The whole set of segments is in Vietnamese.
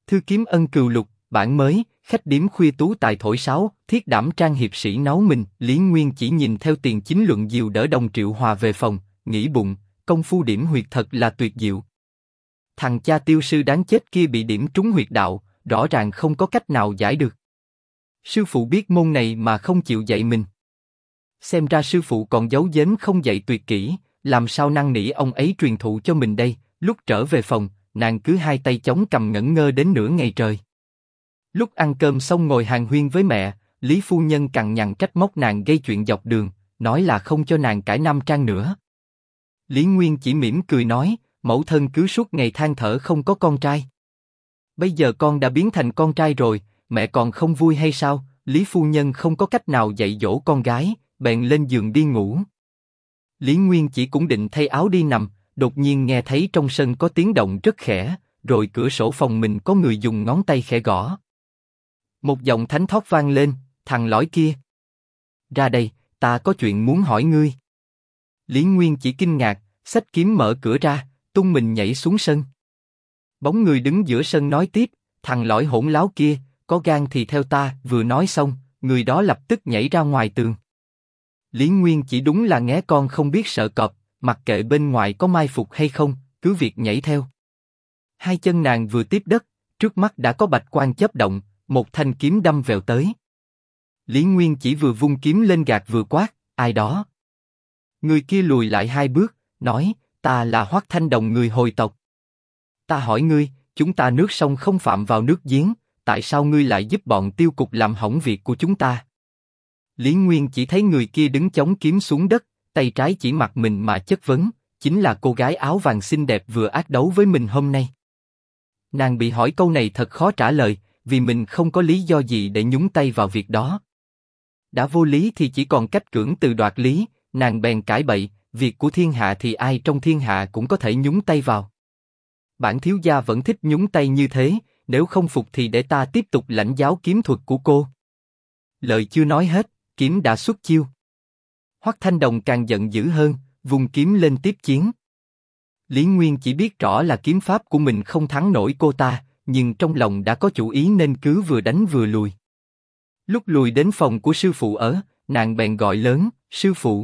Thư kiếm ân cừu lục, bản mới, khách điếm khuya tú tài thổi sáo, thiết đảm trang hiệp sĩ náo mình. Lý Nguyên chỉ nhìn theo tiền chính luận diều đỡ đồng Triệu Hòa về phòng, nghĩ bụng, công phu điểm huyệt thật là tuyệt diệu. Thằng cha Tiêu sư đáng chết kia bị điểm trúng huyệt đạo, rõ ràng không có cách nào giải được. Sư phụ biết môn này mà không chịu dạy mình. Xem ra sư phụ còn giấu giếm không dạy tuyệt kỹ, làm sao năn nỉ ông ấy truyền thụ cho mình đây. Lúc trở về phòng, nàng cứ hai tay chống cằm ngẩn ngơ đến nửa ngày trời. Lúc ăn cơm xong ngồi hàn huyên với mẹ, Lý phu nhân cằn nhằn trách móc nàng gây chuyện dọc đường, nói là không cho nàng cải nam trang nữa. Lý Nguyên chỉ mỉm cười nói, mẫu thân cứ suốt ngày than thở không có con trai. Bây giờ con đã biến thành con trai rồi, mẹ còn không vui hay sao? Lý phu nhân không có cách nào dạy dỗ con gái, bèn lên giường đi ngủ. Lý Nguyên chỉ cũng định thay áo đi nằm, đột nhiên nghe thấy trong sân có tiếng động rất khẽ, rồi cửa sổ phòng mình có người dùng ngón tay khẽ gõ. Một giọng thánh thót vang lên, thằng lõi kia. Ra đây, ta có chuyện muốn hỏi ngươi. Lý Nguyên chỉ kinh ngạc, xách kiếm mở cửa ra, tung mình nhảy xuống sân. Bóng người đứng giữa sân nói tiếp, thằng lõi hỗn láo kia, có gan thì theo ta. Vừa nói xong, người đó lập tức nhảy ra ngoài tường. Lý Nguyên chỉ đúng là nghé con không biết sợ cọp, mặc kệ bên ngoài có mai phục hay không, cứ việc nhảy theo. Hai chân nàng vừa tiếp đất, trước mắt đã có bạch quang chớp động, một thanh kiếm đâm vèo tới. Lý Nguyên chỉ vừa vung kiếm lên gạt vừa quát, ai đó? Người kia lùi lại hai bước, nói, ta là Hoắc Thanh Đồng người Hồi tộc. Ta hỏi ngươi, chúng ta nước sông không phạm vào nước giếng, tại sao ngươi lại giúp bọn Tiêu Cục làm hỏng việc của chúng ta? Lý Nguyên chỉ thấy người kia đứng chống kiếm xuống đất, tay trái chỉ mặt mình mà chất vấn, chính là cô gái áo vàng xinh đẹp vừa ác đấu với mình hôm nay. Nàng bị hỏi câu này thật khó trả lời, vì mình không có lý do gì để nhúng tay vào việc đó. Đã vô lý thì chỉ còn cách cưỡng từ đoạt lý, nàng bèn cãi bậy, việc của thiên hạ thì ai trong thiên hạ cũng có thể nhúng tay vào. Bản thiếu gia vẫn thích nhúng tay như thế, nếu không phục thì để ta tiếp tục lãnh giáo kiếm thuật của cô. Lời chưa nói hết, kiếm đã xuất chiêu. Hoắc Thanh Đồng càng giận dữ hơn, vung kiếm lên tiếp chiến. Lý Nguyên chỉ biết rõ là kiếm pháp của mình không thắng nổi cô ta, nhưng trong lòng đã có chủ ý nên cứ vừa đánh vừa lùi. Lúc lùi đến phòng của sư phụ ở, nàng bèn gọi lớn, sư phụ.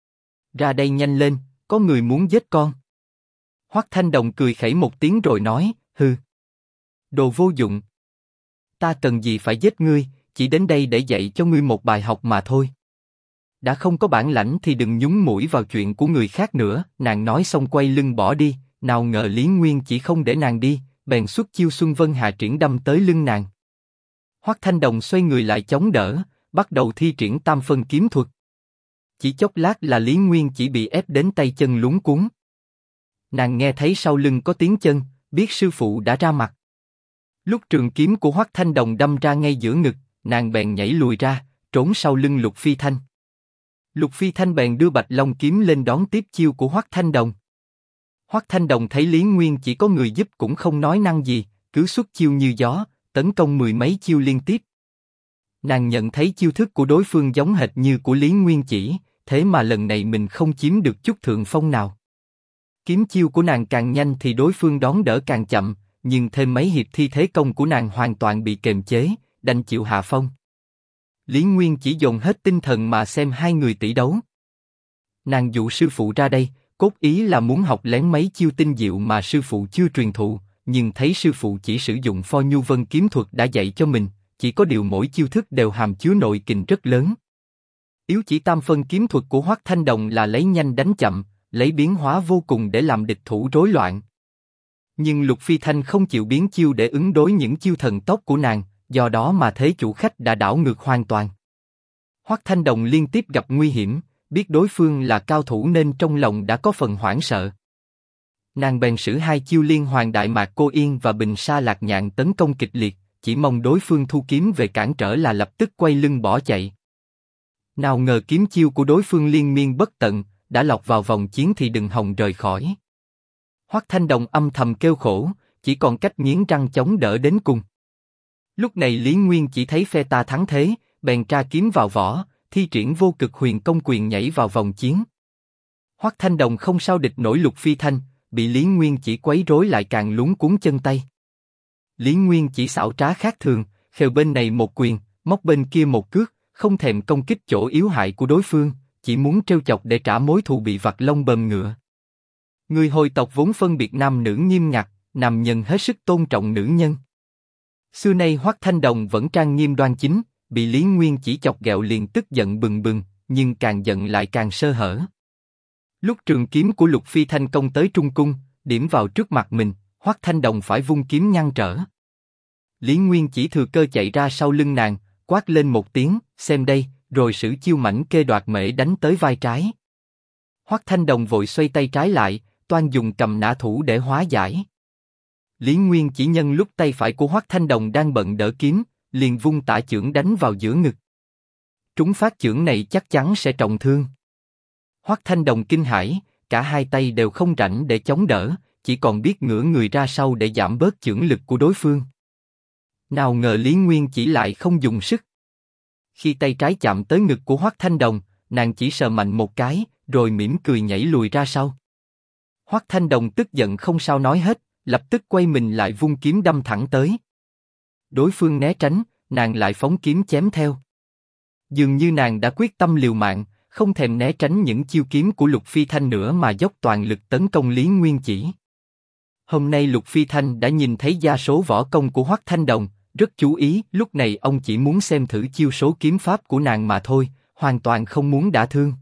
Ra đây nhanh lên, có người muốn giết con. Hoắc Thanh Đồng cười khẩy một tiếng rồi nói, hừ. Đồ vô dụng. Ta cần gì phải giết ngươi, chỉ đến đây để dạy cho ngươi một bài học mà thôi. Đã không có bản lãnh thì đừng nhúng mũi vào chuyện của người khác nữa. Nàng nói xong quay lưng bỏ đi, nào ngờ Lý Nguyên chỉ không để nàng đi, bèn xuất chiêu Xuân Vân Hạ Triển đâm tới lưng nàng. Hoắc Thanh Đồng xoay người lại chống đỡ, bắt đầu thi triển tam phân kiếm thuật. Chỉ chốc lát là Lý Nguyên chỉ bị ép đến tay chân luống cuống. Nàng nghe thấy sau lưng có tiếng chân, biết sư phụ đã ra mặt. Lúc trường kiếm của Hoắc Thanh Đồng đâm ra ngay giữa ngực, nàng bèn nhảy lùi ra, trốn sau lưng Lục Phi Thanh. Lục Phi Thanh bèn đưa Bạch Long kiếm lên đón tiếp chiêu của Hoắc Thanh Đồng. Hoắc Thanh Đồng thấy Lý Nguyên chỉ có người giúp cũng không nói năng gì, cứ xuất chiêu như gió, tấn công mười mấy chiêu liên tiếp. Nàng nhận thấy chiêu thức của đối phương giống hệt như của Lý Nguyên chỉ, thế mà lần này mình không chiếm được chút thượng phong nào. Kiếm chiêu của nàng càng nhanh thì đối phương đón đỡ càng chậm, nhưng thêm mấy hiệp thi thế công của nàng hoàn toàn bị kềm chế, đành chịu hạ phong. Lý Nguyên chỉ dồn hết tinh thần mà xem hai người tỷ đấu. Nàng dụ sư phụ ra đây, cốt ý là muốn học lén mấy chiêu tinh diệu mà sư phụ chưa truyền thụ, nhưng thấy sư phụ chỉ sử dụng Pho Nhu Vân kiếm thuật đã dạy cho mình, chỉ có điều mỗi chiêu thức đều hàm chứa nội kình rất lớn. Yếu chỉ tam phân kiếm thuật của Hoắc Thanh Đồng là lấy nhanh đánh chậm, lấy biến hóa vô cùng để làm địch thủ rối loạn. Nhưng Lục Phi Thanh không chịu biến chiêu để ứng đối những chiêu thần tốc của nàng, do đó mà thế chủ khách đã đảo ngược hoàn toàn. Hoắc Thanh Đồng liên tiếp gặp nguy hiểm, biết đối phương là cao thủ nên trong lòng đã có phần hoảng sợ. Nàng bèn sử hai chiêu Liên Hoàn Đại Mạc Cô Yên và Bình Sa Lạc Nhạn tấn công kịch liệt, chỉ mong đối phương thu kiếm về cản trở là lập tức quay lưng bỏ chạy. Nào ngờ kiếm chiêu của đối phương liên miên bất tận, đã lọt vào vòng chiến thì đừng hòng rời khỏi. Hoắc Thanh Đồng âm thầm kêu khổ, chỉ còn cách nghiến răng chống đỡ đến cùng. Lúc này Lý Nguyên chỉ thấy phe ta thắng thế, bèn tra kiếm vào vỏ, thi triển Vô Cực Huyền Công quyền nhảy vào vòng chiến. Hoắc Thanh Đồng không sao địch nổi Lục Phi Thanh, bị Lý Nguyên chỉ quấy rối lại càng luống cuống chân tay. Lý Nguyên chỉ xảo trá khác thường, khều bên này một quyền, móc bên kia một cước, không thèm công kích chỗ yếu hại của đối phương, chỉ muốn trêu chọc để trả mối thù bị vặt lông bờm ngựa. Người Hồi tộc vốn phân biệt nam nữ nghiêm ngặt, nam nhân hết sức tôn trọng nữ nhân. Xưa nay Hoắc Thanh Đồng vẫn trang nghiêm đoan chính, bị Lý Nguyên chỉ chọc ghẹo liền tức giận bừng bừng, nhưng càng giận lại càng sơ hở. Lúc trường kiếm của Lục Phi Thanh công tới trung cung, điểm vào trước mặt mình, Hoắc Thanh Đồng phải vung kiếm ngăn trở. Lý Nguyên chỉ thừa cơ chạy ra sau lưng nàng, quát lên một tiếng, xem đây, rồi sử chiêu mảnh kê đoạt mễ đánh tới vai trái. Hoắc Thanh Đồng vội xoay tay trái lại, toan dùng cầm nã thủ để hóa giải. Lý Nguyên chỉ nhân lúc tay phải của Hoắc Thanh Đồng đang bận đỡ kiếm, liền vung tả chưởng đánh vào giữa ngực. Trúng phát chưởng này chắc chắn sẽ trọng thương. Hoắc Thanh Đồng kinh hãi, cả hai tay đều không rảnh để chống đỡ, chỉ còn biết ngửa người ra sau để giảm bớt chưởng lực của đối phương. Nào ngờ Lý Nguyên chỉ lại không dùng sức. Khi tay trái chạm tới ngực của Hoắc Thanh Đồng, nàng chỉ sờ mạnh một cái, rồi mỉm cười nhảy lùi ra sau. Hoắc Thanh Đồng tức giận không sao nói hết, lập tức quay mình lại vung kiếm đâm thẳng tới. Đối phương né tránh, nàng lại phóng kiếm chém theo. Dường như nàng đã quyết tâm liều mạng, không thèm né tránh những chiêu kiếm của Lục Phi Thanh nữa mà dốc toàn lực tấn công Lý Nguyên chỉ. Hôm nay Lục Phi Thanh đã nhìn thấy gia số võ công của Hoắc Thanh Đồng, rất chú ý, lúc này ông chỉ muốn xem thử chiêu số kiếm pháp của nàng mà thôi, hoàn toàn không muốn đả thương.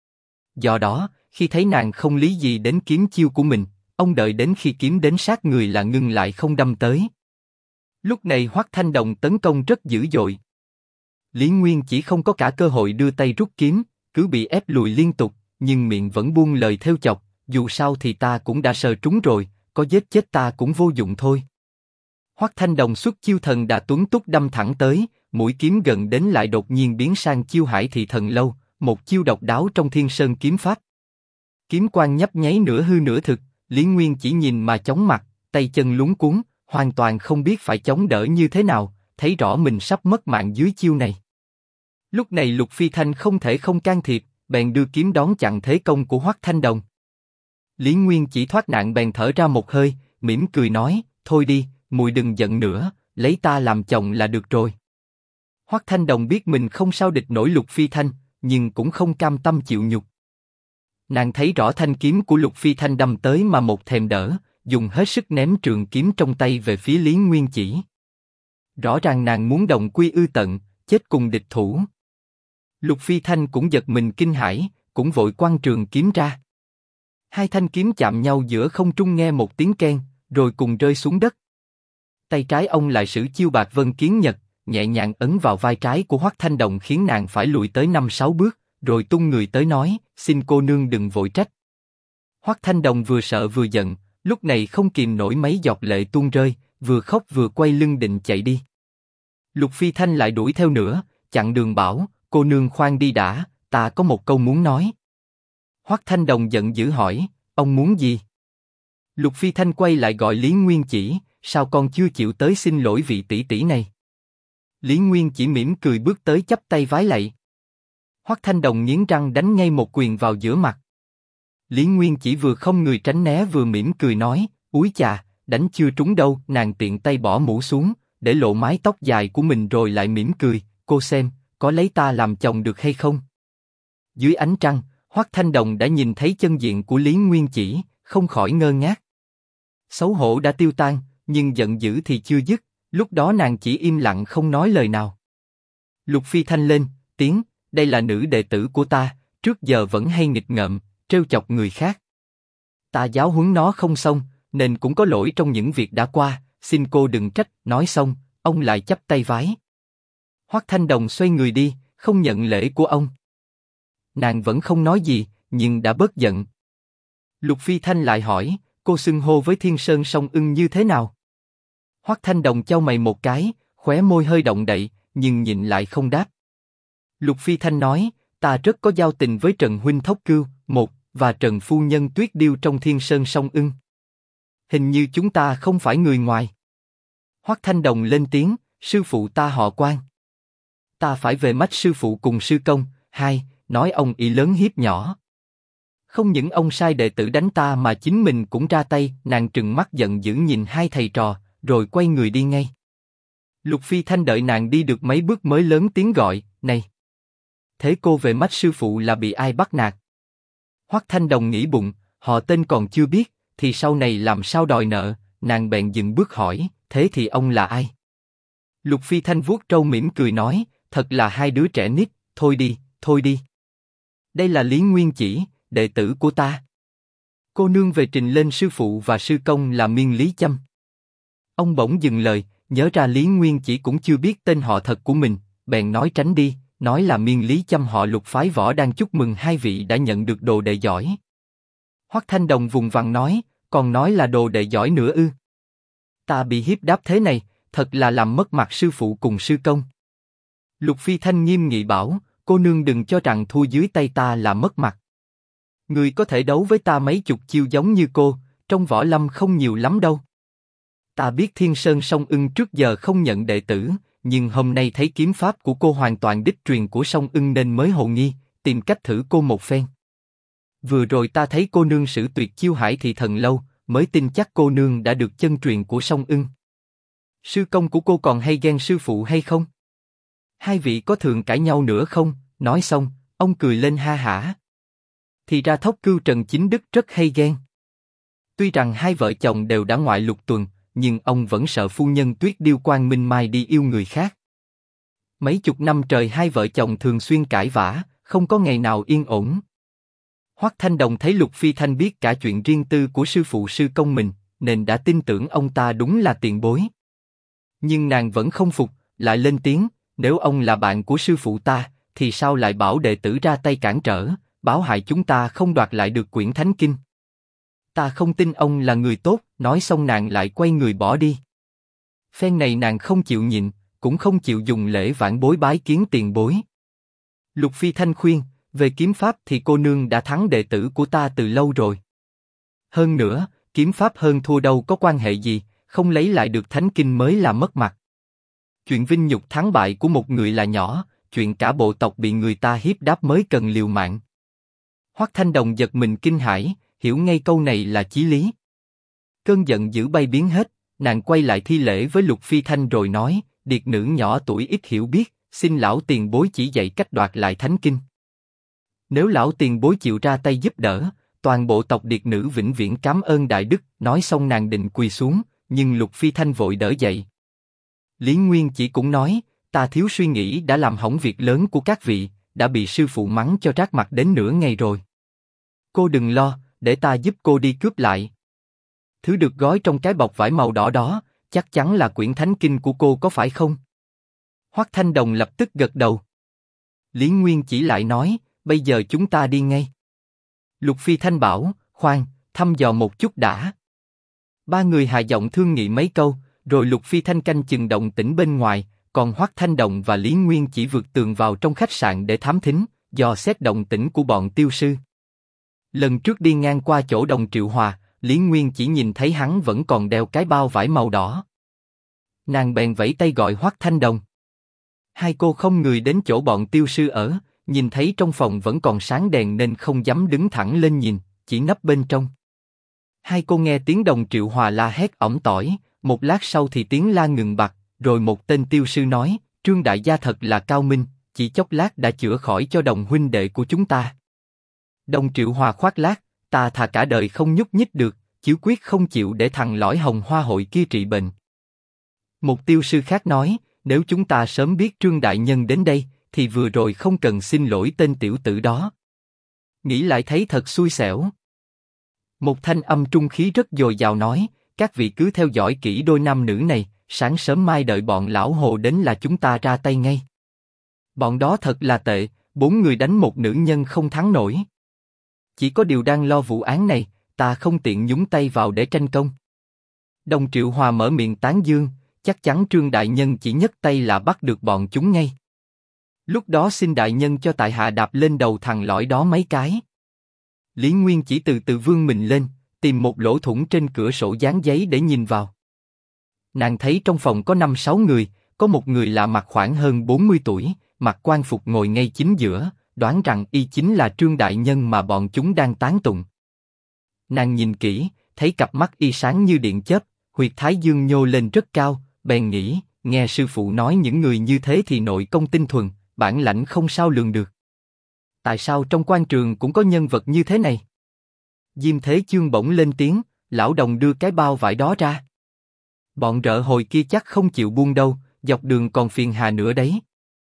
Do đó, khi thấy nàng không lý gì đến kiếm chiêu của mình, ông đợi đến khi kiếm đến sát người là ngưng lại không đâm tới. Lúc này Hoắc Thanh Đồng tấn công rất dữ dội. Lý Nguyên chỉ không có cả cơ hội đưa tay rút kiếm, cứ bị ép lùi liên tục, nhưng miệng vẫn buông lời thêu chọc, dù sao thì ta cũng đã sờ trúng rồi, có giết chết ta cũng vô dụng thôi. Hoắc Thanh Đồng xuất chiêu thần đà tuấn túc đâm thẳng tới, mũi kiếm gần đến lại đột nhiên biến sang chiêu hải thị thần lâu, một chiêu độc đáo trong Thiên Sơn kiếm pháp. Kiếm quang nhấp nháy nửa hư nửa thực, Lý Nguyên chỉ nhìn mà chóng mặt, tay chân luống cuống, hoàn toàn không biết phải chống đỡ như thế nào, thấy rõ mình sắp mất mạng dưới chiêu này. Lúc này Lục Phi Thanh không thể không can thiệp, bèn đưa kiếm đón chặn thế công của Hoắc Thanh Đồng. Lý Nguyên chỉ thoát nạn bèn thở ra một hơi, mỉm cười nói, thôi đi, muội đừng giận nữa, lấy ta làm chồng là được rồi. Hoắc Thanh Đồng biết mình không sao địch nổi Lục Phi Thanh, nhưng cũng không cam tâm chịu nhục. Nàng thấy rõ thanh kiếm của Lục Phi Thanh đâm tới mà một thèm đỡ, dùng hết sức ném trường kiếm trong tay về phía Lý Nguyên chỉ. Rõ ràng nàng muốn đồng quy ư tận, chết cùng địch thủ. Lục Phi Thanh cũng giật mình kinh hãi, cũng vội quăng trường kiếm ra. Hai thanh kiếm chạm nhau giữa không trung nghe một tiếng keng, rồi cùng rơi xuống đất. Tay trái ông lại sử chiêu Bạc Vân Kiến Nhật, nhẹ nhàng ấn vào vai trái của Hoắc Thanh Đồng khiến nàng phải lùi tới 5-6 bước, rồi tung người tới nói, xin cô nương đừng vội trách. Hoắc Thanh Đồng vừa sợ vừa giận, lúc này không kìm nổi mấy giọt lệ tuôn rơi, vừa khóc vừa quay lưng định chạy đi. Lục Phi Thanh lại đuổi theo nữa, chặn đường bảo, cô nương khoan đi đã, ta có một câu muốn nói. Hoắc Thanh Đồng giận dữ hỏi, ông muốn gì? Lục Phi Thanh quay lại gọi Lý Nguyên chỉ, sao con chưa chịu tới xin lỗi vị tỷ tỷ này? Lý Nguyên chỉ mỉm cười bước tới chắp tay vái lạy. Hoắc Thanh Đồng nghiến răng đánh ngay một quyền vào giữa mặt. Lý Nguyên chỉ vừa không người tránh né vừa mỉm cười nói, úi chà, đánh chưa trúng đâu. Nàng tiện tay bỏ mũ xuống, để lộ mái tóc dài của mình rồi lại mỉm cười, cô xem, có lấy ta làm chồng được hay không? Dưới ánh trăng, Hoắc Thanh Đồng đã nhìn thấy chân diện của Lý Nguyên chỉ, không khỏi ngơ ngác. Xấu hổ đã tiêu tan, nhưng giận dữ thì chưa dứt, lúc đó nàng chỉ im lặng không nói lời nào. Lục Phi Thanh lên tiếng, đây là nữ đệ tử của ta, trước giờ vẫn hay nghịch ngợm, trêu chọc người khác. Ta giáo huấn nó không xong, nên cũng có lỗi trong những việc đã qua, xin cô đừng trách. Nói xong, ông lại chắp tay vái. Hoắc Thanh Đồng xoay người đi, không nhận lễ của ông. Nàng vẫn không nói gì, nhưng đã bớt giận. Lục Phi Thanh lại hỏi, cô xưng hô với Thiên Sơn Song Ưng như thế nào? Hoắc Thanh Đồng chau mày một cái, khóe môi hơi động đậy, nhưng nhìn lại không đáp. Lục Phi Thanh nói, ta rất có giao tình với Trần huynh Thốc Cưu, và Trần phu nhân Tuyết Điêu trong Thiên Sơn Song Ưng. Hình như chúng ta không phải người ngoài. Hoắc Thanh Đồng lên tiếng, sư phụ ta họ Quan. Ta phải về mách sư phụ cùng sư công, nói ông ỷ lớn hiếp nhỏ. Không những ông sai đệ tử đánh ta mà chính mình cũng ra tay. Nàng trừng mắt giận dữ nhìn hai thầy trò, rồi quay người đi ngay. Lục Phi Thanh đợi nàng đi được mấy bước mới lớn tiếng gọi, này! Thế cô về mắt sư phụ là bị ai bắt nạt? Hoắc Thanh Đồng nghĩ bụng, họ tên còn chưa biết, thì sau này làm sao đòi nợ, nàng bèn dừng bước hỏi, thế thì ông là ai? Lục Phi Thanh vuốt râu mỉm cười nói, thật là hai đứa trẻ nít, thôi đi, thôi đi. Đây là Lý Nguyên Chỉ, đệ tử của ta. Cô nương về trình lên sư phụ và sư công là Miên Lý Châm. Ông bỗng dừng lời, nhớ ra Lý Nguyên Chỉ cũng chưa biết tên họ thật của mình, bèn nói tránh đi, nói là Miên Lý Châm họ Lục phái võ đang chúc mừng hai vị đã nhận được đồ đệ giỏi. Hoắc Thanh Đồng vùng vằng nói, còn nói là đồ đệ giỏi nữa ư? Ta bị hiếp đáp thế này, thật là làm mất mặt sư phụ cùng sư công. Lục Phi Thanh nghiêm nghị bảo, cô nương đừng cho rằng thua dưới tay ta là mất mặt. Người có thể đấu với ta mấy chục chiêu giống như cô, trong võ lâm không nhiều lắm đâu. Ta biết Thiên Sơn Song Ưng trước giờ không nhận đệ tử, nhưng hôm nay thấy kiếm pháp của cô hoàn toàn đích truyền của Song Ưng nên mới hồ nghi, tìm cách thử cô một phen. Vừa rồi ta thấy cô nương sử tuyệt chiêu Hải Thị Thần Lâu, mới tin chắc cô nương đã được chân truyền của Song Ưng. Sư công của cô còn hay ghen sư phụ hay không? Hai vị có thường cãi nhau nữa không? Nói xong, ông cười lên ha hả. Thì ra Thốc Cưu Trần Chính Đức rất hay ghen. Tuy rằng hai vợ chồng đều đã ngoại lục tuần, nhưng ông vẫn sợ phu nhân Tuyết Điêu Quang Minh Mai đi yêu người khác. Mấy chục năm trời hai vợ chồng thường xuyên cãi vã, không có ngày nào yên ổn. Hoắc Thanh Đồng thấy Lục Phi Thanh biết cả chuyện riêng tư của sư phụ sư công mình, nên đã tin tưởng ông ta đúng là tiền bối. Nhưng nàng vẫn không phục, lại lên tiếng, nếu ông là bạn của sư phụ ta, thì sao lại bảo đệ tử ra tay cản trở, báo hại chúng ta không đoạt lại được quyển Thánh Kinh? Ta không tin ông là người tốt. Nói xong nàng lại quay người bỏ đi. Phen này nàng không chịu nhịn, cũng không chịu dùng lễ vãn bối bái kiến tiền bối. Lục Phi Thanh khuyên, về kiếm pháp thì cô nương đã thắng đệ tử của ta từ lâu rồi. Hơn nữa, kiếm pháp hơn thua đâu có quan hệ gì, không lấy lại được Thánh Kinh mới là mất mặt. Chuyện vinh nhục thắng bại của một người là nhỏ, chuyện cả bộ tộc bị người ta hiếp đáp mới cần liều mạng. Hoắc Thanh Đồng giật mình kinh hãi, hiểu ngay câu này là chí lý. Cơn giận dữ bay biến hết, nàng quay lại thi lễ với Lục Phi Thanh rồi nói, điệt nữ nhỏ tuổi ít hiểu biết, xin lão tiền bối chỉ dạy cách đoạt lại Thánh Kinh. Nếu lão tiền bối chịu ra tay giúp đỡ, toàn bộ tộc điệt nữ vĩnh viễn cảm ơn đại đức. Nói xong nàng định quỳ xuống, nhưng Lục Phi Thanh vội đỡ dậy. Lý Nguyên Chỉ cũng nói, ta thiếu suy nghĩ đã làm hỏng việc lớn của các vị, đã bị sư phụ mắng cho rát mặt đến nửa ngày rồi. Cô đừng lo, để ta giúp cô đi cướp lại. Thứ được gói trong cái bọc vải màu đỏ đó, chắc chắn là quyển Thánh Kinh của cô có phải không? Hoắc Thanh Đồng lập tức gật đầu. Lý Nguyên Chỉ lại nói, bây giờ chúng ta đi ngay. Lục Phi Thanh bảo, khoan, thăm dò một chút đã. Ba người hạ giọng thương nghị mấy câu, rồi Lục Phi Thanh canh chừng động tĩnh bên ngoài, còn Hoắc Thanh Đồng và Lý Nguyên Chỉ vượt tường vào trong khách sạn để thám thính, dò xét động tĩnh của bọn tiêu sư. Lần trước đi ngang qua chỗ Đồng Triệu Hòa, Lý Nguyên Chỉ nhìn thấy hắn vẫn còn đeo cái bao vải màu đỏ. Nàng bèn vẫy tay gọi Hoắc Thanh Đồng. Hai cô không người đến chỗ bọn tiêu sư ở, nhìn thấy trong phòng vẫn còn sáng đèn nên không dám đứng thẳng lên nhìn, chỉ nấp bên trong. Hai cô nghe tiếng Đồng Triệu Hòa la hét ỏm tỏi, một lát sau thì tiếng la ngừng bặt, rồi một tên tiêu sư nói, Trương đại gia thật là cao minh, chỉ chốc lát đã chữa khỏi cho Đồng huynh đệ của chúng ta. Đồng Triệu Hòa khoác lác, ta thà cả đời không nhúc nhích được, chứ quyết không chịu để thằng lõi hồng hoa hội kia trị bệnh. Một tiêu sư khác nói, nếu chúng ta sớm biết Trương đại nhân đến đây, thì vừa rồi không cần xin lỗi tên tiểu tử đó. Nghĩ lại thấy thật xui xẻo. Một thanh âm trung khí rất dồi dào nói, các vị cứ theo dõi kỹ đôi nam nữ này, sáng sớm mai đợi bọn lão hồ đến là chúng ta ra tay ngay. Bọn đó thật là tệ, 4 người đánh một nữ nhân không thắng nổi. Chỉ có điều đang lo vụ án này, ta không tiện nhúng tay vào để tranh công. Đồng Triệu Hòa mở miệng tán dương, chắc chắn Trương đại nhân chỉ nhấc tay là bắt được bọn chúng ngay. Lúc đó xin đại nhân cho tại hạ đạp lên đầu thằng lõi đó mấy cái. Lý Nguyên Chỉ từ từ vươn mình lên, tìm một lỗ thủng trên cửa sổ dán giấy để nhìn vào. Nàng thấy trong phòng có 5-6 người, có một người lạ mặt khoảng hơn 40 tuổi, mặc quan phục ngồi ngay chính giữa, đoán rằng y chính là Trương đại nhân mà bọn chúng đang tán tụng. Nàng nhìn kỹ, thấy cặp mắt y sáng như điện chớp, huyệt thái dương nhô lên rất cao, bèn nghĩ, nghe sư phụ nói những người như thế thì nội công tinh thuần, bản lãnh không sao lường được. Tại sao trong quan trường cũng có nhân vật như thế này? Diêm Thế Chương bỗng lên tiếng, lão đồng đưa cái bao vải đó ra. Bọn rợ hồi kia chắc không chịu buông đâu, dọc đường còn phiền hà nữa đấy.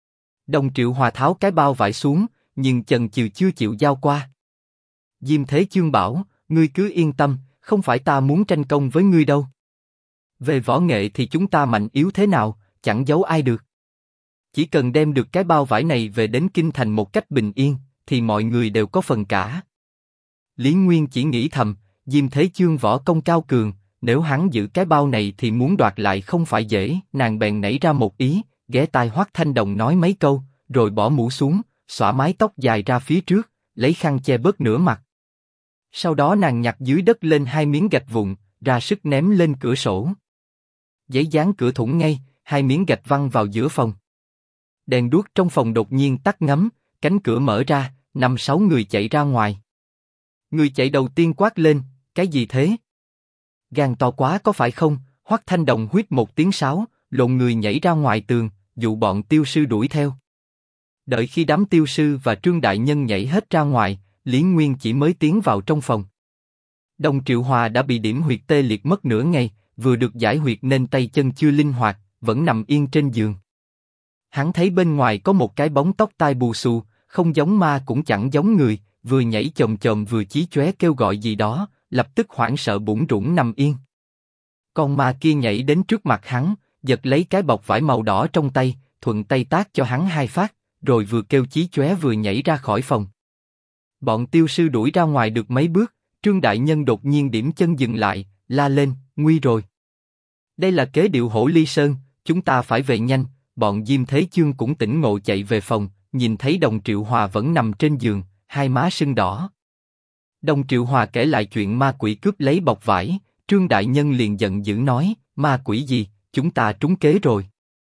Đồng Triệu Hòa tháo cái bao vải xuống, nhưng chần chừ chưa chịu giao qua. Diêm Thế Chương bảo, ngươi cứ yên tâm, không phải ta muốn tranh công với ngươi đâu. Về võ nghệ thì chúng ta mạnh yếu thế nào, chẳng giấu ai được. Chỉ cần đem được cái bao vải này về đến kinh thành một cách bình yên, thì mọi người đều có phần cả. Lý Nguyên chỉ nghĩ thầm, Diêm Thế Chương võ công cao cường, nếu hắn giữ cái bao này thì muốn đoạt lại không phải dễ. Nàng bèn nảy ra một ý, ghé tai Hoắc Thanh Đồng nói mấy câu, rồi bỏ mũ xuống, xõa mái tóc dài ra phía trước, lấy khăn che bớt nửa mặt. Sau đó nàng nhặt dưới đất lên 2 miếng gạch vụn, ra sức ném lên cửa sổ. Giấy dán cửa thủng ngay, 2 miếng gạch văng vào giữa phòng. Đèn đuốc trong phòng đột nhiên tắt ngấm, cánh cửa mở ra, 5-6 người chạy ra ngoài. Người chạy đầu tiên quát lên, cái gì thế? Gan to quá có phải không? Hoắc Thanh Đồng huýt một tiếng sáo, lộn người nhảy ra ngoài tường, dụ bọn tiêu sư đuổi theo. Đợi khi đám tiêu sư và Trương Đại Nhân nhảy hết ra ngoài, Lý Nguyên chỉ mới tiến vào trong phòng. Đồng Triệu Hòa đã bị điểm huyệt tê liệt mất nửa ngày, vừa được giải huyệt nên tay chân chưa linh hoạt, vẫn nằm yên trên giường. Hắn thấy bên ngoài có một cái bóng tóc tai bù xù, không giống ma cũng chẳng giống người, vừa nhảy chồm chồm vừa chí chóe kêu gọi gì đó, lập tức hoảng sợ bủn rủn nằm yên. Con ma kia nhảy đến trước mặt hắn, giật lấy cái bọc vải màu đỏ trong tay, thuận tay tát cho hắn 2 phát, rồi vừa kêu chí chóe vừa nhảy ra khỏi phòng. Bọn tiêu sư đuổi ra ngoài được mấy bước, Trương Đại Nhân đột nhiên điểm chân dừng lại, la lên, nguy rồi. Đây là kế điệu Hổ Ly Sơn, chúng ta phải về nhanh. Bọn Diêm Thế Chương cũng tỉnh ngộ chạy về phòng, nhìn thấy Đồng Triệu Hòa vẫn nằm trên giường, 2 má sưng đỏ. Đồng Triệu Hòa kể lại chuyện ma quỷ cướp lấy bọc vải, Trương Đại Nhân liền giận dữ nói, ma quỷ gì, chúng ta trúng kế rồi.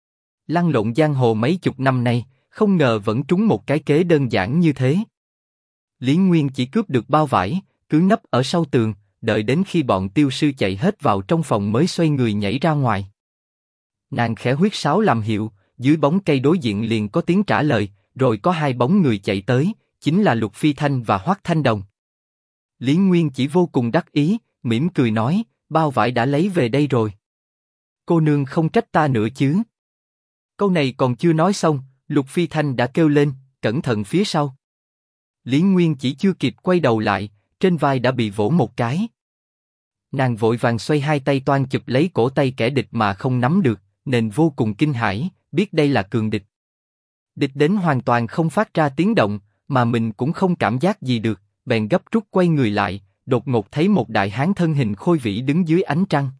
Lăn lộn giang hồ mấy chục năm nay, không ngờ vẫn trúng một cái kế đơn giản như thế. Lý Nguyên chỉ cướp được bao vải, cứ nấp ở sau tường, đợi đến khi bọn tiêu sư chạy hết vào trong phòng mới xoay người nhảy ra ngoài. Nàng khẽ huýt sáo làm hiệu, dưới bóng cây đối diện liền có tiếng trả lời, rồi có 2 bóng người chạy tới, chính là Lục Phi Thanh và Hoắc Thanh Đồng. Lý Nguyên chỉ vô cùng đắc ý, mỉm cười nói, bao vải đã lấy về đây rồi. Cô nương không trách ta nữa chứ? Câu này còn chưa nói xong, Lục Phi Thanh đã kêu lên, cẩn thận phía sau. Lý Nguyên chỉ chưa kịp quay đầu lại, trên vai đã bị vỗ một cái. Nàng vội vàng xoay 2 tay toan chụp lấy cổ tay kẻ địch mà không nắm được, nên vô cùng kinh hãi, biết đây là cường địch. Địch đến hoàn toàn không phát ra tiếng động, mà mình cũng không cảm giác gì được, bèn gấp rút quay người lại, đột ngột thấy một đại hán thân hình khôi vĩ đứng dưới ánh trăng.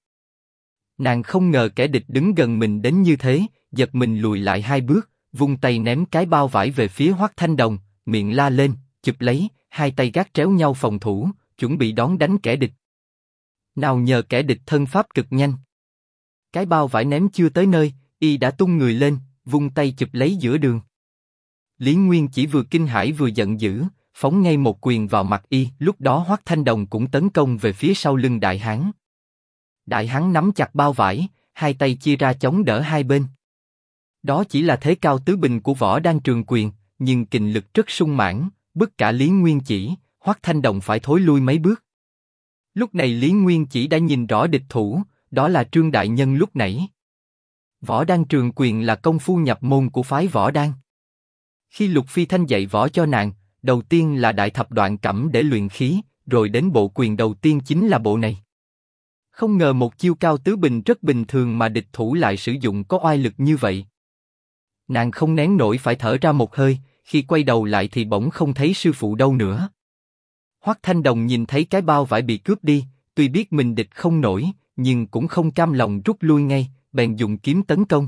Nàng không ngờ kẻ địch đứng gần mình đến như thế, giật mình lùi lại 2 bước, vung tay ném cái bao vải về phía Hoắc Thanh Đồng, miệng la lên, chụp lấy, 2 tay gác tréo nhau phòng thủ, chuẩn bị đón đánh kẻ địch. Nào nhờ kẻ địch thân pháp cực nhanh. Cái bao vải ném chưa tới nơi, y đã tung người lên, vung tay chụp lấy giữa đường. Lý Nguyên chỉ vừa kinh hãi vừa giận dữ, phóng ngay một quyền vào mặt y. Lúc đó Hoắc Thanh Đồng cũng tấn công về phía sau lưng đại hán. Đại hán nắm chặt bao vải, 2 tay chia ra chống đỡ hai bên. Đó chỉ là thế cao tứ bình của võ đan trường quyền, nhưng kình lực rất sung mãn, bức cả Lý Nguyên chỉ, Hoắc Thanh Đồng phải thối lui mấy bước. Lúc này Lý Nguyên chỉ đã nhìn rõ địch thủ, đó là Trương Đại Nhân lúc nãy. Võ đan trường quyền là công phu nhập môn của phái võ đan. Khi Lục Phi Thanh dạy võ cho nàng, đầu tiên là đại thập đoạn cẩm để luyện khí, rồi đến bộ quyền đầu tiên chính là bộ này. Không ngờ một chiêu cao tứ bình rất bình thường mà địch thủ lại sử dụng có oai lực như vậy. Nàng không nén nổi phải thở ra một hơi, khi quay đầu lại thì bỗng không thấy sư phụ đâu nữa. Hoắc Thanh Đồng nhìn thấy cái bao vải bị cướp đi, tuy biết mình địch không nổi, nhưng cũng không cam lòng rút lui ngay, bèn dùng kiếm tấn công.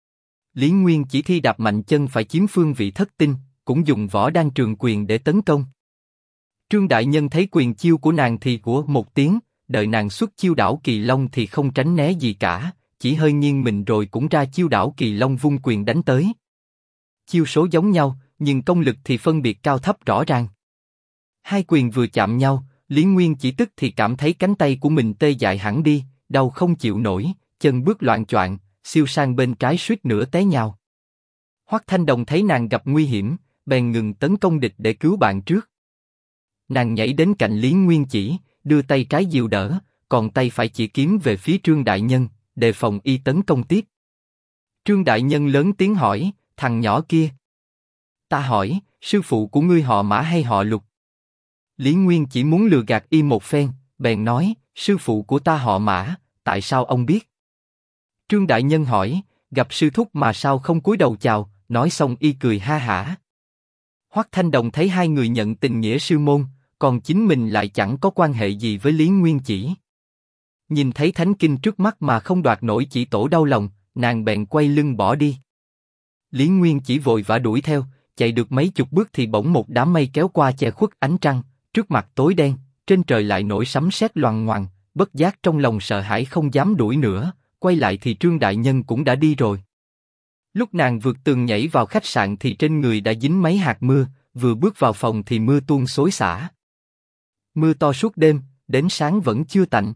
Lý Nguyên chỉ thi đạp mạnh chân phải chiếm phương vị thất tinh, cũng dùng võ đan trường quyền để tấn công. Trương Đại Nhân thấy quyền chiêu của nàng thì của một tiếng, đợi nàng xuất chiêu đảo kỳ long thì không tránh né gì cả, chỉ hơi nghiêng mình rồi cũng ra chiêu đảo kỳ long vung quyền đánh tới. Chiêu số giống nhau, nhưng công lực thì phân biệt cao thấp rõ ràng. 2 quyền vừa chạm nhau, Lý Nguyên chỉ tức thì cảm thấy cánh tay của mình tê dại hẳn đi, đau không chịu nổi, chân bước loạng choạng, siêu sang bên trái suýt nữa té nhào. Hoắc Thanh Đồng thấy nàng gặp nguy hiểm, bèn ngừng tấn công địch để cứu bạn trước. Nàng nhảy đến cạnh Lý Nguyên Chỉ, đưa tay trái dìu đỡ, còn tay phải chỉ kiếm về phía Trương Đại Nhân, đề phòng y tấn công tiếp. Trương Đại Nhân lớn tiếng hỏi, thằng nhỏ kia. Ta hỏi, sư phụ của ngươi họ Mã hay họ Lục? Lý Nguyên chỉ muốn lừa gạt y một phen, bèn nói, sư phụ của ta họ Mã, tại sao ông biết? Trương Đại Nhân hỏi, gặp sư thúc mà sao không cúi đầu chào, nói xong y cười ha hả. Hoắc Thanh Đồng thấy hai người nhận tình nghĩa sư môn, còn chính mình lại chẳng có quan hệ gì với Lý Nguyên Chỉ. Nhìn thấy thánh kinh trước mắt mà không đoạt nổi chỉ tổ đau lòng, nàng bèn quay lưng bỏ đi. Lý Nguyên Chỉ vội vã đuổi theo, chạy được mấy chục bước thì bỗng một đám mây kéo qua che khuất ánh trăng, trước mặt tối đen, trên trời lại nổi sấm sét loằng ngoằng, bất giác trong lòng sợ hãi không dám đuổi nữa, quay lại thì Trương Đại Nhân cũng đã đi rồi. Lúc nàng vượt tường nhảy vào khách sạn thì trên người đã dính mấy hạt mưa, vừa bước vào phòng thì mưa tuôn xối xả. Mưa to suốt đêm, đến sáng vẫn chưa tạnh.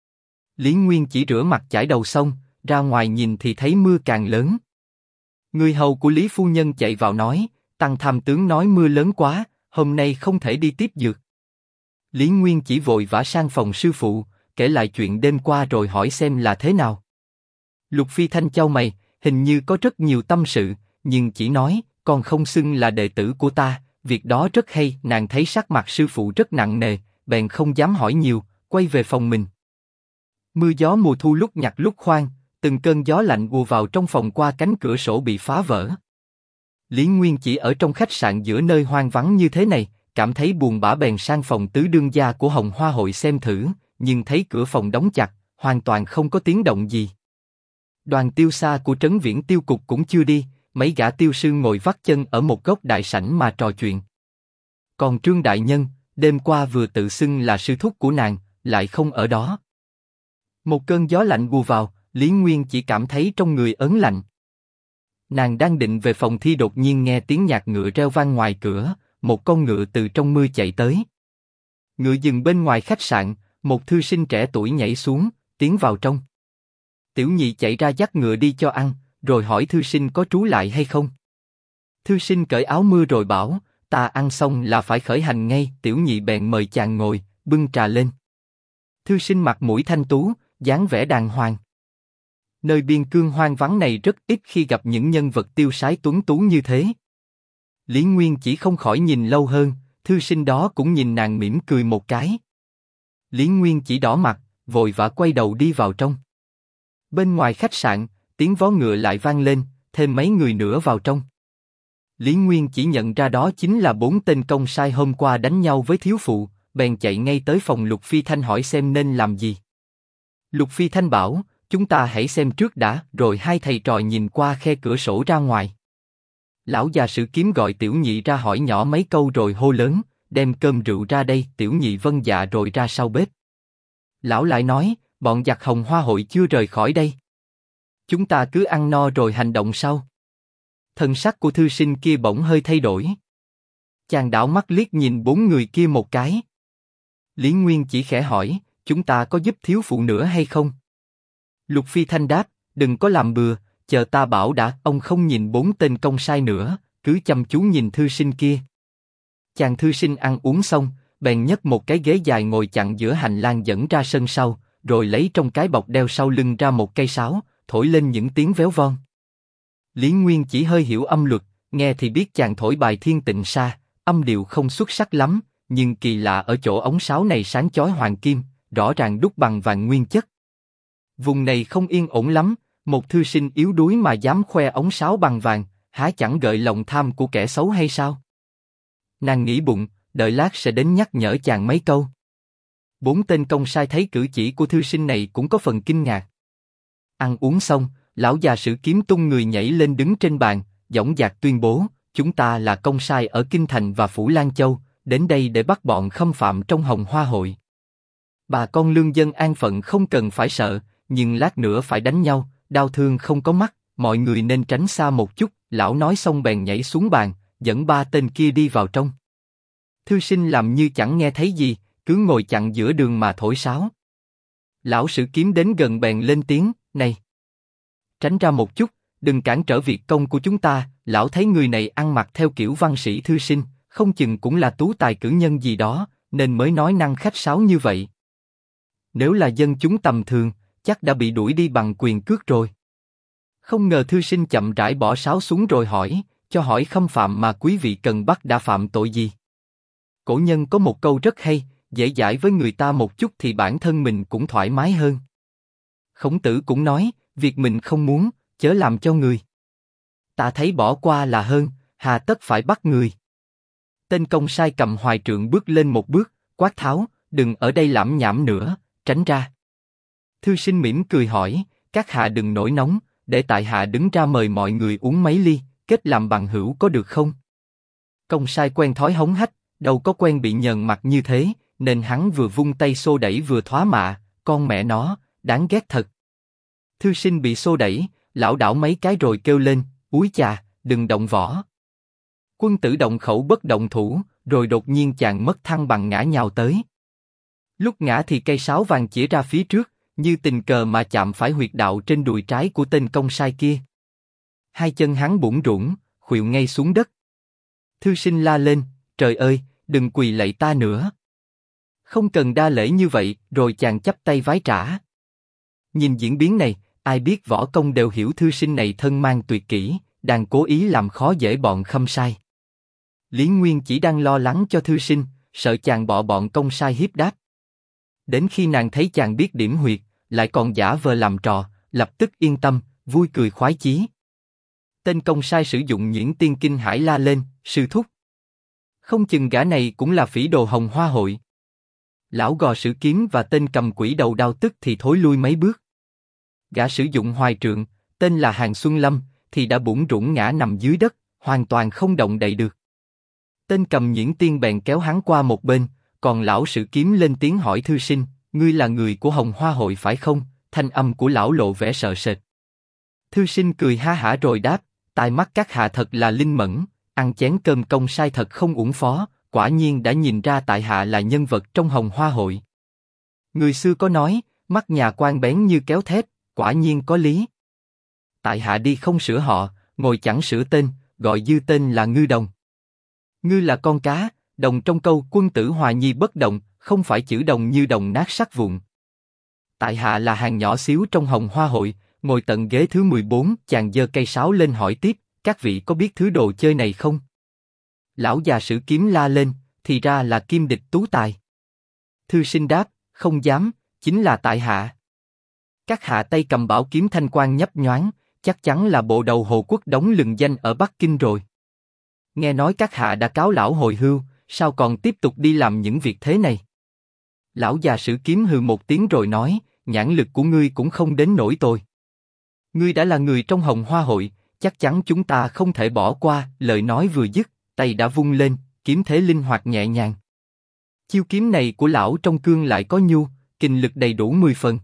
Lý Nguyên chỉ rửa mặt chải đầu xong, ra ngoài nhìn thì thấy mưa càng lớn. Người hầu của Lý Phu Nhân chạy vào nói, Tăng tham tướng nói mưa lớn quá, hôm nay không thể đi tiếp dược. Lý Nguyên chỉ vội vã sang phòng sư phụ, kể lại chuyện đêm qua rồi hỏi xem là thế nào. Lục Phi Thanh chau mày, hình như có rất nhiều tâm sự, nhưng chỉ nói, con không xưng là đệ tử của ta, việc đó rất hay. Nàng thấy sắc mặt sư phụ rất nặng nề, bèn không dám hỏi nhiều, quay về phòng mình. Mưa gió mùa thu lúc nhặt lúc khoan, từng cơn gió lạnh ùa vào trong phòng qua cánh cửa sổ bị phá vỡ. Lý Nguyên chỉ ở trong khách sạn giữa nơi hoang vắng như thế này, cảm thấy buồn bã bèn sang phòng tứ đương gia của Hồng Hoa hội xem thử, nhưng thấy cửa phòng đóng chặt, hoàn toàn không có tiếng động gì. Đoàn tiêu xa của Trấn Viễn tiêu cục cũng chưa đi, mấy gã tiêu sư ngồi vắt chân ở một góc đại sảnh mà trò chuyện. Còn Trương Đại Nhân, đêm qua vừa tự xưng là sư thúc của nàng, lại không ở đó. Một cơn gió lạnh ùa vào, Lý Nguyên chỉ cảm thấy trong người ớn lạnh. Nàng đang định về phòng thi đột nhiên nghe tiếng nhạc ngựa reo vang ngoài cửa, một con ngựa từ trong mưa chạy tới. Ngựa dừng bên ngoài khách sạn, một thư sinh trẻ tuổi nhảy xuống, tiến vào trong. Tiểu nhị chạy ra dắt ngựa đi cho ăn, rồi hỏi thư sinh có trú lại hay không. Thư sinh cởi áo mưa rồi bảo, ta ăn xong là phải khởi hành ngay. Tiểu nhị bèn mời chàng ngồi, bưng trà lên. Thư sinh mặt mũi thanh tú, dáng vẻ đàng hoàng. Nơi biên cương hoang vắng này rất ít khi gặp những nhân vật tiêu sái tuấn tú như thế. Lý Nguyên chỉ không khỏi nhìn lâu hơn, thư sinh đó cũng nhìn nàng mỉm cười một cái. Lý Nguyên chỉ đỏ mặt, vội vã quay đầu đi vào trong. Bên ngoài khách sạn, tiếng vó ngựa lại vang lên, thêm mấy người nữa vào trong. Lý Nguyên chỉ nhận ra đó chính là 4 tên công sai hôm qua đánh nhau với thiếu phụ, bèn chạy ngay tới phòng Lục Phi Thanh hỏi xem nên làm gì. Lục Phi Thanh bảo, chúng ta hãy xem trước đã, rồi hai thầy trò nhìn qua khe cửa sổ ra ngoài. Lão già Sử Kiếm gọi tiểu nhị ra hỏi nhỏ mấy câu rồi hô lớn, đem cơm rượu ra đây. Tiểu nhị vâng dạ rồi ra sau bếp. Lão lại nói, bọn giặc Hồng Hoa hội chưa rời khỏi đây. Chúng ta cứ ăn no rồi hành động sau. Thần sắc của thư sinh kia bỗng hơi thay đổi. Chàng đảo mắt liếc nhìn 4 người kia một cái. Lý Nguyên chỉ khẽ hỏi, chúng ta có giúp thiếu phụ nữa hay không? Lục Phi Thanh đáp, đừng có làm bừa, chờ ta bảo đã. Ông không nhìn 4 tên công sai nữa, cứ chăm chú nhìn thư sinh kia. Chàng thư sinh ăn uống xong, bèn nhấc một cái ghế dài ngồi chặn giữa hành lang dẫn ra sân sau, rồi lấy trong cái bọc đeo sau lưng ra một cây sáo, thổi lên những tiếng véo von. Lý Nguyên chỉ hơi hiểu âm luật, nghe thì biết chàng thổi bài Thiên Tịnh Sa, âm điệu không xuất sắc lắm, nhưng kỳ lạ ở chỗ ống sáo này sáng chói hoàng kim, rõ ràng đúc bằng vàng nguyên chất. Vùng này không yên ổn lắm, một thư sinh yếu đuối mà dám khoe ống sáo bằng vàng, há chẳng gợi lòng tham của kẻ xấu hay sao? Nàng nghĩ bụng, đợi lát sẽ đến nhắc nhở chàng mấy câu. 4 tên công sai thấy cử chỉ của thư sinh này cũng có phần kinh ngạc. Ăn uống xong, lão già Sử Kiếm tung người nhảy lên đứng trên bàn, dõng dạc tuyên bố, chúng ta là công sai ở Kinh Thành và Phủ Lan Châu, đến đây để bắt bọn khâm phạm trong Hồng Hoa hội. Bà con lương dân an phận không cần phải sợ, nhưng lát nữa phải đánh nhau, đau thương không có mắt, mọi người nên tránh xa một chút. Lão nói xong bèn nhảy xuống bàn, dẫn 3 tên kia đi vào trong. Thư sinh làm như chẳng nghe thấy gì, cứ ngồi chặn giữa đường mà thổi sáo. Lão Sử Kiếm đến gần bèn lên tiếng, này, tránh ra một chút, đừng cản trở việc công của chúng ta. Lão thấy người này ăn mặc theo kiểu văn sĩ thư sinh, không chừng cũng là tú tài cử nhân gì đó, nên mới nói năng khách sáo như vậy. Nếu là dân chúng tầm thường, chắc đã bị đuổi đi bằng quyền cước rồi. Không ngờ thư sinh chậm rãi bỏ sáo xuống rồi hỏi, cho hỏi khâm phạm mà quý vị cần bắt đã phạm tội gì? Cổ nhân có một câu rất hay, dễ dãi với người ta một chút thì bản thân mình cũng thoải mái hơn. Khổng Tử cũng nói, việc mình không muốn, chớ làm cho người. Ta thấy bỏ qua là hơn, hà tất phải bắt người. Tên công sai cầm hoài trượng bước lên một bước, quát tháo, đừng ở đây lảm nhảm nữa, tránh ra. Thư sinh mỉm cười hỏi, các hạ đừng nổi nóng, để tại hạ đứng ra mời mọi người uống mấy ly, kết làm bằng hữu có được không? Công sai quen thói hống hách, đâu có quen bị nhờn mặt như thế, nên hắn vừa vung tay xô đẩy vừa thoá mạ, con mẹ nó, đáng ghét thật. Thư sinh bị xô đẩy, lảo đảo mấy cái rồi kêu lên, úi chà, đừng động võ. Quân tử động khẩu bất động thủ, rồi đột nhiên chàng mất thăng bằng ngã nhào tới. Lúc ngã thì cây sáo vàng chĩa ra phía trước, như tình cờ mà chạm phải huyệt đạo trên đùi trái của tên công sai kia. Hai chân hắn bủn rủn, khuỵu ngay xuống đất. Thư sinh la lên, trời ơi, đừng quỳ lạy ta nữa. Không cần đa lễ như vậy, rồi chàng chắp tay vái trả. Nhìn diễn biến này, ai biết võ công đều hiểu thư sinh này thân mang tuyệt kỹ, đang cố ý làm khó dễ bọn khâm sai. Lý Nguyên chỉ đang lo lắng cho thư sinh, sợ chàng bỏ bọn công sai hiếp đáp. Đến khi nàng thấy chàng biết điểm huyệt, lại còn giả vờ làm trò, lập tức yên tâm, vui cười khoái chí. Tên công sai sử dụng Nhuyễn Tiên Kinh Hải la lên, sư thúc. Không chừng gã này cũng là phỉ đồ Hồng Hoa hội. Lão Gò Sử Kiếm và tên cầm quỷ đầu đao tức thì thối lui mấy bước. Gã sử dụng hoài trượng, tên là Hàn Xuân Lâm, thì đã bủn rủn ngã nằm dưới đất, hoàn toàn không động đậy được. Tên cầm Nhuyễn Tiên bèn kéo hắn qua một bên, còn lão Sử Kiếm lên tiếng hỏi thư sinh, ngươi là người của Hồng Hoa hội phải không? Thanh âm của lão lộ vẻ sợ sệt. Thư sinh cười ha hả rồi đáp, tai mắt các hạ thật là linh mẫn, ăn chén cơm công sai thật không uổng phó, quả nhiên đã nhìn ra tại hạ là nhân vật trong Hồng Hoa hội. Người xưa có nói, mắt nhà quan bén như kéo thép, quả nhiên có lý. Tại hạ đi không sửa họ, ngồi chẳng sửa tên, gọi dư tên là Ngư Đồng. Ngư là con cá, đồng trong câu quân tử hòa nhi bất động, không phải chữ đồng như đồng nát sắt vụn. Tại hạ là hàng nhỏ xíu trong Hồng Hoa hội, ngồi tận ghế thứ 14, chàng giơ cây sáo lên hỏi tiếp, các vị có biết thứ đồ chơi này không? Lão già Sử Kiếm la lên, thì ra là Kim Địch tú tài. Thư sinh đáp, không dám, chính là tại hạ. Các hạ tay cầm bảo kiếm thanh quang nhấp nhoáng, chắc chắn là bộ đầu Hồ Quốc Đống lừng danh ở Bắc Kinh rồi. Nghe nói các hạ đã cáo lão hồi hưu, sao còn tiếp tục đi làm những việc thế này? Lão già Sử Kiếm hừ một tiếng rồi nói, nhãn lực của ngươi cũng không đến nỗi tồi. Ngươi đã là người trong Hồng Hoa hội, chắc chắn chúng ta không thể bỏ qua. Lời nói vừa dứt, tay đã vung lên, kiếm thế linh hoạt nhẹ nhàng. Chiêu kiếm này của lão trong cương lại có nhu, kình lực đầy đủ 10 phần.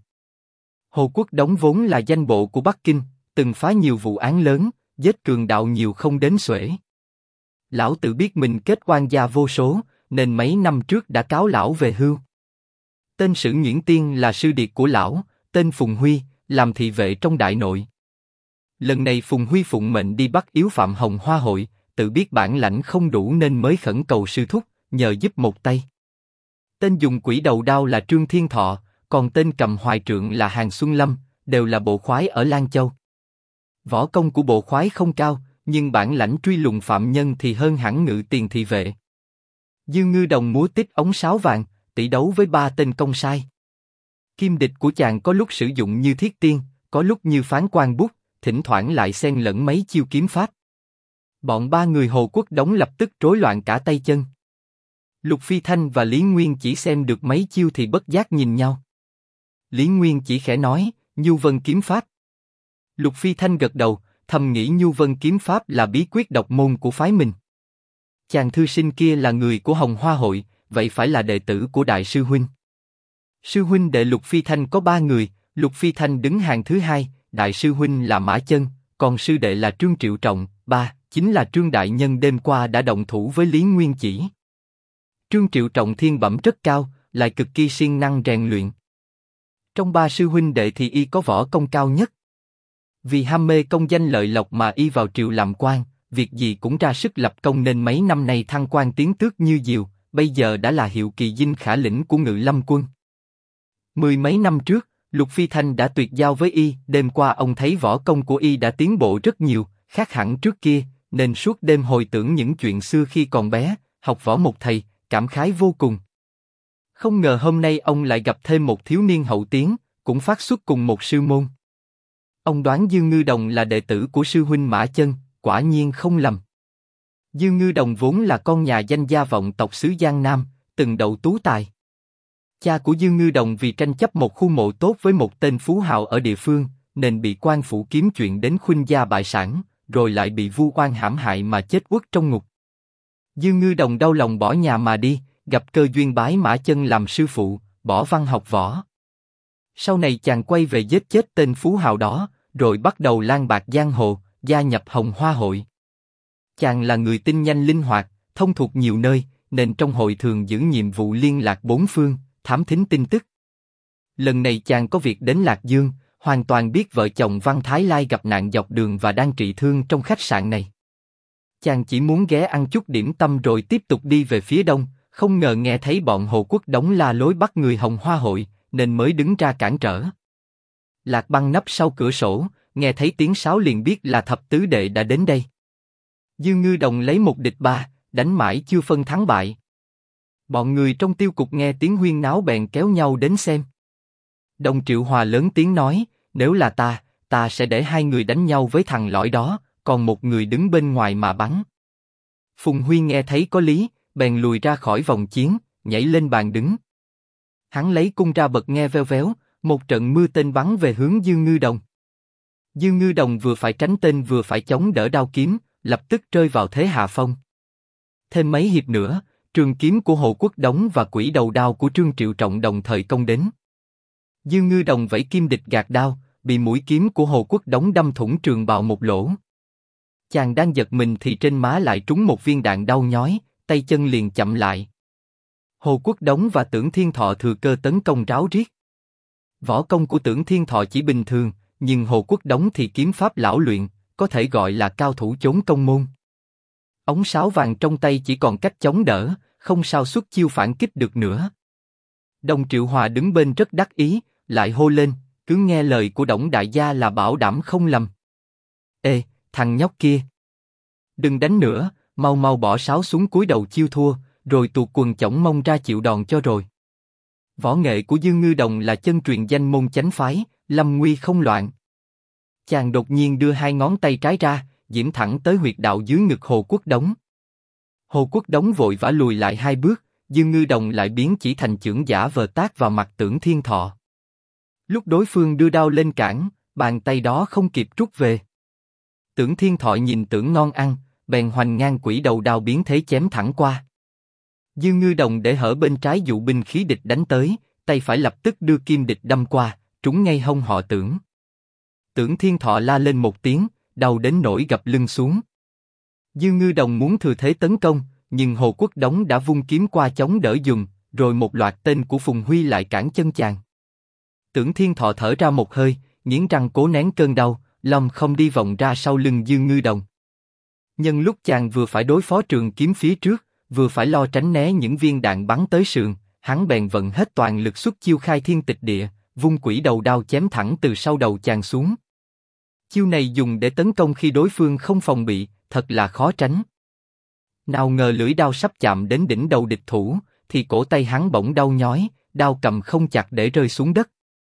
Hồ Quốc Đống vốn là danh bộ của Bắc Kinh, từng phá nhiều vụ án lớn, giết cường đạo nhiều không đến xuể. Lão tự biết mình kết oan gia vô số, nên mấy năm trước đã cáo lão về hưu. Tên Sử Nhuyễn Tiên là sư điệt của lão, tên Phùng Huy, làm thị vệ trong đại nội. Lần này Phùng Huy phụng mệnh đi bắt yếu phạm Hồng Hoa hội, tự biết bản lãnh không đủ nên mới khẩn cầu sư thúc, nhờ giúp một tay. Tên dùng quỷ đầu đao là Trương Thiên Thọ, còn tên cầm hoài trượng là Hàn Xuân Lâm, đều là bộ khoái ở Lan Châu. Võ công của bộ khoái không cao, nhưng bản lãnh truy lùng phạm nhân thì hơn hẳn ngự tiền thị vệ. Dư Ngư Đồng múa tít ống sáo vàng, tỷ đấu với 3 tên công sai. Kim địch của chàng có lúc sử dụng như thiết tiên, có lúc như phán quan bút, thỉnh thoảng lại xen lẫn mấy chiêu kiếm pháp. Bọn 3 người Hồ Quốc Đống lập tức rối loạn cả tay chân. Lục Phi Thanh và Lý Nguyên chỉ xem được mấy chiêu thì bất giác nhìn nhau. Lý Nguyên chỉ khẽ nói, Nhu Vân kiếm pháp. Lục Phi Thanh gật đầu, thầm nghĩ Nhu Vân kiếm pháp là bí quyết độc môn của phái mình. Chàng thư sinh kia là người của Hồng Hoa hội, vậy phải là đệ tử của đại sư huynh. Sư huynh đệ Lục Phi Thanh có 3 người, Lục Phi Thanh đứng hàng thứ 2, đại sư huynh là Mã Chân, còn sư đệ là Trương Triệu Trọng, 3, chính là Trương đại nhân đêm qua đã động thủ với Lý Nguyên Chỉ. Trương Triệu Trọng thiên bẩm rất cao, lại cực kỳ siêng năng rèn luyện. Trong ba sư huynh đệ thì y có võ công cao nhất. Vì ham mê công danh lợi lộc mà y vào triều làm quan, việc gì cũng ra sức lập công nên mấy năm nay thăng quan tiến tước như diều, bây giờ đã là hiệu kỳ dinh khả lĩnh của Ngự Lâm quân. Mười mấy năm trước, Lục Phi Thanh đã tuyệt giao với y, đêm qua ông thấy võ công của y đã tiến bộ rất nhiều, khác hẳn trước kia, nên suốt đêm hồi tưởng những chuyện xưa khi còn bé, học võ một thầy, cảm khái vô cùng. Không ngờ hôm nay ông lại gặp thêm một thiếu niên hậu tiến, cũng phát xuất cùng một sư môn. Ông đoán Dương Ngư Đồng là đệ tử của sư huynh Mã Chân, quả nhiên không lầm. Dương Ngư Đồng vốn là con nhà danh gia vọng tộc xứ Giang Nam, từng đậu tú tài. Cha của Dương Ngư Đồng vì tranh chấp một khu mộ tốt với một tên phú hào ở địa phương, nên bị quan phủ kiếm chuyện đến khuynh gia bại sản, rồi lại bị vu oan hãm hại mà chết uất trong ngục. Dương Ngư Đồng đau lòng bỏ nhà mà đi, gặp cơ duyên bái Mã Chân làm sư phụ, bỏ văn học võ. Sau này chàng quay về giết chết tên phú hào đó, rồi bắt đầu lang bạc giang hồ, gia nhập Hồng Hoa hội. Chàng là người tinh nhanh linh hoạt, thông thuộc nhiều nơi, nên trong hội thường giữ nhiệm vụ liên lạc bốn phương, thám thính tin tức. Lần này chàng có việc đến Lạc Dương, hoàn toàn biết vợ chồng Văn Thái Lai gặp nạn dọc đường và đang trị thương trong khách sạn này. Chàng chỉ muốn ghé ăn chút điểm tâm rồi tiếp tục đi về phía đông, không ngờ nghe thấy bọn Hồ Quốc Đống la lối bắt người Hồng Hoa hội, nên mới đứng ra cản trở. Lạc Băng nấp sau cửa sổ, nghe thấy tiếng sáo liền biết là thập tứ đệ đã đến đây. Dương Ngư Đồng lấy một địch ba, đánh mãi chưa phân thắng bại. Bọn người trong tiêu cục nghe tiếng huyên náo bèn kéo nhau đến xem. Đồng Triệu Hòa lớn tiếng nói, nếu là ta sẽ để hai người đánh nhau với thằng lõi đó, còn một người đứng bên ngoài mà bắn. Phùng Huy nghe thấy có lý, bèn lùi ra khỏi vòng chiến, nhảy lên bàn đứng. Hắn lấy cung ra bật nghe veo véo, một trận mưa tên bắn về hướng Dương Ngư Đồng. Dương Ngư Đồng vừa phải tránh tên vừa phải chống đỡ đao kiếm, lập tức rơi vào thế hạ phong. Thêm mấy hiệp nữa, trường kiếm của Hồ Quốc Đống và quỷ đầu đao của Trương Triệu Trọng đồng thời công đến. Dương Ngư Đồng vẫy kim địch gạt đao, bị mũi kiếm của Hồ Quốc Đống đâm thủng trường bào một lỗ. Chàng đang giật mình thì trên má lại trúng một viên đạn đau nhói, tay chân liền chậm lại. Hồ Quốc Đống và Tưởng Thiên Thọ thừa cơ tấn công ráo riết. Võ công của Tưởng Thiên Thọ chỉ bình thường, nhưng Hồ Quốc Đống thì kiếm pháp lão luyện, có thể gọi là cao thủ chốn công môn. Ống sáo vàng trong tay chỉ còn cách chống đỡ, không sao xuất chiêu phản kích được nữa. Đồng Triệu Hòa đứng bên rất đắc ý, lại hô lên, cứ nghe lời của Đổng đại gia là bảo đảm không lầm. Ê, thằng nhóc kia, đừng đánh nữa, mau mau bỏ sáo xuống cúi đầu chiêu thua, rồi tuột quần chổng mông ra chịu đòn cho rồi. Võ nghệ của Dương Ngư Đồng là chân truyền danh môn chánh phái, lâm nguy không loạn. Chàng đột nhiên đưa hai ngón tay trái ra, diễm thẳng tới huyệt đạo dưới ngực Hồ Quốc Đống. Hồ Quốc Đống vội vã lùi lại hai bước, Dương Ngư Đồng lại biến chỉ thành chưởng giả vờ tát vào mặt Tưởng Thiên Thọ. Lúc đối phương đưa đao lên cản, bàn tay đó không kịp rút về. Tưởng Thiên Thọ nhìn tưởng ngon ăn, bèn hoành ngang quỷ đầu đao biến thế chém thẳng qua. Dương Ngư Đồng để hở bên trái dụ binh khí địch đánh tới, tay phải lập tức đưa kim địch đâm qua, trúng ngay hông họ Tưởng. Tưởng Thiên Thọ la lên một tiếng, đau đến nỗi gập lưng xuống. Dương Ngư Đồng muốn thừa thế tấn công, nhưng Hồ Quốc Đống đã vung kiếm qua chống đỡ dùng, rồi một loạt tên của Phùng Huy lại cản chân chàng. Tưởng Thiên Thọ thở ra một hơi, nghiến răng cố nén cơn đau, lòng không đi vòng ra sau lưng Dương Ngư Đồng. Nhân lúc chàng vừa phải đối phó trường kiếm phía trước, vừa phải lo tránh né những viên đạn bắn tới sườn, hắn bèn vận hết toàn lực xuất chiêu khai thiên tịch địa, vung quỷ đầu đao chém thẳng từ sau đầu chàng xuống. Chiêu này dùng để tấn công khi đối phương không phòng bị, thật là khó tránh. Nào ngờ lưỡi đao sắp chạm đến đỉnh đầu địch thủ, thì cổ tay hắn bỗng đau nhói, đao cầm không chặt để rơi xuống đất.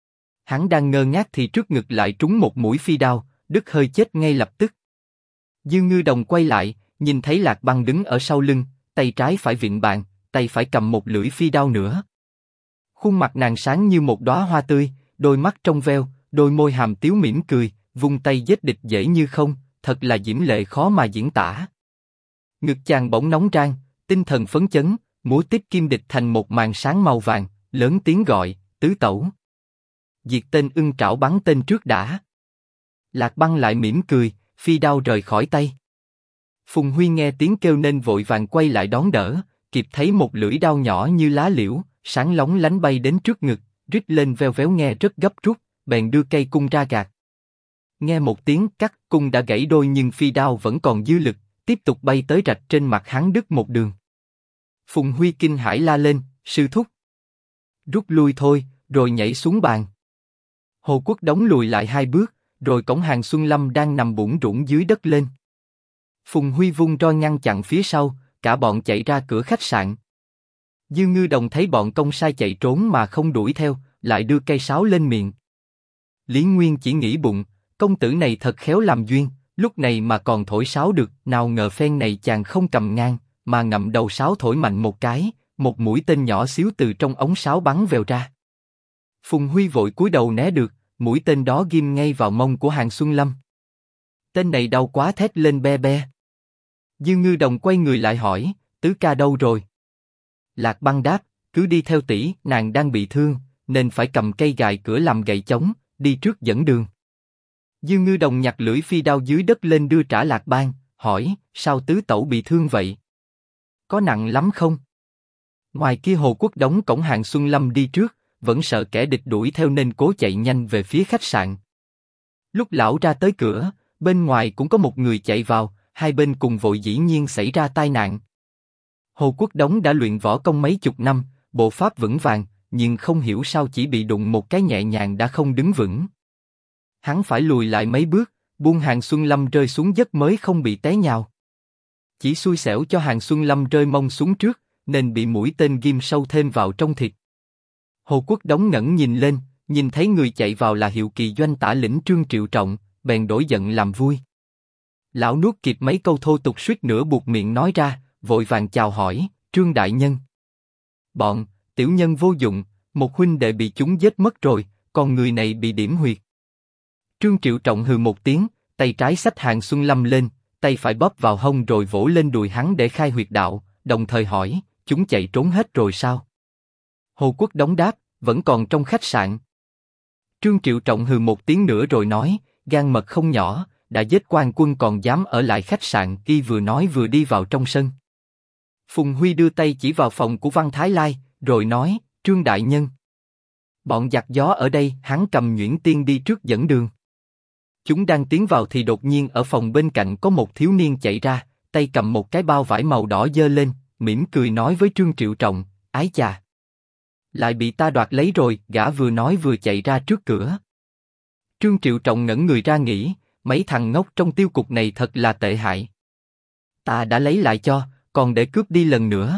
Hắn đang ngơ ngác thì trước ngực lại trúng một mũi phi đao, đứt hơi chết ngay lập tức. Dương Ngư Đồng quay lại, nhìn thấy Lạc Băng đứng ở sau lưng, tay trái phải vịn bàn, tay phải cầm một lưỡi phi đao nữa. Khuôn mặt nàng sáng như một đóa hoa tươi, đôi mắt trong veo, đôi môi hàm tiếu mỉm cười, vung tay giết địch dễ như không, thật là diễm lệ khó mà diễn tả. Ngực chàng bỗng nóng rang, tinh thần phấn chấn, múa tiếp kim địch thành một màn sáng màu vàng, lớn tiếng gọi, tứ tẩu. Diệt tên ưng trảo bắn tên trước đã. Lạc Băng lại mỉm cười, phi đao rời khỏi tay. Phùng Huy nghe tiếng kêu nên vội vàng quay lại đón đỡ, kịp thấy một lưỡi đao nhỏ như lá liễu, sáng lóng lánh bay đến trước ngực, rít lên veo véo nghe rất gấp rút, bèn đưa cây cung ra gạt. Nghe một tiếng cắt, cung đã gãy đôi nhưng phi đao vẫn còn dư lực, tiếp tục bay tới rạch trên mặt hắn đứt một đường. Phùng Huy kinh hãi la lên, sư thúc. Rút lui thôi, rồi nhảy xuống bàn. Hồ Quốc Đống lùi lại 2 bước, rồi cõng Hàn Xuân Lâm đang nằm bủn rủn dưới đất lên. Phùng Huy vung roi ngăn chặn phía sau, cả bọn chạy ra cửa khách sạn. Dư Ngư Đồng thấy bọn công sai chạy trốn mà không đuổi theo, lại đưa cây sáo lên miệng. Lý Nguyên chỉ nghĩ bụng, công tử này thật khéo làm duyên, lúc này mà còn thổi sáo được, nào ngờ phen này chàng không cầm ngang, mà ngậm đầu sáo thổi mạnh một cái, một mũi tên nhỏ xíu từ trong ống sáo bắn vèo ra. Phùng Huy vội cúi đầu né được, mũi tên đó ghim ngay vào mông của Hàn Xuân Lâm. Tên này đau quá thét lên be be. Dư Ngư Đồng quay người lại hỏi, tứ ca đâu rồi? Lạc Băng đáp, cứ đi theo tỷ, nàng đang bị thương, nên phải cầm cây gài cửa làm gậy chống, đi trước dẫn đường. Dư Ngư Đồng nhặt lưỡi phi đao dưới đất lên đưa trả Lạc Bang, hỏi, sao tứ tẩu bị thương vậy? Có nặng lắm không? Ngoài kia Hồ Quốc Đống cõng Hàn Xuân Lâm đi trước, vẫn sợ kẻ địch đuổi theo nên cố chạy nhanh về phía khách sạn. Lúc lão ra tới cửa, bên ngoài cũng có một người chạy vào, hai bên cùng vội dĩ nhiên xảy ra tai nạn. Hồ Quốc Đống đã luyện võ công mấy chục năm, bộ pháp vững vàng, nhưng không hiểu sao chỉ bị đụng một cái nhẹ nhàng đã không đứng vững. Hắn phải lùi lại mấy bước, buông Hàn Xuân Lâm rơi xuống đất mới không bị té nhào. Chỉ xui xẻo cho Hàn Xuân Lâm rơi mông xuống trước, nên bị mũi tên ghim sâu thêm vào trong thịt. Hồ Quốc Đống ngẩng nhìn lên, nhìn thấy người chạy vào là Hiệu Kỳ Doanh tả lĩnh Trương Triệu Trọng, bèn đổi giận làm vui. Lão nuốt kịp mấy câu thô tục suýt nữa buột miệng nói ra, vội vàng chào hỏi, Trương đại nhân. Bọn, tiểu nhân vô dụng, một huynh đệ bị chúng giết mất rồi, còn người này bị điểm huyệt. Trương Triệu Trọng hừ một tiếng, tay trái xách Hàn Xuân Lâm lên, tay phải bóp vào hông rồi vỗ lên đùi hắn để khai huyệt đạo, đồng thời hỏi, chúng chạy trốn hết rồi sao? Hồ Quốc Đống đáp, vẫn còn trong khách sạn. Trương Triệu Trọng hừ một tiếng nữa rồi nói, gan mật không nhỏ, đã giết quan quân còn dám ở lại khách sạn. Y vừa nói vừa đi vào trong sân. Phùng Huy đưa tay chỉ vào phòng của Văn Thái Lai, rồi nói, Trương đại nhân. Bọn giặc gió ở đây. Hắn cầm nhuyễn tiên đi trước dẫn đường. Chúng đang tiến vào thì đột nhiên ở phòng bên cạnh có một thiếu niên chạy ra, tay cầm một cái bao vải màu đỏ giơ lên, mỉm cười nói với Trương Triệu Trọng, ái chà. Lại bị ta đoạt lấy rồi. Gã vừa nói vừa chạy ra trước cửa. Trương Triệu Trọng ngẩn người ra nghĩ, mấy thằng ngốc trong tiêu cục này thật là tệ hại. Ta đã lấy lại cho, còn để cướp đi lần nữa.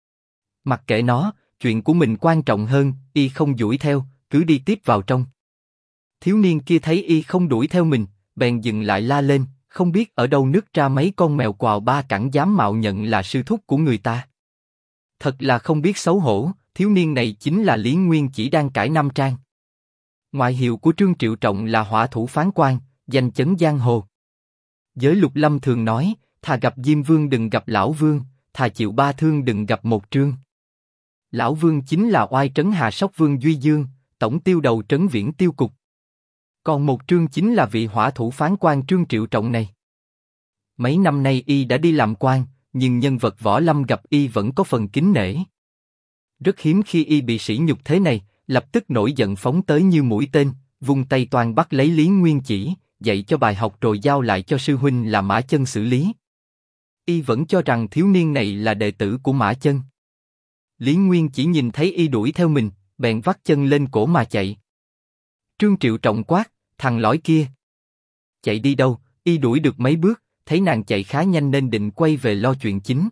Mặc kệ nó, chuyện của mình quan trọng hơn. Y không đuổi theo, cứ đi tiếp vào trong. Thiếu niên kia thấy y không đuổi theo mình, bèn dừng lại la lên, không biết ở đâu nứt ra mấy con mèo quào ba cẳng dám mạo nhận là sư thúc của người ta. Thật là không biết xấu hổ. Thiếu niên này chính là Lý Nguyên chỉ đang cải nam trang. Ngoại hiệu của Trương Triệu Trọng là hỏa thủ phán quan, danh chấn giang hồ. Giới Lục Lâm thường nói, thà gặp Diêm Vương đừng gặp Lão Vương, thà chịu ba thương đừng gặp một Trương. Lão Vương chính là oai trấn Hà Sóc Vương Duy Dương, tổng tiêu đầu trấn Viễn tiêu cục. Còn một Trương chính là vị hỏa thủ phán quan Trương Triệu Trọng này. Mấy năm nay y đã đi làm quan, nhưng nhân vật võ lâm gặp y vẫn có phần kính nể. Rất hiếm khi y bị sỉ nhục thế này, lập tức nổi giận phóng tới như mũi tên, vung tay toan bắt lấy Lý Nguyên chỉ, dạy cho bài học rồi giao lại cho sư huynh là Mã Chân xử lý. Y vẫn cho rằng thiếu niên này là đệ tử của Mã Chân. Lý Nguyên chỉ nhìn thấy y đuổi theo mình, bèn vắt chân lên cổ mà chạy. Trương Triệu Trọng quát, thằng lõi kia. Chạy đi đâu? Y đuổi được mấy bước, thấy nàng chạy khá nhanh nên định quay về lo chuyện chính.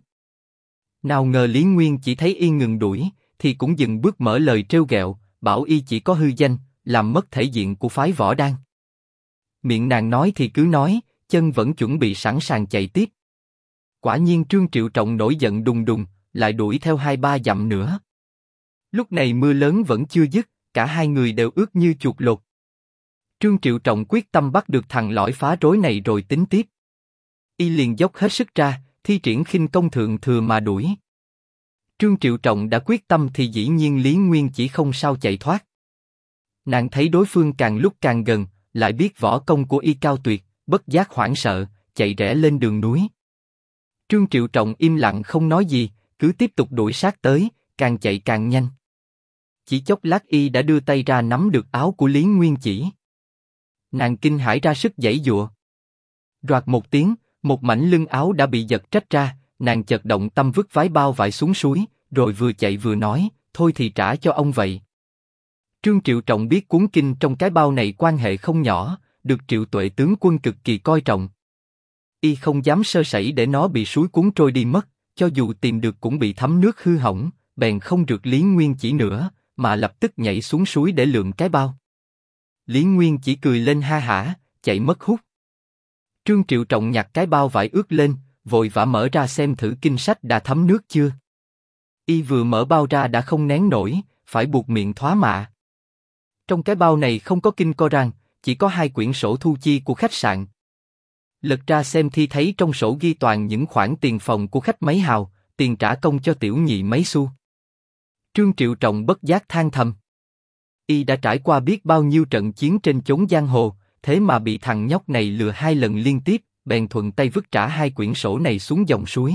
Nào ngờ Lý Nguyên chỉ thấy y ngừng đuổi, thì cũng dừng bước mở lời trêu ghẹo, bảo y chỉ có hư danh, làm mất thể diện của phái Võ Đan. Miệng nàng nói thì cứ nói, chân vẫn chuẩn bị sẵn sàng chạy tiếp. Quả nhiên Trương Triệu Trọng nổi giận đùng đùng, lại đuổi theo 2-3 dặm nữa. Lúc này mưa lớn vẫn chưa dứt, cả hai người đều ướt như chuột lột. Trương Triệu Trọng quyết tâm bắt được thằng lõi phá rối này rồi tính tiếp. Y liền dốc hết sức ra, thi triển khinh công thượng thừa mà đuổi. Trương Triệu Trọng đã quyết tâm thì dĩ nhiên Lý Nguyên chỉ không sao chạy thoát. Nàng thấy đối phương càng lúc càng gần, lại biết võ công của y cao tuyệt, bất giác hoảng sợ, chạy rẽ lên đường núi. Trương Triệu Trọng im lặng không nói gì, cứ tiếp tục đuổi sát tới, càng chạy càng nhanh. Chỉ chốc lát y đã đưa tay ra nắm được áo của Lý Nguyên Chỉ. Nàng kinh hãi ra sức giãy giụa. Roạt một tiếng, một mảnh lưng áo đã bị giật rách ra, nàng chợt động tâm vứt vái bao vải xuống suối, rồi vừa chạy vừa nói, thôi thì trả cho ông vậy. Trương Triệu Trọng biết cuốn kinh trong cái bao này quan hệ không nhỏ, được Triệu Tuệ tướng quân cực kỳ coi trọng. Y không dám sơ sẩy để nó bị suối cuốn trôi đi mất, cho dù tìm được cũng bị thấm nước hư hỏng, bèn không rượt Lý Nguyên Chỉ nữa, mà lập tức nhảy xuống suối để lượm cái bao. Lý Nguyên Chỉ cười lên ha hả, chạy mất hút. Trương Triệu Trọng nhặt cái bao vải ướt lên, vội vã mở ra xem thử kinh sách đã thấm nước chưa. Y vừa mở bao ra đã không nén nổi, phải buộc miệng thoá mạ. Trong cái bao này không có kinh Coran, chỉ có 2 quyển sổ thu chi của khách sạn. Lật ra xem thì thấy trong sổ ghi toàn những khoản tiền phòng của khách mấy hào, tiền trả công cho tiểu nhị mấy xu. Trương Triệu Trọng bất giác than thầm. Y đã trải qua biết bao nhiêu trận chiến trên chốn giang hồ, thế mà bị thằng nhóc này lừa 2 lần liên tiếp, bèn thuận tay vứt trả 2 quyển sổ này xuống dòng suối.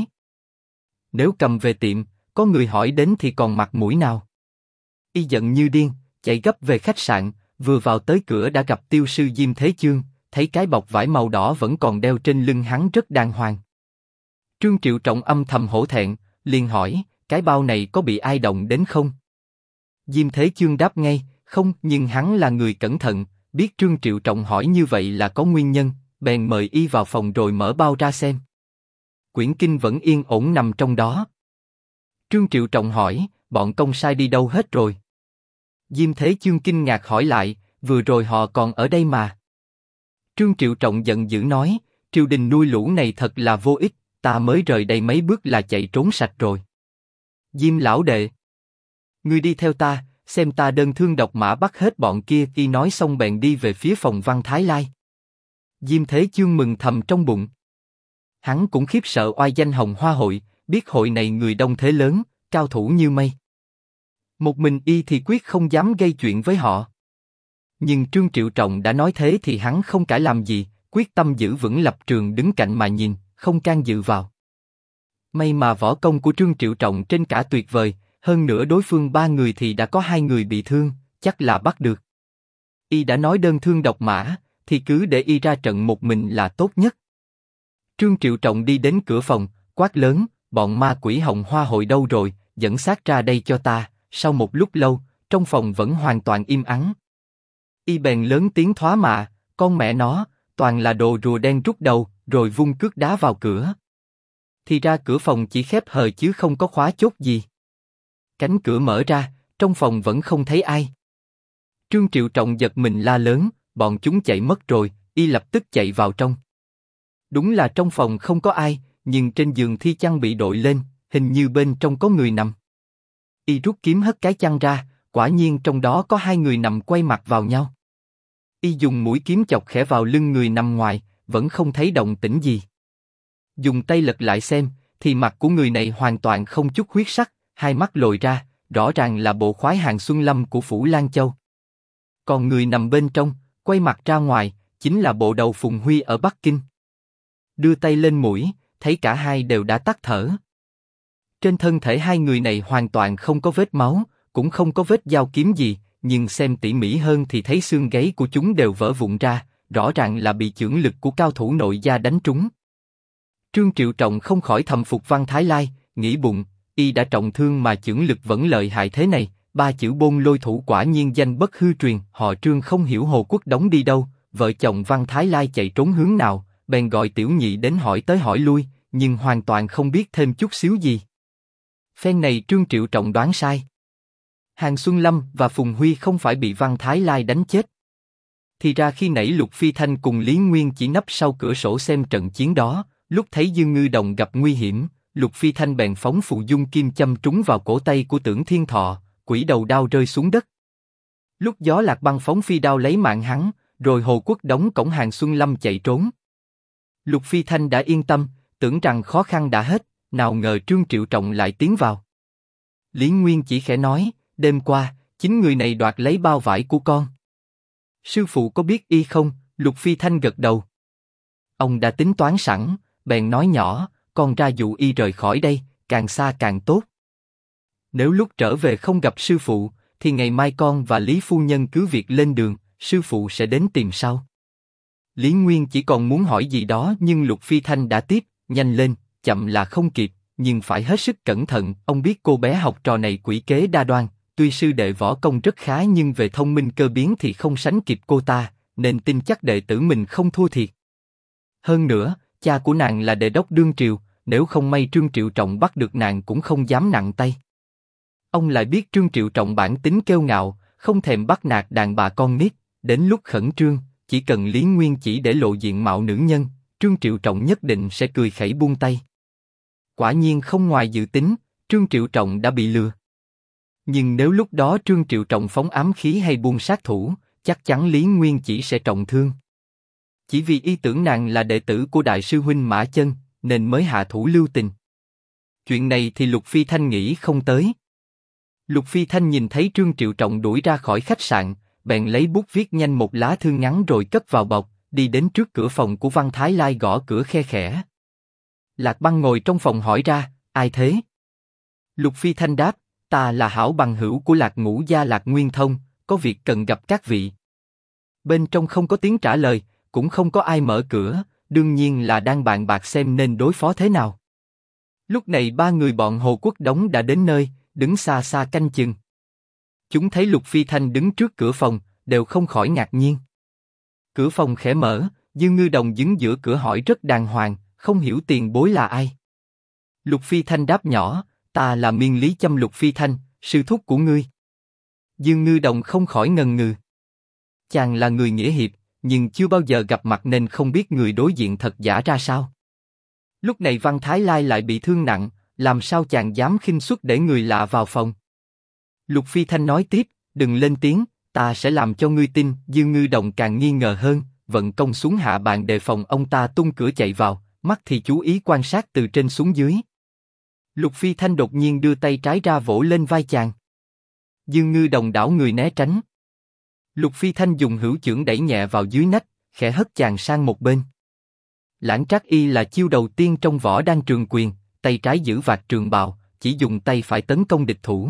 Nếu cầm về tiệm, có người hỏi đến thì còn mặt mũi nào? Y giận như điên, chạy gấp về khách sạn, vừa vào tới cửa đã gặp tiêu sư Diêm Thế Chương, thấy cái bọc vải màu đỏ vẫn còn đeo trên lưng hắn rất đàng hoàng. Trương Triệu Trọng âm thầm hổ thẹn, liền hỏi, cái bao này có bị ai động đến không? Diêm Thế Chương đáp ngay, không, nhưng hắn là người cẩn thận, biết Trương Triệu Trọng hỏi như vậy là có nguyên nhân, bèn mời y vào phòng rồi mở bao ra xem. Quyển kinh vẫn yên ổn nằm trong đó. Trương Triệu Trọng hỏi, bọn công sai đi đâu hết rồi? Diêm Thế Chương kinh ngạc hỏi lại, vừa rồi họ còn ở đây mà. Trương Triệu Trọng giận dữ nói, triều đình nuôi lũ này thật là vô ích, ta mới rời đây mấy bước là chạy trốn sạch rồi. Diêm lão đệ, ngươi đi theo ta, xem ta đơn thương độc mã bắt hết bọn kia. Y nói xong bèn đi về phía phòng Văn Thái Lai. Diêm Thế Chương mừng thầm trong bụng. Hắn cũng khiếp sợ oai danh Hồng Hoa hội, biết hội này người đông thế lớn, cao thủ như mây. Một mình y thì quyết không dám gây chuyện với họ. Nhưng Trương Triệu Trọng đã nói thế thì hắn không cãi làm gì, quyết tâm giữ vững lập trường đứng cạnh mà nhìn, không can dự vào. May mà võ công của Trương Triệu Trọng trên cả tuyệt vời, hơn nữa đối phương 3 người thì đã có 2 người bị thương, chắc là bắt được. Y đã nói đơn thương độc mã, thì cứ để y ra trận một mình là tốt nhất. Trương Triệu Trọng đi đến cửa phòng, quát lớn, bọn ma quỷ Hồng Hoa hội đâu rồi, dẫn xác ra đây cho ta. Sau một lúc lâu, trong phòng vẫn hoàn toàn im ắng. Y bèn lớn tiếng thoá mạ, con mẹ nó, toàn là đồ rùa đen rút đầu, rồi vung cước đá vào cửa. Thì ra cửa phòng chỉ khép hờ chứ không có khóa chốt gì. Cánh cửa mở ra, trong phòng vẫn không thấy ai. Trương Triệu Trọng giật mình la lớn, bọn chúng chạy mất rồi. Y lập tức chạy vào trong. Đúng là trong phòng không có ai, nhưng trên giường thi chăn bị đội lên, hình như bên trong có người nằm. Y rút kiếm hất cái chăn ra, quả nhiên trong đó có 2 người nằm quay mặt vào nhau. Y dùng mũi kiếm chọc khẽ vào lưng người nằm ngoài, vẫn không thấy động tĩnh gì. Dùng tay lật lại xem, thì mặt của người này hoàn toàn không chút huyết sắc, 2 mắt lồi ra, rõ ràng là bộ khoái Hàng Xuân Lâm của phủ Lan Châu. Còn người nằm bên trong, quay mặt ra ngoài, chính là bộ đầu Phùng Huy ở Bắc Kinh. Đưa tay lên mũi, thấy cả hai đều đã tắt thở. Trên thân thể 2 người này hoàn toàn không có vết máu, cũng không có vết dao kiếm gì, nhưng xem tỉ mỉ hơn thì thấy xương gáy của chúng đều vỡ vụn ra, rõ ràng là bị chưởng lực của cao thủ nội gia đánh trúng. Trương Triệu Trọng không khỏi thầm phục Văn Thái Lai, nghĩ bụng, y đã trọng thương mà chưởng lực vẫn lợi hại thế này, 3 chữ Bôn Lôi thủ quả nhiên danh bất hư truyền. Họ Trương không hiểu Hồ Quốc Đống đi đâu, vợ chồng Văn Thái Lai chạy trốn hướng nào, bèn gọi tiểu nhị đến hỏi tới hỏi lui, nhưng hoàn toàn không biết thêm chút xíu gì. Phen này Trương Triệu Trọng đoán sai. Hàng Xuân Lâm và Phùng Huy không phải bị Văn Thái Lai đánh chết. Thì ra khi nãy Lục Phi Thanh cùng Lý Nguyên chỉ nấp sau cửa sổ xem trận chiến đó, lúc thấy Dương Ngư Đồng gặp nguy hiểm, Lục Phi Thanh bèn phóng phụ dung kim châm trúng vào cổ tay của Tưởng Thiên Thọ, quỷ đầu đao rơi xuống đất. Lúc Gió Lạc Băng phóng phi đao lấy mạng hắn, rồi Hồ Quốc Đống cổng Hàng Xuân Lâm chạy trốn. Lục Phi Thanh đã yên tâm, tưởng rằng khó khăn đã hết, nào ngờ Trương Triệu Trọng lại tiến vào. Lý Nguyên chỉ khẽ nói, đêm qua, chính người này đoạt lấy bao vải của con. Sư phụ có biết y không? Lục Phi Thanh gật đầu. Ông đã tính toán sẵn, bèn nói nhỏ, con ra dụ y rời khỏi đây, càng xa càng tốt. Nếu lúc trở về không gặp sư phụ, thì thì ngày mai con và Lý phu nhân cứ việc lên đường, sư phụ sẽ đến tìm sau. Lý Nguyên chỉ còn muốn hỏi gì đó nhưng Lục Phi Thanh đã tiếp, nhanh lên, chậm là không kịp, nhưng phải hết sức cẩn thận. Ông biết cô bé học trò này quỷ kế đa đoan, tuy sư đệ võ công rất khá nhưng về thông minh cơ biến thì không sánh kịp cô ta, nên tin chắc đệ tử mình không thua thiệt. Hơn nữa, cha của nàng là Đề đốc đương triều, nếu không may Trương Triệu Trọng bắt được nàng cũng không dám nặng tay. Ông lại biết Trương Triệu Trọng bản tính kiêu ngạo, không thèm bắt nạt đàn bà con nít, đến lúc khẩn trương, chỉ cần Lý Nguyên chỉ để lộ diện mạo nữ nhân, Trương Triệu Trọng nhất định sẽ cười khẩy buông tay. Quả nhiên không ngoài dự tính, Trương Triệu Trọng đã bị lừa. Nhưng nếu lúc đó Trương Triệu Trọng phóng ám khí hay buông sát thủ, chắc chắn Lý Nguyên chỉ sẽ trọng thương. Chỉ vì y tưởng nàng là đệ tử của đại sư huynh Mã Chân, nên mới hạ thủ lưu tình. Chuyện này thì Lục Phi Thanh nghĩ không tới. Lục Phi Thanh nhìn thấy Trương Triệu Trọng đuổi ra khỏi khách sạn, bèn lấy bút viết nhanh một lá thư ngắn rồi cất vào bọc, đi đến trước cửa phòng của Văn Thái Lai gõ cửa khe khẽ. Lạc Băng ngồi trong phòng hỏi ra, ai thế? Lục Phi Thanh đáp, ta là hảo bằng hữu của Lạc Ngũ gia Lạc Nguyên Thông, có việc cần gặp các vị. Bên trong không có tiếng trả lời, cũng không có ai mở cửa, đương nhiên là đang bàn bạc xem nên đối phó thế nào. Lúc này ba người bọn Hồ Quốc Đống đã đến nơi, đứng xa xa canh chừng. Chúng thấy Lục Phi Thanh đứng trước cửa phòng, đều không khỏi ngạc nhiên. Cửa phòng khẽ mở, Dương Ngư Đồng đứng giữa cửa hỏi rất đàng hoàng, không hiểu tiền bối là ai. Lục Phi Thanh đáp nhỏ, ta là Miên Lý Châm Lục Phi Thanh, sư thúc của ngươi. Dương Ngư Đồng không khỏi ngần ngừ. Chàng là người nghĩa hiệp, nhưng chưa bao giờ gặp mặt nên không biết người đối diện thật giả ra sao. Lúc này Văn Thái Lai lại bị thương nặng, làm sao chàng dám khinh suất để người lạ vào phòng. Lục Phi Thanh nói tiếp, đừng lên tiếng, ta sẽ làm cho ngươi tin. Dương Ngư Đồng càng nghi ngờ hơn, vận công xuống hạ bàn đề phòng ông ta tung cửa chạy vào, mắt thì chú ý quan sát từ trên xuống dưới. Lục Phi Thanh đột nhiên đưa tay trái ra vỗ lên vai chàng. Dương Ngư Đồng đảo người né tránh. Lục Phi Thanh dùng hữu chưởng đẩy nhẹ vào dưới nách, khẽ hất chàng sang một bên. Lãng Trác Y là chiêu đầu tiên trong võ đan trường quyền, tay trái giữ vạt trường bào, chỉ dùng tay phải tấn công địch thủ.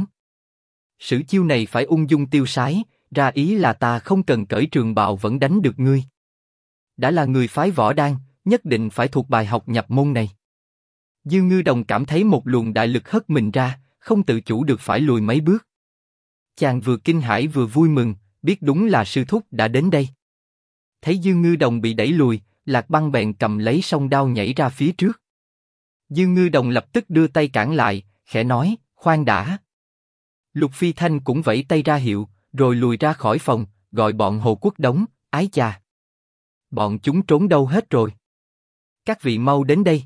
Sử chiêu này phải ung dung tiêu sái, ra ý là ta không cần cởi trường bào vẫn đánh được ngươi. Đã là người phái võ đan, nhất định phải thuộc bài học nhập môn này. Dương Ngư Đồng cảm thấy một luồng đại lực hất mình ra, không tự chủ được phải lùi mấy bước. Chàng vừa kinh hãi vừa vui mừng, biết đúng là sư thúc đã đến đây. Thấy Dương Ngư Đồng bị đẩy lùi, Lạc Băng bèn cầm lấy song đao nhảy ra phía trước. Dương Ngư Đồng lập tức đưa tay cản lại, khẽ nói, khoan đã. Lục Phi Thanh cũng vẫy tay ra hiệu, rồi lùi ra khỏi phòng, gọi bọn Hồ Quốc Đống, ái chà. Bọn chúng trốn đâu hết rồi? Các vị mau đến đây.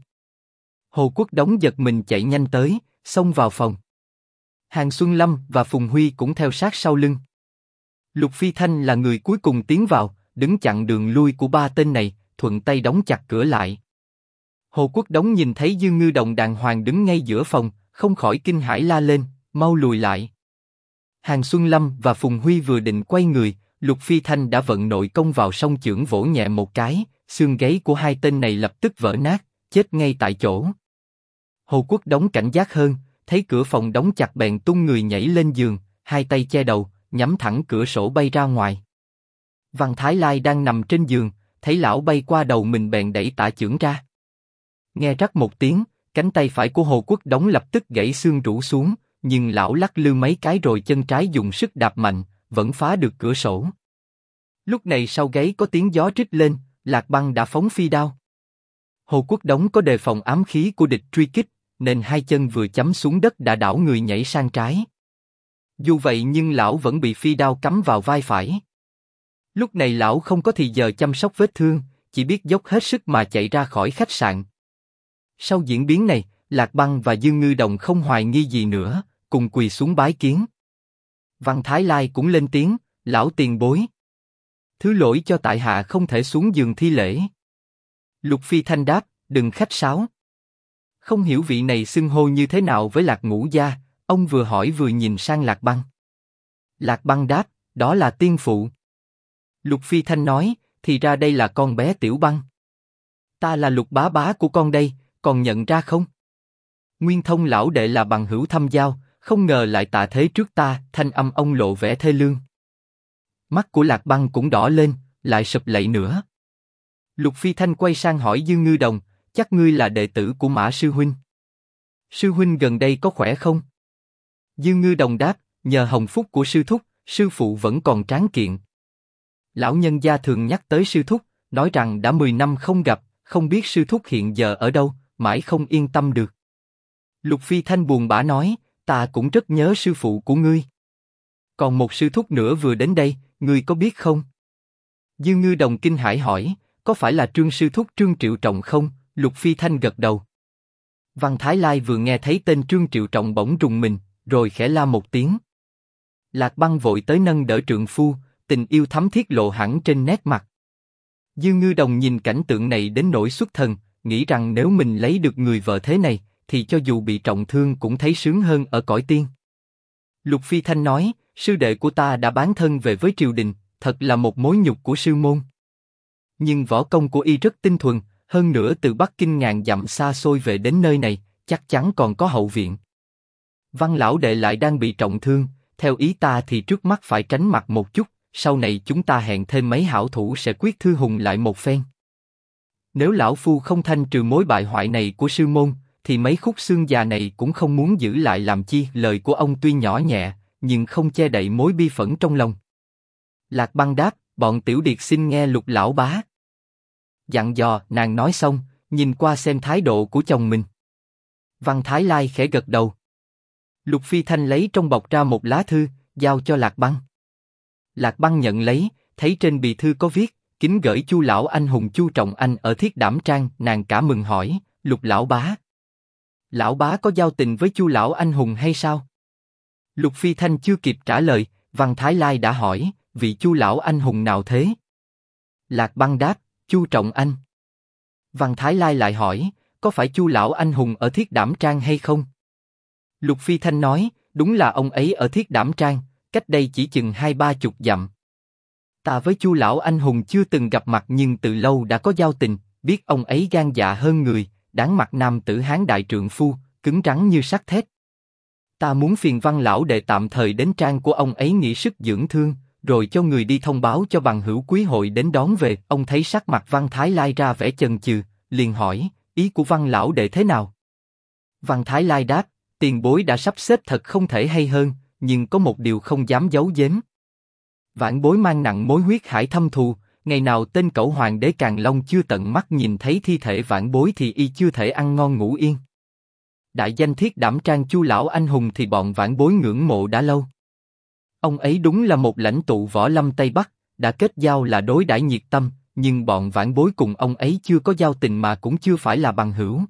Hồ Quốc Đống giật mình chạy nhanh tới, xông vào phòng. Hàn Xuân Lâm và Phùng Huy cũng theo sát sau lưng. Lục Phi Thanh là người cuối cùng tiến vào, đứng chặn đường lui của ba tên này, thuận tay đóng chặt cửa lại. Hồ Quốc Đống nhìn thấy Dương Ngư Đồng đàng hoàng đứng ngay giữa phòng, không khỏi kinh hãi la lên, mau lùi lại. Hàn Xuân Lâm và Phùng Huy vừa định quay người, Lục Phi Thanh đã vận nội công vào song chưởng vỗ nhẹ một cái, xương gáy của hai tên này lập tức vỡ nát, chết ngay tại chỗ. Hồ Quốc Đống cảnh giác hơn, thấy cửa phòng đóng chặt bèn tung người nhảy lên giường, hai tay che đầu, nhắm thẳng cửa sổ bay ra ngoài. Văn Thái Lai đang nằm trên giường, thấy lão bay qua đầu mình bèn đẩy tả chưởng ra. Nghe rắc một tiếng, cánh tay phải của Hồ Quốc Đống lập tức gãy xương rũ xuống, nhưng lão lắc lư mấy cái rồi chân trái dùng sức đạp mạnh, vẫn phá được cửa sổ. Lúc này sau gáy có tiếng gió rít lên, Lạc Băng đã phóng phi đao. Hồ Quốc Đống có đề phòng ám khí của địch truy kích, nên hai chân vừa chấm xuống đất đã đảo người nhảy sang trái. Dù vậy nhưng lão vẫn bị phi đao cắm vào vai phải. Lúc này lão không có thì giờ chăm sóc vết thương, chỉ biết dốc hết sức mà chạy ra khỏi khách sạn. Sau diễn biến này, Lạc Băng và Dương Ngư Đồng không hoài nghi gì nữa, cùng quỳ xuống bái kiến. Văn Thái Lai cũng lên tiếng, lão tiền bối. Thứ lỗi cho tại hạ không thể xuống giường thi lễ. Lục Phi Thanh đáp, đừng khách sáo. Không hiểu vị này xưng hô như thế nào với Lạc Ngũ gia, ông vừa hỏi vừa nhìn sang Lạc Băng. Lạc Băng đáp, đó là tiên phụ. Lục Phi Thanh nói, thì ra đây là con bé Tiểu Băng. Ta là Lục bá bá của con đây, còn nhận ra không? Nguyên Thông lão đệ là bằng hữu thâm giao, không ngờ lại tạ thế trước ta, thanh âm ông lộ vẻ thê lương. Mắt của Lạc Băng cũng đỏ lên, lại sụp lạy nữa. Lục Phi Thanh quay sang hỏi Dương Ngư Đồng, chắc ngươi là đệ tử của Mã sư huynh. Sư huynh gần đây có khỏe không? Dương Ngư Đồng đáp, nhờ hồng phúc của sư thúc, sư phụ vẫn còn tráng kiện. Lão nhân gia thường nhắc tới sư thúc, nói rằng đã 10 năm không gặp, không biết sư thúc hiện giờ ở đâu, mãi không yên tâm được. Lục Phi Thanh buồn bã nói, ta cũng rất nhớ sư phụ của ngươi. Còn một sư thúc nữa vừa đến đây, ngươi có biết không? Dương Ngư Đồng kinh hãi hỏi, có phải là Trương sư thúc Trương Triệu Trọng không? Lục Phi Thanh gật đầu. Văn Thái Lai vừa nghe thấy tên Trương Triệu Trọng bỗng rùng mình, rồi khẽ la một tiếng. Lạc Băng vội tới nâng đỡ trượng phu, tình yêu thắm thiết lộ hẳn trên nét mặt. Dương Ngư Đồng nhìn cảnh tượng này đến nỗi xuất thần, nghĩ rằng nếu mình lấy được người vợ thế này, thì cho dù bị trọng thương cũng thấy sướng hơn ở cõi tiên. Lục Phi Thanh nói, sư đệ của ta đã bán thân về với triều đình, thật là một mối nhục của sư môn. Nhưng võ công của y rất tinh thuần, hơn nữa từ Bắc Kinh ngàn dặm xa xôi về đến nơi này, chắc chắn còn có hậu viện. Văn lão đệ lại đang bị trọng thương, theo ý ta thì trước mắt phải tránh mặt một chút, sau này chúng ta hẹn thêm mấy hảo thủ sẽ quyết thư hùng lại một phen. Nếu lão phu không thanh trừ mối bại hoại này của sư môn, thì mấy khúc xương già này cũng không muốn giữ lại làm chi. Lời của ông tuy nhỏ nhẹ, nhưng không che đậy mối bi phẫn trong lòng. Lạc Băng đáp, bọn tiểu điệt xin nghe Lục lão bá dặn dò. Nàng nói xong, nhìn qua xem thái độ của chồng mình. Văn Thái Lai khẽ gật đầu. Lục Phi Thanh lấy trong bọc ra một lá thư, giao cho Lạc Băng. Lạc Băng nhận lấy, thấy trên bì thư có viết, kính gửi Chu lão anh hùng Chu Trọng Anh ở Thiết Đảm Trang. Nàng cả mừng hỏi, Lục lão bá có giao tình với Chu lão anh hùng hay sao? Lục Phi Thanh chưa kịp trả lời, Văn Thái Lai đã hỏi, vị Chu lão anh hùng nào thế? Lạc Băng đáp, Chu Trọng Anh. Văn Thái Lai lại hỏi, có phải Chu lão anh hùng ở Thiết Đảm Trang hay không? Lục Phi Thanh nói, đúng là ông ấy ở Thiết Đảm Trang, cách đây chỉ chừng 20-30 dặm. Ta với Chu lão anh hùng chưa từng gặp mặt nhưng từ lâu đã có giao tình, biết ông ấy gan dạ hơn người, đáng mặt nam tử hán đại trượng phu, cứng rắn như sắt thép. Ta muốn phiền Văn lão đệ tạm thời đến trang của ông ấy nghỉ sức dưỡng thương, rồi cho người đi thông báo cho bằng hữu quý hội đến đón về. Ông thấy sắc mặt Văn Thái Lai ra vẻ chần chừ, liền hỏi, ý của Văn lão đệ thế nào? Văn Thái Lai đáp, tiền bối đã sắp xếp thật không thể hay hơn, nhưng có một điều không dám giấu giếm. Vãn bối mang nặng mối huyết hải thâm thù, ngày nào tên cẩu hoàng đế Càn Long chưa tận mắt nhìn thấy thi thể vãn bối thì y chưa thể ăn ngon ngủ yên. Đại danh Thiết Đảm Trang Chu lão anh hùng thì bọn vãn bối ngưỡng mộ đã lâu. Ông ấy đúng là một lãnh tụ võ lâm Tây Bắc, đã kết giao là đối đãi nhiệt tâm, nhưng bọn vãn bối cùng ông ấy chưa có giao tình mà cũng chưa phải là bằng hữu.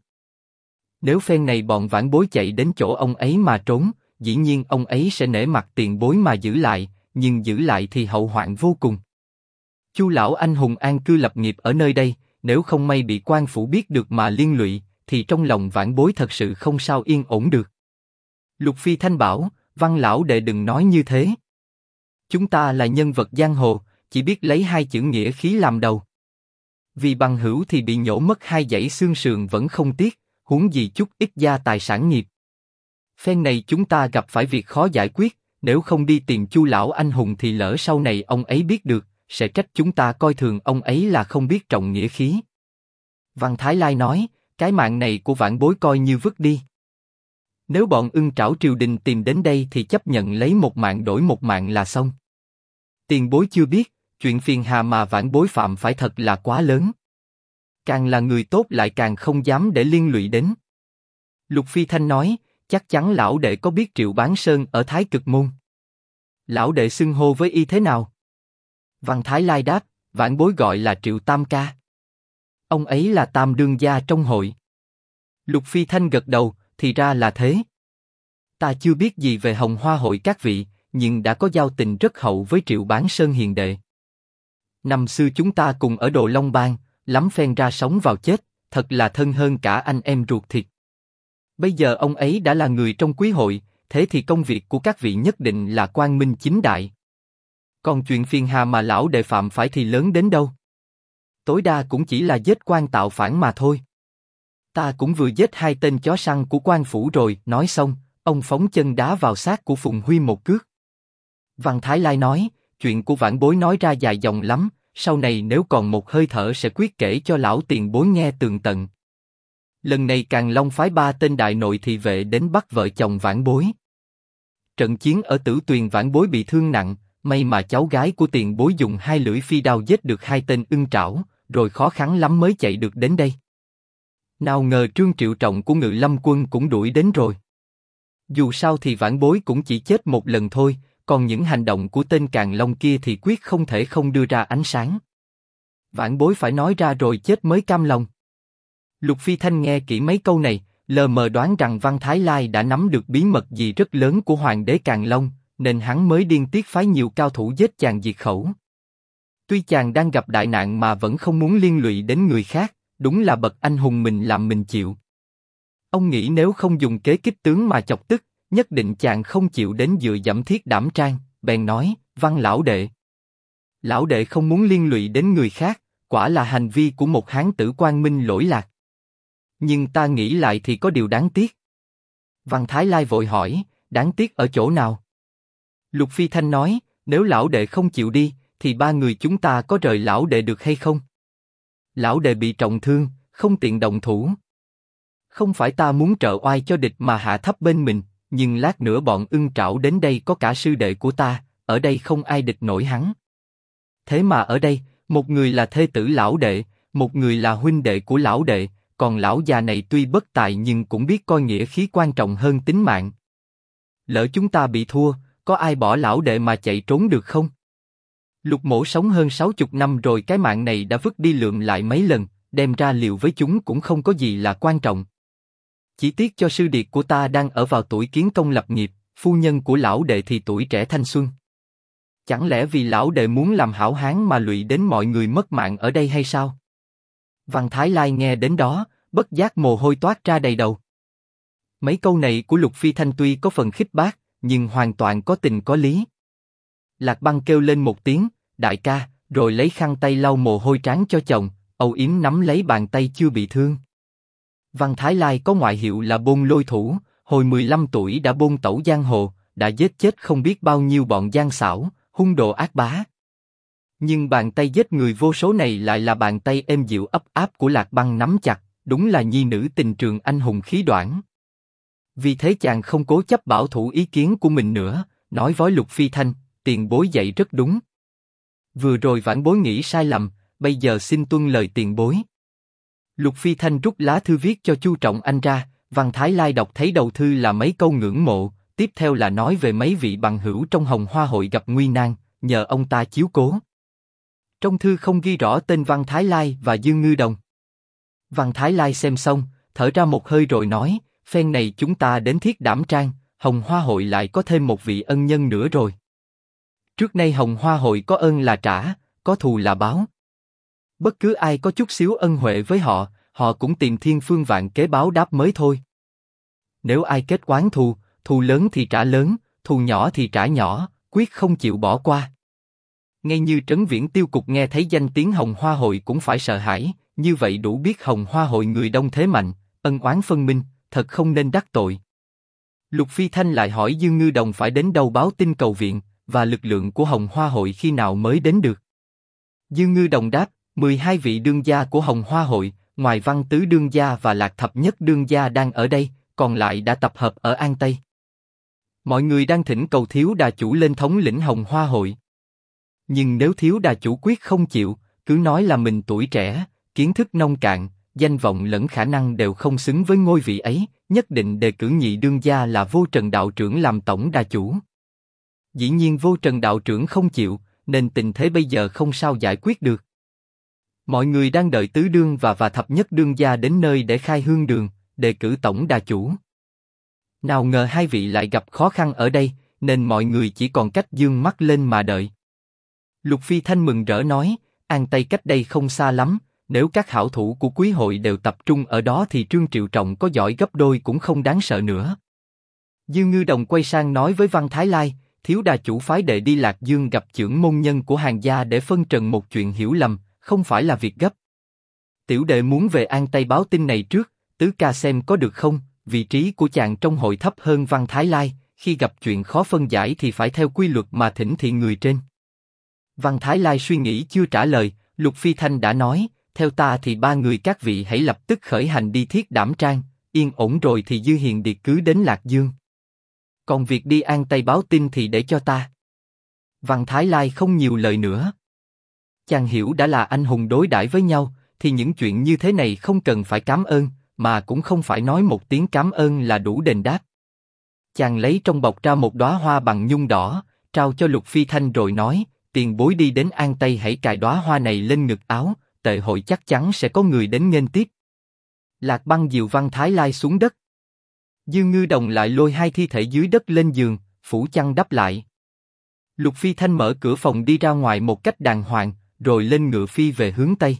Nếu phen này bọn vãn bối chạy đến chỗ ông ấy mà trốn, dĩ nhiên ông ấy sẽ nể mặt tiền bối mà giữ lại, nhưng giữ lại thì hậu hoạn vô cùng. Chu lão anh hùng an cư lập nghiệp ở nơi đây, nếu không may bị quan phủ biết được mà liên lụy, thì trong lòng vãn bối thật sự không sao yên ổn được. Lục Phi Thanh bảo, Văn lão đệ đừng nói như thế. Chúng ta là nhân vật giang hồ, chỉ biết lấy hai chữ nghĩa khí làm đầu. Vì bằng hữu thì bị nhổ mất 2 dãy xương sườn vẫn không tiếc, huống gì chút ít gia tài sản nghiệp. Phen này chúng ta gặp phải việc khó giải quyết, nếu không đi tìm Chu lão anh hùng thì lỡ sau này ông ấy biết được, sẽ trách chúng ta coi thường ông ấy là không biết trọng nghĩa khí. Văn Thái Lai nói, cái mạng này của vãn bối coi như vứt đi. Nếu bọn Ưng Trảo triều đình tìm đến đây thì chấp nhận lấy một mạng đổi một mạng là xong. Tiền bối chưa biết, chuyện phiền hà mà vãn bối phạm phải thật là quá lớn. Càng là người tốt lại càng không dám để liên lụy đến. Lục Phi Thanh nói, chắc chắn lão đệ có biết Triệu Bán Sơn ở Thái Cực Môn. Lão đệ xưng hô với y thế nào? Văn Thái Lai đáp, vãn bối gọi là Triệu Tam Ca. Ông ấy là tam đương gia trong hội. Lục Phi Thanh gật đầu, thì ra là thế. Ta chưa biết gì về Hồng Hoa hội các vị, nhưng đã có giao tình rất hậu với Triệu Bán Sơn hiền đệ. Năm xưa chúng ta cùng ở Đồ Long Bang, lắm phen ra sống vào chết, thật là thân hơn cả anh em ruột thịt. Bây giờ ông ấy đã là người trong quý hội, thế thì công việc của các vị nhất định là quang minh chính đại. Còn chuyện phiền hà mà lão đệ phạm phải thì lớn đến đâu? Tối đa cũng chỉ là giết quan tạo phản mà thôi. Ta cũng vừa giết 2 tên chó săn của quan phủ rồi. Nói xong, Ông phóng chân đá vào xác của Phùng Huy một cước. Văn Thái Lai nói, chuyện của vãn bối nói ra dài dòng lắm, sau này nếu còn một hơi thở sẽ quyết kể cho lão tiền bối nghe tường tận. Lần này Càn Long phái 3 tên đại nội thị vệ đến bắt vợ chồng vãn bối. Trận chiến ở Tử Tuyền vãn bối bị thương nặng, may mà cháu gái của tiền bối dùng 2 lưỡi phi đao giết được 2 tên ưng trảo, rồi khó khăn lắm mới chạy được đến đây. Nào ngờ Trương Triệu Trọng của Ngự Lâm quân cũng đuổi đến rồi. Dù sao thì vãn bối cũng chỉ chết một lần thôi, còn những hành động của tên Càn Long kia thì quyết không thể không đưa ra ánh sáng. Vãn bối phải nói ra rồi chết mới cam lòng. Lục Phi Thanh nghe kỹ mấy câu này, lờ mờ đoán rằng Văn Thái Lai đã nắm được bí mật gì rất lớn của Hoàng đế Càn Long, nên hắn mới điên tiết phái nhiều cao thủ giết chàng diệt khẩu. Tuy chàng đang gặp đại nạn mà vẫn không muốn liên lụy đến người khác, đúng là bậc anh hùng mình làm mình chịu. Ông nghĩ nếu không dùng kế kích tướng mà chọc tức, nhất định chàng không chịu đến dựa dẫm Thiết Đảm Trang, bèn nói, Văn lão đệ. Lão đệ không muốn liên lụy đến người khác, quả là hành vi của một hán tử quang minh lỗi lạc. Nhưng ta nghĩ lại thì có điều đáng tiếc. Văn Thái Lai vội hỏi, đáng tiếc ở chỗ nào? Lục Phi Thanh nói, nếu lão đệ không chịu đi, thì 3 người chúng ta có rời lão đệ được hay không? Lão đệ bị trọng thương, không tiện động thủ. Không phải ta muốn trợ oai cho địch mà hạ thấp bên mình, nhưng lát nữa bọn ưng trảo đến đây có cả sư đệ của ta, ở đây không ai địch nổi hắn. Thế mà ở đây, một người là thê tử lão đệ, một người là huynh đệ của lão đệ, còn lão già này tuy bất tài nhưng cũng biết coi nghĩa khí quan trọng hơn tính mạng. Lỡ chúng ta bị thua, có ai bỏ lão đệ mà chạy trốn được không? Lục Mỗ sống hơn 60 năm rồi, cái mạng này đã vứt đi lượm lại mấy lần, đem ra liều với chúng cũng không có gì là quan trọng. Chỉ tiếc cho sư điệt của ta đang ở vào tuổi kiến công lập nghiệp, phu nhân của lão đệ thì tuổi trẻ thanh xuân. Chẳng lẽ vì lão đệ muốn làm hảo hán mà lụy đến mọi người mất mạng ở đây hay sao? Văn Thái Lai nghe đến đó, bất giác mồ hôi toát ra đầy đầu. Mấy câu này của Lục Phi Thanh tuy có phần khích bác, nhưng hoàn toàn có tình có lý. Lạc Băng kêu lên một tiếng, đại ca, rồi lấy khăn tay lau mồ hôi trán cho chồng, âu yếm nắm lấy bàn tay chưa bị thương. Văn Thái Lai có ngoại hiệu là Bôn Lôi Thủ, hồi 15 tuổi đã bôn tẩu giang hồ, đã giết chết không biết bao nhiêu bọn gian xảo, hung đồ ác bá. Nhưng bàn tay giết người vô số này lại là bàn tay êm dịu ấp áp của Lạc Băng nắm chặt, đúng là nhi nữ tình trường anh hùng khí đoản. Vì thế chàng không cố chấp bảo thủ ý kiến của mình nữa, nói với Lục Phi Thanh, tiền bối dạy rất đúng. Vừa rồi vãn bối nghĩ sai lầm, bây giờ xin tuân lời tiền bối. Lục Phi Thanh rút lá thư viết cho Chu Trọng Anh ra, Văn Thái Lai đọc thấy đầu thư là mấy câu ngưỡng mộ, tiếp theo là nói về mấy vị bằng hữu trong Hồng Hoa hội gặp nguy nan, nhờ ông ta chiếu cố. Trong thư không ghi rõ tên Văn Thái Lai và Dương Ngư Đồng. Văn Thái Lai xem xong, thở ra một hơi rồi nói, phen này chúng ta đến Thiết Đảm Trang, Hồng Hoa hội lại có thêm một vị ân nhân nữa rồi. Trước nay Hồng Hoa hội có ơn là trả, có thù là báo. Bất cứ ai có chút xíu ân huệ với họ, họ cũng tìm thiên phương vạn kế báo đáp mới thôi. Nếu ai kết oán thù, thù lớn thì trả lớn, thù nhỏ thì trả nhỏ, quyết không chịu bỏ qua. Ngay như Trấn Viễn Tiêu Cục nghe thấy danh tiếng Hồng Hoa hội cũng phải sợ hãi, như vậy đủ biết Hồng Hoa hội người đông thế mạnh, ân oán phân minh, thật không nên đắc tội. Lục Phi Thanh lại hỏi Dương Ngư Đồng phải đến đâu báo tin cầu viện, và lực lượng của Hồng Hoa hội khi nào mới đến được. Dương Ngư Đồng đáp, 12 vị đương gia của Hồng Hoa hội, ngoài Văn Tứ đương gia và Lạc Thập Nhất đương gia đang ở đây, còn lại đã tập hợp ở An Tây. Mọi người đang thỉnh cầu thiếu đà chủ lên thống lĩnh Hồng Hoa hội. Nhưng nếu thiếu đà chủ quyết không chịu, cứ nói là mình tuổi trẻ, kiến thức nông cạn, danh vọng lẫn khả năng đều không xứng với ngôi vị ấy, nhất định đề cử nhị đương gia là Vô Trần đạo trưởng làm tổng đà chủ. Dĩ nhiên Vô Trần đạo trưởng không chịu, nên tình thế bây giờ không sao giải quyết được. Mọi người đang đợi tứ đương và thập nhất đương gia đến nơi để khai hương đường, đề cử tổng đà chủ. Nào ngờ hai vị lại gặp khó khăn ở đây, nên mọi người chỉ còn cách dương mắt lên mà đợi. Lục Phi Thanh mừng rỡ nói, An Tây cách đây không xa lắm, nếu các hảo thủ của quý hội đều tập trung ở đó thì Trương Triệu Trọng có giỏi gấp đôi cũng không đáng sợ nữa. Dương Ngư Đồng quay sang nói với Văn Thái Lai, thiếu đà chủ phái đệ đi Lạc Dương gặp chưởng môn nhân của Hàn gia để phân trần một chuyện hiểu lầm, không phải là việc gấp. Tiểu đệ muốn về An Tây báo tin này trước, tứ ca xem có được không? vị trí của chàng trong hội thấp hơn Văn Thái Lai, khi gặp chuyện khó phân giải thì phải theo quy luật mà thỉnh thị người trên. Văn Thái Lai suy nghĩ chưa trả lời, Lục Phi Thanh đã nói, theo ta thì ba người các vị hãy lập tức khởi hành đi Thiết Đảm Trang, yên ổn rồi thì Dư Hiền Điệt cứ đến Lạc Dương. Còn việc đi An Tây báo tin thì để cho ta. Văn Thái Lai không nhiều lời nữa. Chàng hiểu đã là anh hùng đối đãi với nhau, thì những chuyện như thế này không cần phải cảm ơn, mà cũng không phải nói một tiếng cảm ơn là đủ đền đáp. Chàng lấy trong bọc ra một đóa hoa bằng nhung đỏ, trao cho Lục Phi Thanh rồi nói, tiền bối đi đến An Tây hãy cài đóa hoa này lên ngực áo, tệ hội chắc chắn sẽ có người đến nghênh tiếp. Lạc Băng dìu Văn Thái Lai xuống đất. Dư Ngư Đồng lại lôi hai thi thể dưới đất lên giường, phủ chăn đắp lại. Lục Phi Thanh mở cửa phòng đi ra ngoài một cách đàng hoàng, rồi lên ngựa phi về hướng Tây.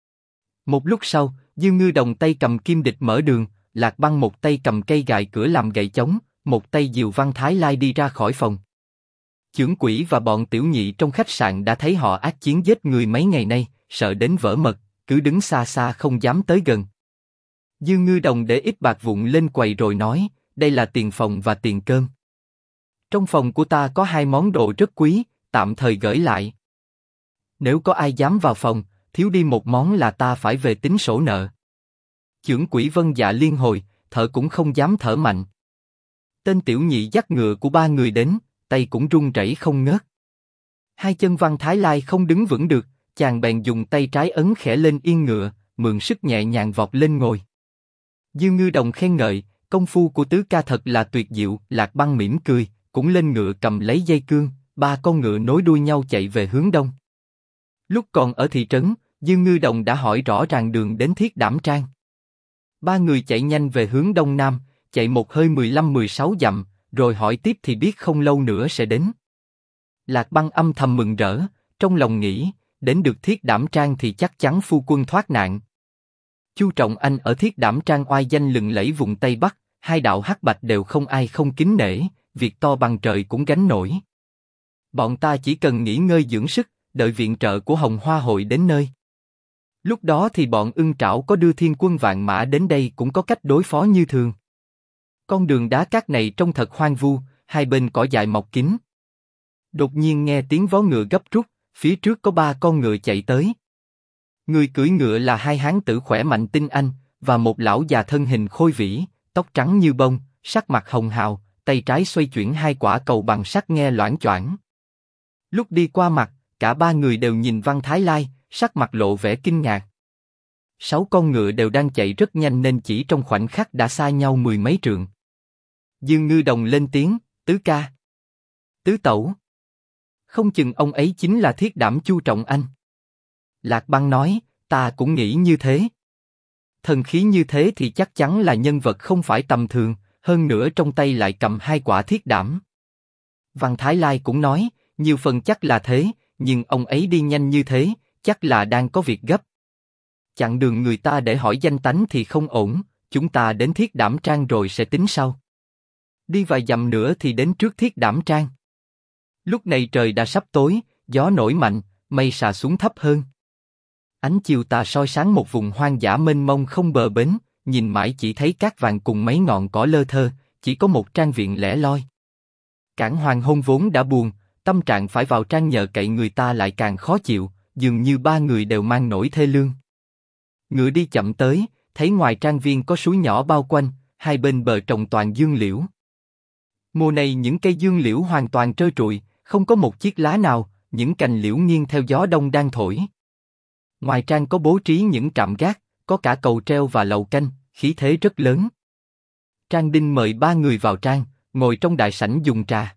Một lúc sau, Dư Ngư Đồng tay cầm kim địch mở đường, Lạc Băng một tay cầm cây gài cửa làm gậy chống, một tay dìu Văn Thái Lai đi ra khỏi phòng. Chưởng Quỷ và bọn tiểu nhị trong khách sạn đã thấy họ ác chiến giết người mấy ngày nay, sợ đến vỡ mật, cứ đứng xa xa không dám tới gần. Dư Ngư Đồng để ít bạc vụn lên quầy rồi nói, đây là tiền phòng và tiền cơm. Trong phòng của ta có hai món đồ rất quý, tạm thời gửi lại. Nếu có ai dám vào phòng, thiếu đi một món là ta phải về tính sổ nợ. Chưởng Quỷ vâng dạ liên hồi, thở cũng không dám thở mạnh. Tên tiểu nhị dắt ngựa của ba người đến, tay cũng run rẩy không ngớt. Hai chân Văn Thái Lai không đứng vững được, chàng bèn dùng tay trái ấn khẽ lên yên ngựa, mượn sức nhẹ nhàng vọt lên ngồi. Dư Ngư Đồng khen ngợi, công phu của tứ ca thật là tuyệt diệu. Lạc Băng mỉm cười, cũng lên ngựa cầm lấy dây cương, ba con ngựa nối đuôi nhau chạy về hướng đông. Lúc còn ở thị trấn, Dư Ngư Đồng đã hỏi rõ ràng đường đến Thiết Đảm Trang. Ba người chạy nhanh về hướng đông nam, chạy một hơi 15-16 dặm, rồi hỏi tiếp thì biết không lâu nữa sẽ đến. Lạc Băng âm thầm mừng rỡ, trong lòng nghĩ, đến được Thiết Đảm Trang thì chắc chắn phu quân thoát nạn. Chu Trọng Anh ở Thiết Đảm Trang oai danh lừng lẫy vùng Tây Bắc, hai đạo hắc bạch đều không ai không kính nể, việc to bằng trời cũng gánh nổi. Bọn ta chỉ cần nghỉ ngơi dưỡng sức, đợi viện trợ của Hồng Hoa hội đến nơi. Lúc đó thì bọn Ưng Trảo có đưa thiên quân vạn mã đến đây cũng có cách đối phó như thường. Con đường đá cát này trông thật hoang vu, hai bên cỏ dại mọc kín. Đột nhiên nghe tiếng vó ngựa gấp rút, phía trước có ba con ngựa chạy tới. Người cưỡi ngựa là hai hán tử khỏe mạnh tinh anh, và một lão già thân hình khôi vĩ, tóc trắng như bông, sắc mặt hồng hào, tay trái xoay chuyển hai quả cầu bằng sắt nghe loảng choảng. Lúc đi qua mặt, cả ba người đều nhìn Văn Thái Lai, sắc mặt lộ vẻ kinh ngạc. 6 con ngựa đều đang chạy rất nhanh nên chỉ trong khoảnh khắc đã xa nhau 10 mấy trượng. Dương Ngư Đồng lên tiếng, tứ ca, tứ tẩu, không chừng ông ấy chính là Thiết Đảm Chu Trọng Anh. Lạc Băng nói, ta cũng nghĩ như thế. Thần khí như thế thì chắc chắn là nhân vật không phải tầm thường, hơn nữa trong tay lại cầm hai quả thiết đảm. Văn Thái Lai cũng nói, nhiều phần chắc là thế, nhưng ông ấy đi nhanh như thế, chắc là đang có việc gấp. Chặn đường người ta để hỏi danh tánh thì không ổn, chúng ta đến Thiết Đảm Trang rồi sẽ tính sau. Đi vài dặm nữa thì đến trước Thiết Đảm Trang. Lúc này trời đã sắp tối, gió nổi mạnh, mây xà xuống thấp hơn. Ánh chiều tà soi sáng một vùng hoang dã mênh mông không bờ bến, nhìn mãi chỉ thấy cát vàng cùng mấy ngọn cỏ lơ thơ, chỉ có một trang viện lẻ loi. Cảng hoàng hôn vốn đã buồn, tâm trạng phải vào trang nhờ cậy người ta lại càng khó chịu, dường như ba người đều mang nỗi thê lương. Ngựa đi chậm tới, thấy ngoài trang viên có suối nhỏ bao quanh, hai bên bờ trồng toàn dương liễu. Mùa này những cây dương liễu hoàn toàn trơ trụi, không có một chiếc lá nào, những cành liễu nghiêng theo gió đông đang thổi. Ngoài trang có bố trí những trạm gác, có cả cầu treo và lầu canh, khí thế rất lớn. Trang Đinh mời ba người vào trang, ngồi trong đại sảnh dùng trà.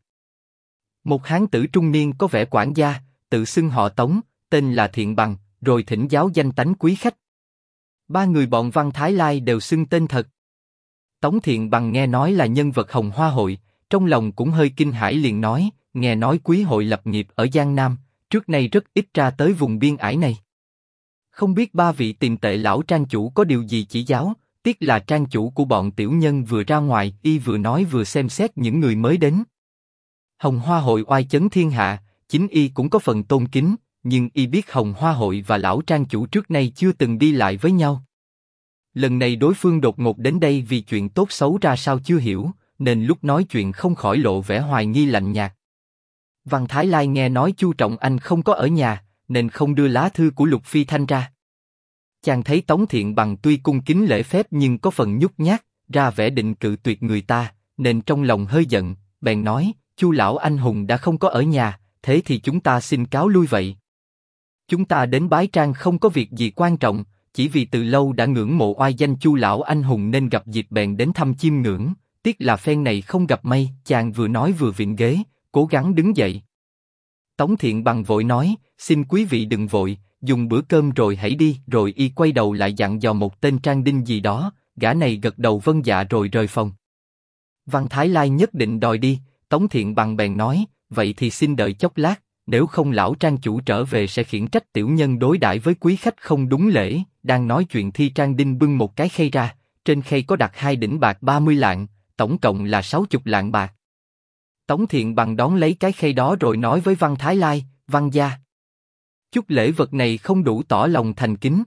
Một hán tử trung niên có vẻ quản gia, tự xưng họ Tống, tên là Thiện Bằng, rồi thỉnh giáo danh tánh quý khách. Ba người bọn Văn Thái Lai đều xưng tên thật. Tống Thiện Bằng nghe nói là nhân vật Hồng Hoa hội, trong lòng cũng hơi kinh hãi liền nói, nghe nói quý hội lập nghiệp ở Giang Nam, trước nay rất ít ra tới vùng biên ải này. Không biết ba vị tìm tệ lão trang chủ có điều gì chỉ giáo, tiếc là trang chủ của bọn tiểu nhân vừa ra ngoài, y vừa nói vừa xem xét những người mới đến. Hồng Hoa hội oai chấn thiên hạ, chính y cũng có phần tôn kính, nhưng y biết Hồng Hoa hội và lão trang chủ trước nay chưa từng đi lại với nhau. Lần này đối phương đột ngột đến đây vì chuyện tốt xấu ra sao chưa hiểu, nên lúc nói chuyện không khỏi lộ vẻ hoài nghi lạnh nhạt. Văn Thái Lai nghe nói Chu Trọng Anh không có ở nhà, nên không đưa lá thư của Lục Phi Thanh ra. Chàng thấy Tống Thiện Bằng tuy cung kính lễ phép nhưng có phần nhút nhát, ra vẻ định cự tuyệt người ta, nên trong lòng hơi giận, bèn nói, Chu lão anh hùng đã không có ở nhà, thế thì chúng ta xin cáo lui vậy. Chúng ta đến bái trang không có việc gì quan trọng, chỉ vì từ lâu đã ngưỡng mộ oai danh Chu lão anh hùng nên gặp dịp bèn đến thăm chiêm ngưỡng, tiếc là phen này không gặp may. Chàng vừa nói vừa vịn ghế, cố gắng đứng dậy. Tống Thiện Bằng vội nói, xin quý vị đừng vội, dùng bữa cơm rồi hãy đi. Rồi y quay đầu lại dặn dò một tên Trang Đinh gì đó, gã này gật đầu vâng dạ rồi rời phòng. Văn Thái Lai nhất định đòi đi, Tống Thiện Bằng bèn nói, vậy thì xin đợi chốc lát, nếu không lão Trang chủ trở về sẽ khiển trách tiểu nhân đối đãi với quý khách không đúng lễ. Đang nói chuyện thì Trang Đinh bưng một cái khay ra, trên khay có đặt 2 đỉnh bạc 30 lạng, tổng cộng là 60 lạng bạc. Tống Thiện Bằng đón lấy cái khay đó rồi nói với Văn Thái Lai, Văn gia, chút lễ vật này không đủ tỏ lòng thành kính.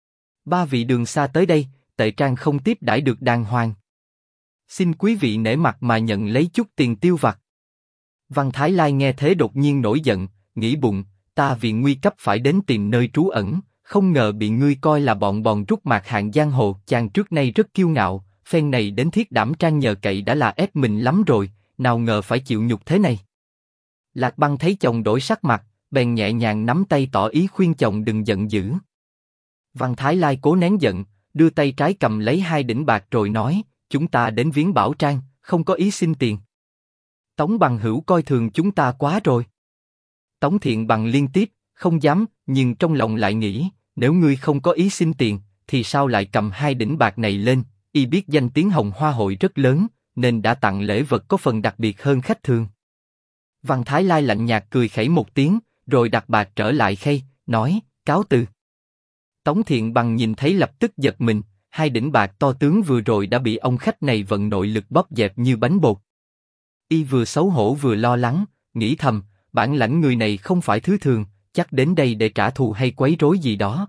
3 vị đường xa tới đây, tệ trang không tiếp đãi được đàng hoàng. Xin quý vị nể mặt mà nhận lấy chút tiền tiêu vặt. Văn Thái Lai nghe thế đột nhiên nổi giận, nghĩ bụng, ta vì nguy cấp phải đến tìm nơi trú ẩn, không ngờ bị ngươi coi là bọn bòn rút mạc hạng giang hồ. Chàng trước nay rất kiêu ngạo, phen này đến Thiết Đảm Trang nhờ cậy đã là ép mình lắm rồi, nào ngờ phải chịu nhục thế này. Lạc Băng thấy chồng đổi sắc mặt, bèn nhẹ nhàng nắm tay tỏ ý khuyên chồng đừng giận dữ. Văn Thái Lai cố nén giận, đưa tay trái cầm lấy 2 đỉnh bạc rồi nói, chúng ta đến viếng Bảo Trang, không có ý xin tiền. Tống bằng hữu coi thường chúng ta quá rồi. Tống Thiện Bằng liên tiếp, không dám, nhưng trong lòng lại nghĩ, nếu ngươi không có ý xin tiền, thì sao lại cầm 2 đỉnh bạc này lên? Y biết danh tiếng Hồng Hoa hội rất lớn, nên đã tặng lễ vật có phần đặc biệt hơn khách thường. Văn Thái Lai lạnh nhạt cười khẩy một tiếng, rồi đặt bạc trở lại khay, nói, cáo từ. Tống Thiện Bằng nhìn thấy lập tức giật mình, 2 đỉnh bạc to tướng vừa rồi đã bị ông khách này vận nội lực bóp dẹp như bánh bột. Y vừa xấu hổ vừa lo lắng, nghĩ thầm, bản lãnh người này không phải thứ thường, chắc đến đây để trả thù hay quấy rối gì đó.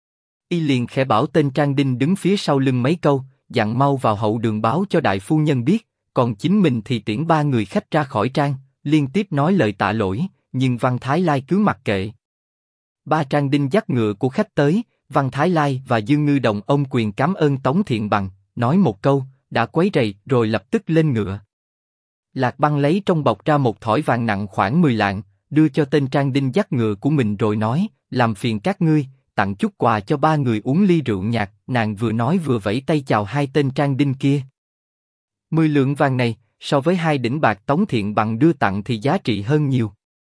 Y liền khẽ bảo tên Trang Đinh đứng phía sau lưng mấy câu, dặn mau vào hậu đường báo cho đại phu nhân biết, còn chính mình thì tiễn 3 người khách ra khỏi trang, liên tiếp nói lời tạ lỗi, nhưng Văn Thái Lai cứ mặc kệ. 3 Trang Đinh dắt ngựa của khách tới, Văn Thái Lai và Dương Ngư Đồng ôm quyền cảm ơn Tống Thiện Bằng, nói một câu, đã quấy rầy, rồi lập tức lên ngựa. Lạc Băng lấy trong bọc ra một thỏi vàng nặng khoảng 10 lạng, đưa cho tên Trang Đinh dắt ngựa của mình rồi nói, làm phiền các ngươi, tặng chút quà cho 3 người uống ly rượu nhạt. Nàng vừa nói vừa vẫy tay chào 2 tên Trang Đinh kia. 10 lượng vàng này, so với 2 đỉnh bạc Tống Thiện Bằng đưa tặng thì giá trị hơn nhiều.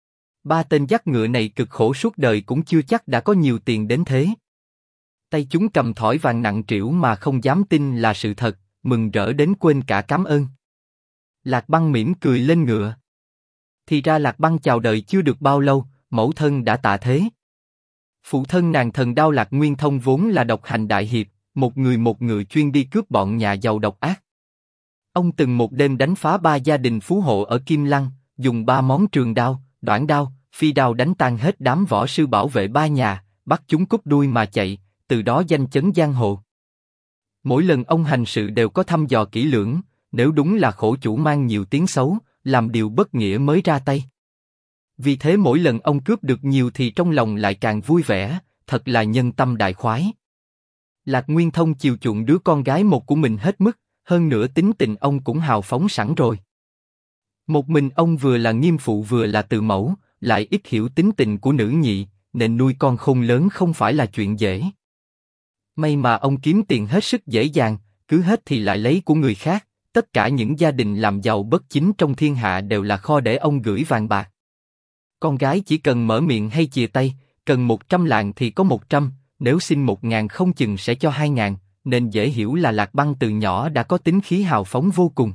3 tên dắt ngựa này cực khổ suốt đời cũng chưa chắc đã có nhiều tiền đến thế. Tay chúng cầm thỏi vàng nặng trĩu mà không dám tin là sự thật, mừng rỡ đến quên cả cảm ơn. Lạc Băng mỉm cười lên ngựa. Thì ra Lạc Băng chào đời chưa được bao lâu, mẫu thân đã tạ thế. Phụ thân nàng Thần Đao Lạc Nguyên Thông vốn là độc hành đại hiệp, một người một ngựa chuyên đi cướp bọn nhà giàu độc ác. Ông từng một đêm đánh phá 3 gia đình phú hộ ở Kim Lăng, dùng 3 món trường đao, đoản đao, phi đao đánh tan hết đám võ sư bảo vệ 3 nhà, bắt chúng cúp đuôi mà chạy, từ đó danh chấn giang hồ. Mỗi lần ông hành sự đều có thăm dò kỹ lưỡng, nếu đúng là khổ chủ mang nhiều tiếng xấu, làm điều bất nghĩa mới ra tay. Vì thế mỗi lần ông cướp được nhiều thì trong lòng lại càng vui vẻ, thật là nhân tâm đại khoái. Lạc Nguyên Thông chiều chuộng đứa con gái một của mình hết mức, hơn nữa tính tình ông cũng hào phóng sẵn rồi. Một mình ông vừa là nghiêm phụ vừa là từ mẫu, lại ít hiểu tính tình của nữ nhị, nên nuôi con khôn lớn không phải là chuyện dễ. May mà ông kiếm tiền hết sức dễ dàng, cứ hết thì lại lấy của người khác, tất cả những gia đình làm giàu bất chính trong thiên hạ đều là kho để ông gửi vàng bạc. Con gái chỉ cần mở miệng hay chìa tay, cần 100 lạng thì có 100, nếu xin 1.000 không chừng sẽ cho 2.000, nên dễ hiểu là Lạc Băng từ nhỏ đã có tính khí hào phóng vô cùng.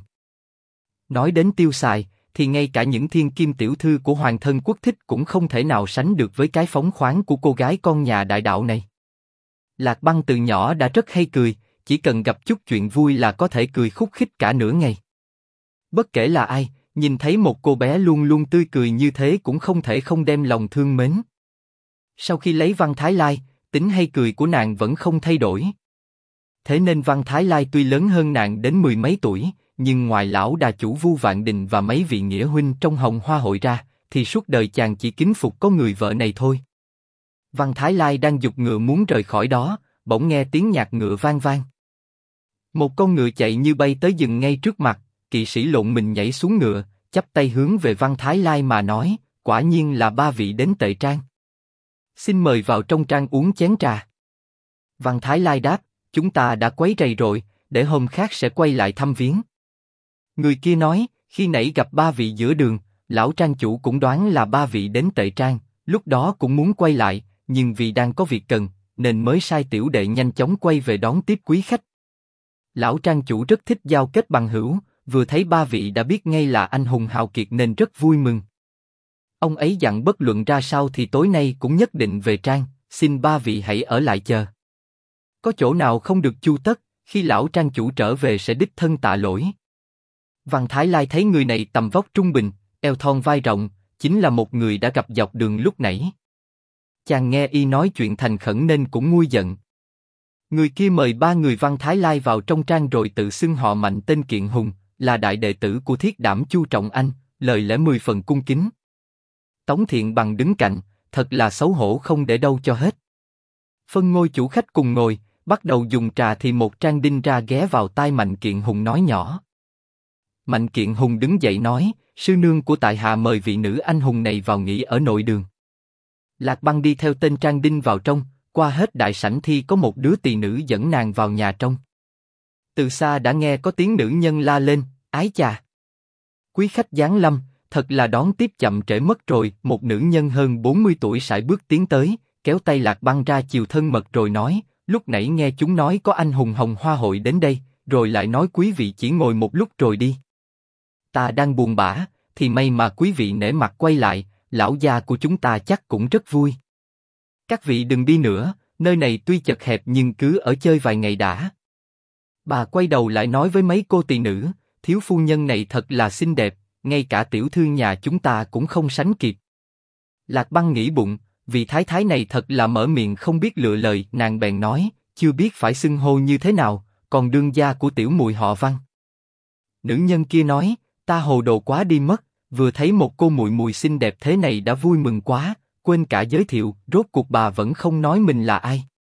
Nói đến tiêu xài, thì ngay cả những thiên kim tiểu thư của hoàng thân quốc thích cũng không thể nào sánh được với cái phóng khoáng của cô gái con nhà đại đạo này. Lạc Băng từ nhỏ đã rất hay cười, chỉ cần gặp chút chuyện vui là có thể cười khúc khích cả nửa ngày. Bất kể là ai, nhìn thấy một cô bé luôn luôn tươi cười như thế cũng không thể không đem lòng thương mến. Sau khi lấy Văn Thái Lai, tính hay cười của nàng vẫn không thay đổi. Thế nên Văn Thái Lai tuy lớn hơn nàng đến mười mấy tuổi, nhưng ngoài lão đà chủ Vu Vạn Đình và mấy vị nghĩa huynh trong Hồng Hoa hội ra, thì suốt đời chàng chỉ kính phục có người vợ này thôi. Văn Thái Lai đang giục ngựa muốn rời khỏi đó, bỗng nghe tiếng nhạc ngựa vang vang. Một con ngựa chạy như bay tới dừng ngay trước mặt, kỵ sĩ lộn mình nhảy xuống ngựa, chắp tay hướng về Văn Thái Lai mà nói, quả nhiên là ba vị đến Tệ Trang. Xin mời vào trong trang uống chén trà. Văn Thái Lai đáp, chúng ta đã quấy rầy rồi, để hôm khác sẽ quay lại thăm viếng. Người kia nói, khi nãy gặp ba vị giữa đường, lão trang chủ cũng đoán là ba vị đến Tệ Trang, lúc đó cũng muốn quay lại, nhưng vì đang có việc cần, nên mới sai tiểu đệ nhanh chóng quay về đón tiếp quý khách. Lão trang chủ rất thích giao kết bằng hữu, vừa thấy ba vị đã biết ngay là anh hùng hào kiệt nên rất vui mừng. Ông ấy dặn bất luận ra sao thì tối nay cũng nhất định về trang, xin ba vị hãy ở lại chờ. Có chỗ nào không được chu tất, khi lão trang chủ trở về sẽ đích thân tạ lỗi. Văn Thái Lai thấy người này tầm vóc trung bình, eo thon vai rộng, chính là một người đã gặp dọc đường lúc nãy. Chàng nghe y nói chuyện thành khẩn nên cũng nguôi giận. Người kia mời ba người Văn Thái Lai vào trong trang rồi tự xưng họ Mạnh tên Kiện Hùng, là đại đệ tử của Thiết Đảm Chu Trọng Anh, lời lẽ 10 phần cung kính. Tống Thiện Bằng đứng cạnh, thật là xấu hổ không để đâu cho hết. Phân ngôi chủ khách cùng ngồi, bắt đầu dùng trà thì một trang đinh ra ghé vào tai Mạnh Kiện Hùng nói nhỏ. Mạnh Kiện Hùng đứng dậy nói, sư nương của tại hạ mời vị nữ anh hùng này vào nghỉ ở nội đường. Lạc Băng đi theo tên trang đinh vào trong, qua hết đại sảnh thì có một đứa tỳ nữ dẫn nàng vào nhà trong. Từ xa đã nghe có tiếng nữ nhân la lên, ái chà. Quý khách giáng lâm, thật là đón tiếp chậm trễ mất rồi. Một nữ nhân hơn 40 tuổi sải bước tiến tới, kéo tay Lạc Băng ra chiều thân mật rồi nói, lúc nãy nghe chúng nói có anh hùng Hồng Hoa hội đến đây, rồi lại nói quý vị chỉ ngồi một lúc rồi đi. Ta đang buồn bã, thì may mà quý vị nể mặt quay lại, lão gia của chúng ta chắc cũng rất vui. Các vị đừng đi nữa, nơi này tuy chật hẹp nhưng cứ ở chơi vài ngày đã. Bà quay đầu lại nói với mấy cô tỳ nữ, thiếu phu nhân này thật là xinh đẹp, ngay cả tiểu thư nhà chúng ta cũng không sánh kịp. Lạc Băng nghĩ bụng, vị thái thái này thật là mở miệng không biết lựa lời, nàng bèn nói, chưa biết phải xưng hô như thế nào, còn đương gia của tiểu muội họ Văn. Nữ nhân kia nói, ta hồ đồ quá đi mất, vừa thấy một cô muội muội xinh đẹp thế này đã vui mừng quá, quên cả giới thiệu, rốt cuộc bà vẫn không nói mình là ai.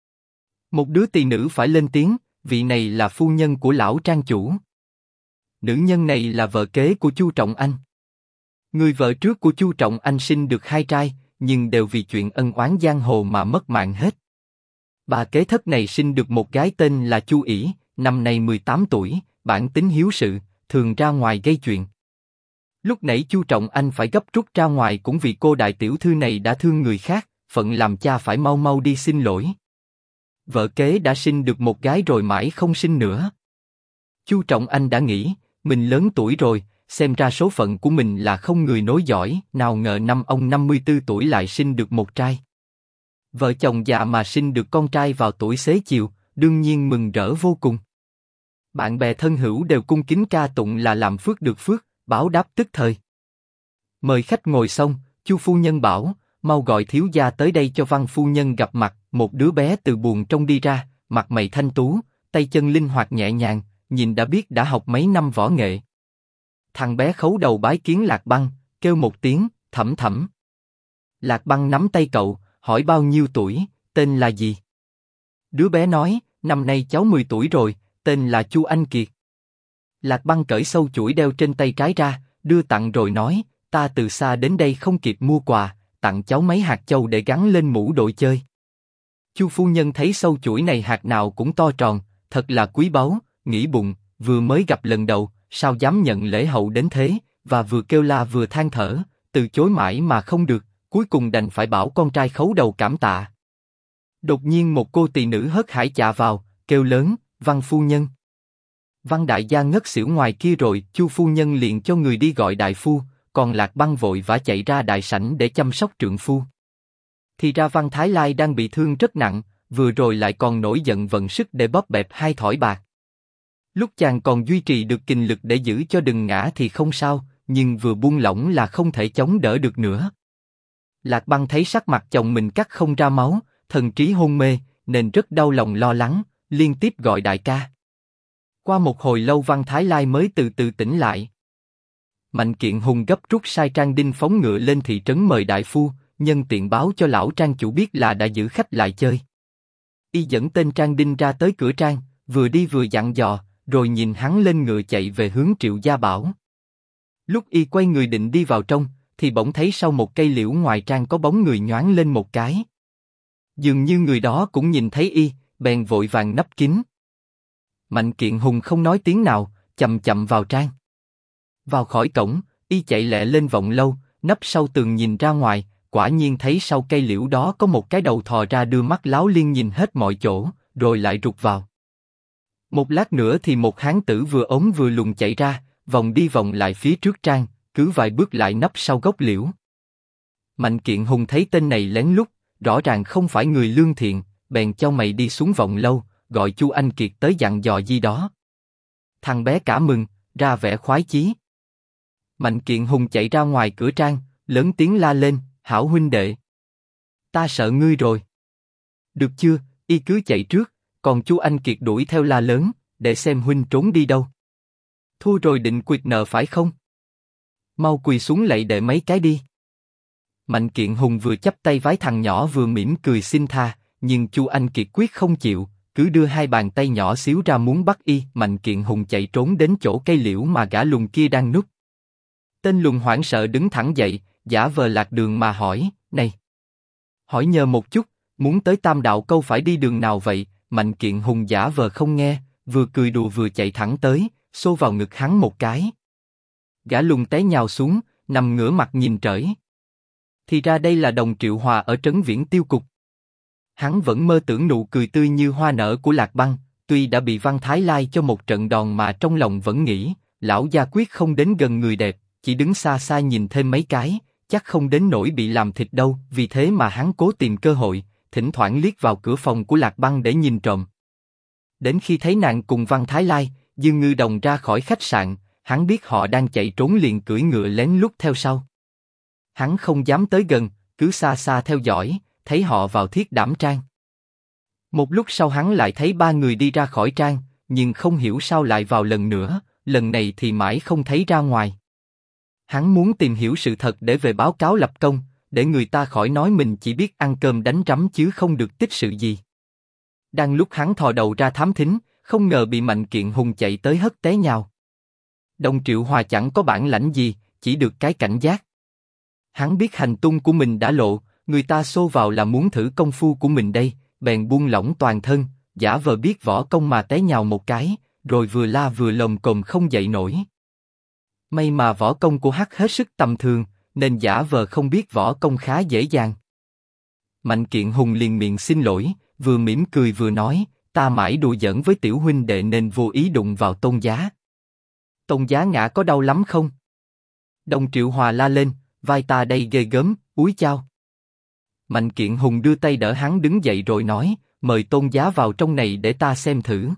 Một đứa tỳ nữ phải lên tiếng, vị này là phu nhân của lão trang chủ. Nữ nhân này là vợ kế của Chu Trọng Anh. Người vợ trước của Chu Trọng Anh sinh được 2 trai, nhưng đều vì chuyện ân oán giang hồ mà mất mạng hết. Bà kế thất này sinh được một gái tên là Chu ỷ, năm nay 18 tuổi, bản tính hiếu sự, thường ra ngoài gây chuyện. Lúc nãy Chu Trọng Anh phải gấp rút ra ngoài cũng vì cô đại tiểu thư này đã thương người khác, phận làm cha phải mau mau đi xin lỗi. Vợ kế đã sinh được một gái rồi mãi không sinh nữa. Chu Trọng Anh đã nghĩ, mình lớn tuổi rồi, xem ra số phận của mình là không người nối dõi, nào ngờ năm ông 54 tuổi lại sinh được một trai. Vợ chồng già mà sinh được con trai vào tuổi xế chiều, đương nhiên mừng rỡ vô cùng. Bạn bè thân hữu đều cung kính ca tụng là làm phước được phước, báo đáp tức thời. Mời khách ngồi xong, Chu phu nhân bảo, mau gọi thiếu gia tới đây cho Văn phu nhân gặp mặt. Một đứa bé từ buồng trong đi ra, mặt mày thanh tú, tay chân linh hoạt nhẹ nhàng, nhìn đã biết đã học mấy năm võ nghệ. Thằng bé khấu đầu bái kiến Lạc Băng, kêu một tiếng, Thẩm Thẩm. Lạc Băng nắm tay cậu, hỏi bao nhiêu tuổi, tên là gì? Đứa bé nói, năm nay cháu 10 tuổi rồi, tên là Chu Anh Kiệt. Lạc Băng cởi sâu chuỗi đeo trên tay trái ra, đưa tặng rồi nói, ta từ xa đến đây không kịp mua quà, tặng cháu mấy hạt châu để gắn lên mũ đội chơi. Chu phu nhân thấy sâu chuỗi này hạt nào cũng to tròn, thật là quý báu, nghĩ bụng, vừa mới gặp lần đầu, sao dám nhận lễ hậu đến thế, và vừa kêu la vừa than thở, từ chối mãi mà không được, cuối cùng đành phải bảo con trai khấu đầu cảm tạ. Đột nhiên một cô tỳ nữ hớt hải chạ vào, kêu lớn, Văn phu nhân. Văn đại gia ngất xỉu ngoài kia rồi, Chu phu nhân liền cho người đi gọi đại phu, còn Lạc Băng vội vã chạy ra đại sảnh để chăm sóc trượng phu. Thì ra Văn Thái Lai đang bị thương rất nặng, vừa rồi lại còn nổi giận vận sức để bóp bẹp 2 thỏi bạc. Lúc chàng còn duy trì được kình lực để giữ cho đừng ngã thì không sao, nhưng vừa buông lỏng là không thể chống đỡ được nữa. Lạc Băng thấy sắc mặt chồng mình cắt không ra máu, thần trí hôn mê, nên rất đau lòng lo lắng, liên tiếp gọi đại ca. Qua một hồi lâu Văn Thái Lai mới từ từ tỉnh lại. Mạnh Kiện Hùng gấp rút sai Trang Đinh phóng ngựa lên thị trấn mời đại phu, nhân tiện báo cho lão Trang chủ biết là đã giữ khách lại chơi. Y dẫn tên Trang Đinh ra tới cửa trang, vừa đi vừa dặn dò, rồi nhìn hắn lên ngựa chạy về hướng Triệu Gia Bảo. Lúc Y quay người định đi vào trong, thì bỗng thấy sau một cây liễu ngoài trang có bóng người nhoáng lên một cái. Dường như người đó cũng nhìn thấy Y, bèn vội vàng nấp kín. Mạnh Kiện Hùng không nói tiếng nào, chậm chậm vào trang. Vào khỏi cổng, Y chạy lẹ lên vọng lâu, nấp sau tường nhìn ra ngoài, quả nhiên thấy sau cây liễu đó có một cái đầu thò ra đưa mắt láo liên nhìn hết mọi chỗ, rồi lại rụt vào. Một lát nữa thì một hán tử vừa ốm vừa lùn chạy ra, vòng đi vòng lại phía trước trang, cứ vài bước lại nấp sau gốc liễu. Mạnh Kiện Hùng thấy tên này lén lút, rõ ràng không phải người lương thiện, bèn cho mày đi xuống vọng lâu, gọi Chu Anh Kiệt tới dặn dò gì đó. Thằng bé cả mừng, ra vẻ khoái chí. Mạnh Kiện Hùng chạy ra ngoài cửa trang, lớn tiếng la lên, hảo huynh đệ. Ta sợ ngươi rồi. Được chưa, Y cứ chạy trước, còn Chu Anh Kiệt đuổi theo la lớn, để xem huynh trốn đi đâu. Thua rồi định quyệt nợ phải không? Mau quỳ xuống lạy đệ mấy cái đi. Mạnh Kiện Hùng vừa chắp tay vái thằng nhỏ vừa mỉm cười xin tha, nhưng Chu Anh Kiệt quyết không chịu, cứ đưa hai bàn tay nhỏ xíu ra muốn bắt Y. Mạnh Kiện Hùng chạy trốn đến chỗ cây liễu mà gã lùn kia đang núp. Tên lùn hoảng sợ đứng thẳng dậy, giả vờ lạc đường mà hỏi, này, hỏi nhờ một chút, muốn tới Tam Đạo Câu phải đi đường nào vậy? Mạnh Kiện Hùng giả vờ không nghe, vừa cười đùa vừa chạy thẳng tới, xô vào ngực hắn một cái. Gã lùn té nhào xuống, nằm ngửa mặt nhìn trởi. Thì ra đây là Đồng Triệu Hòa ở trấn Viễn Tiêu Cục. Hắn vẫn mơ tưởng nụ cười tươi như hoa nở của Lạc Băng, tuy đã bị Văn Thái Lai cho một trận đòn mà trong lòng vẫn nghĩ, lão gia quyết không đến gần người đẹp, chỉ đứng xa xa nhìn thêm mấy cái, chắc không đến nỗi bị làm thịt đâu. Vì thế mà hắn cố tìm cơ hội, thỉnh thoảng liếc vào cửa phòng của Lạc Băng để nhìn trộm. Đến khi thấy nàng cùng Văn Thái Lai, Dương Ngư Đồng ra khỏi khách sạn, hắn biết họ đang chạy trốn liền cưỡi ngựa lén lút theo sau. Hắn không dám tới gần, cứ xa xa theo dõi, thấy họ vào Thiết Đảm Trang. Một lúc sau hắn lại thấy ba người đi ra khỏi trang, nhưng không hiểu sao lại vào lần nữa, lần này thì mãi không thấy ra ngoài. Hắn muốn tìm hiểu sự thật để về báo cáo lập công, để người ta khỏi nói mình chỉ biết ăn cơm đánh rắm chứ không được tích sự gì. Đang lúc hắn thò đầu ra thám thính, không ngờ bị Mạnh Kiện Hùng chạy tới hất té nhào. Đồng Triệu Hòa chẳng có bản lãnh gì, chỉ được cái cảnh giác. Hắn biết hành tung của mình đã lộ, người ta xô vào là muốn thử công phu của mình đây, bèn buông lỏng toàn thân, giả vờ biết võ công mà té nhào một cái, rồi vừa la vừa lồm cồm không dậy nổi. May mà võ công của hắn hết sức tầm thường, nên giả vờ không biết võ công khá dễ dàng. Mạnh Kiện Hùng liền miệng xin lỗi, vừa mỉm cười vừa nói, ta mãi đùa giỡn với tiểu huynh đệ nên vô ý đụng vào Tôn Giá. Tôn Giá ngã có đau lắm không? Đồng Triệu Hòa la lên, vai ta đây ghê gớm, úi chao. Mạnh Kiện Hùng đưa tay đỡ hắn đứng dậy rồi nói, mời Tôn Giá vào trong này để ta xem thử.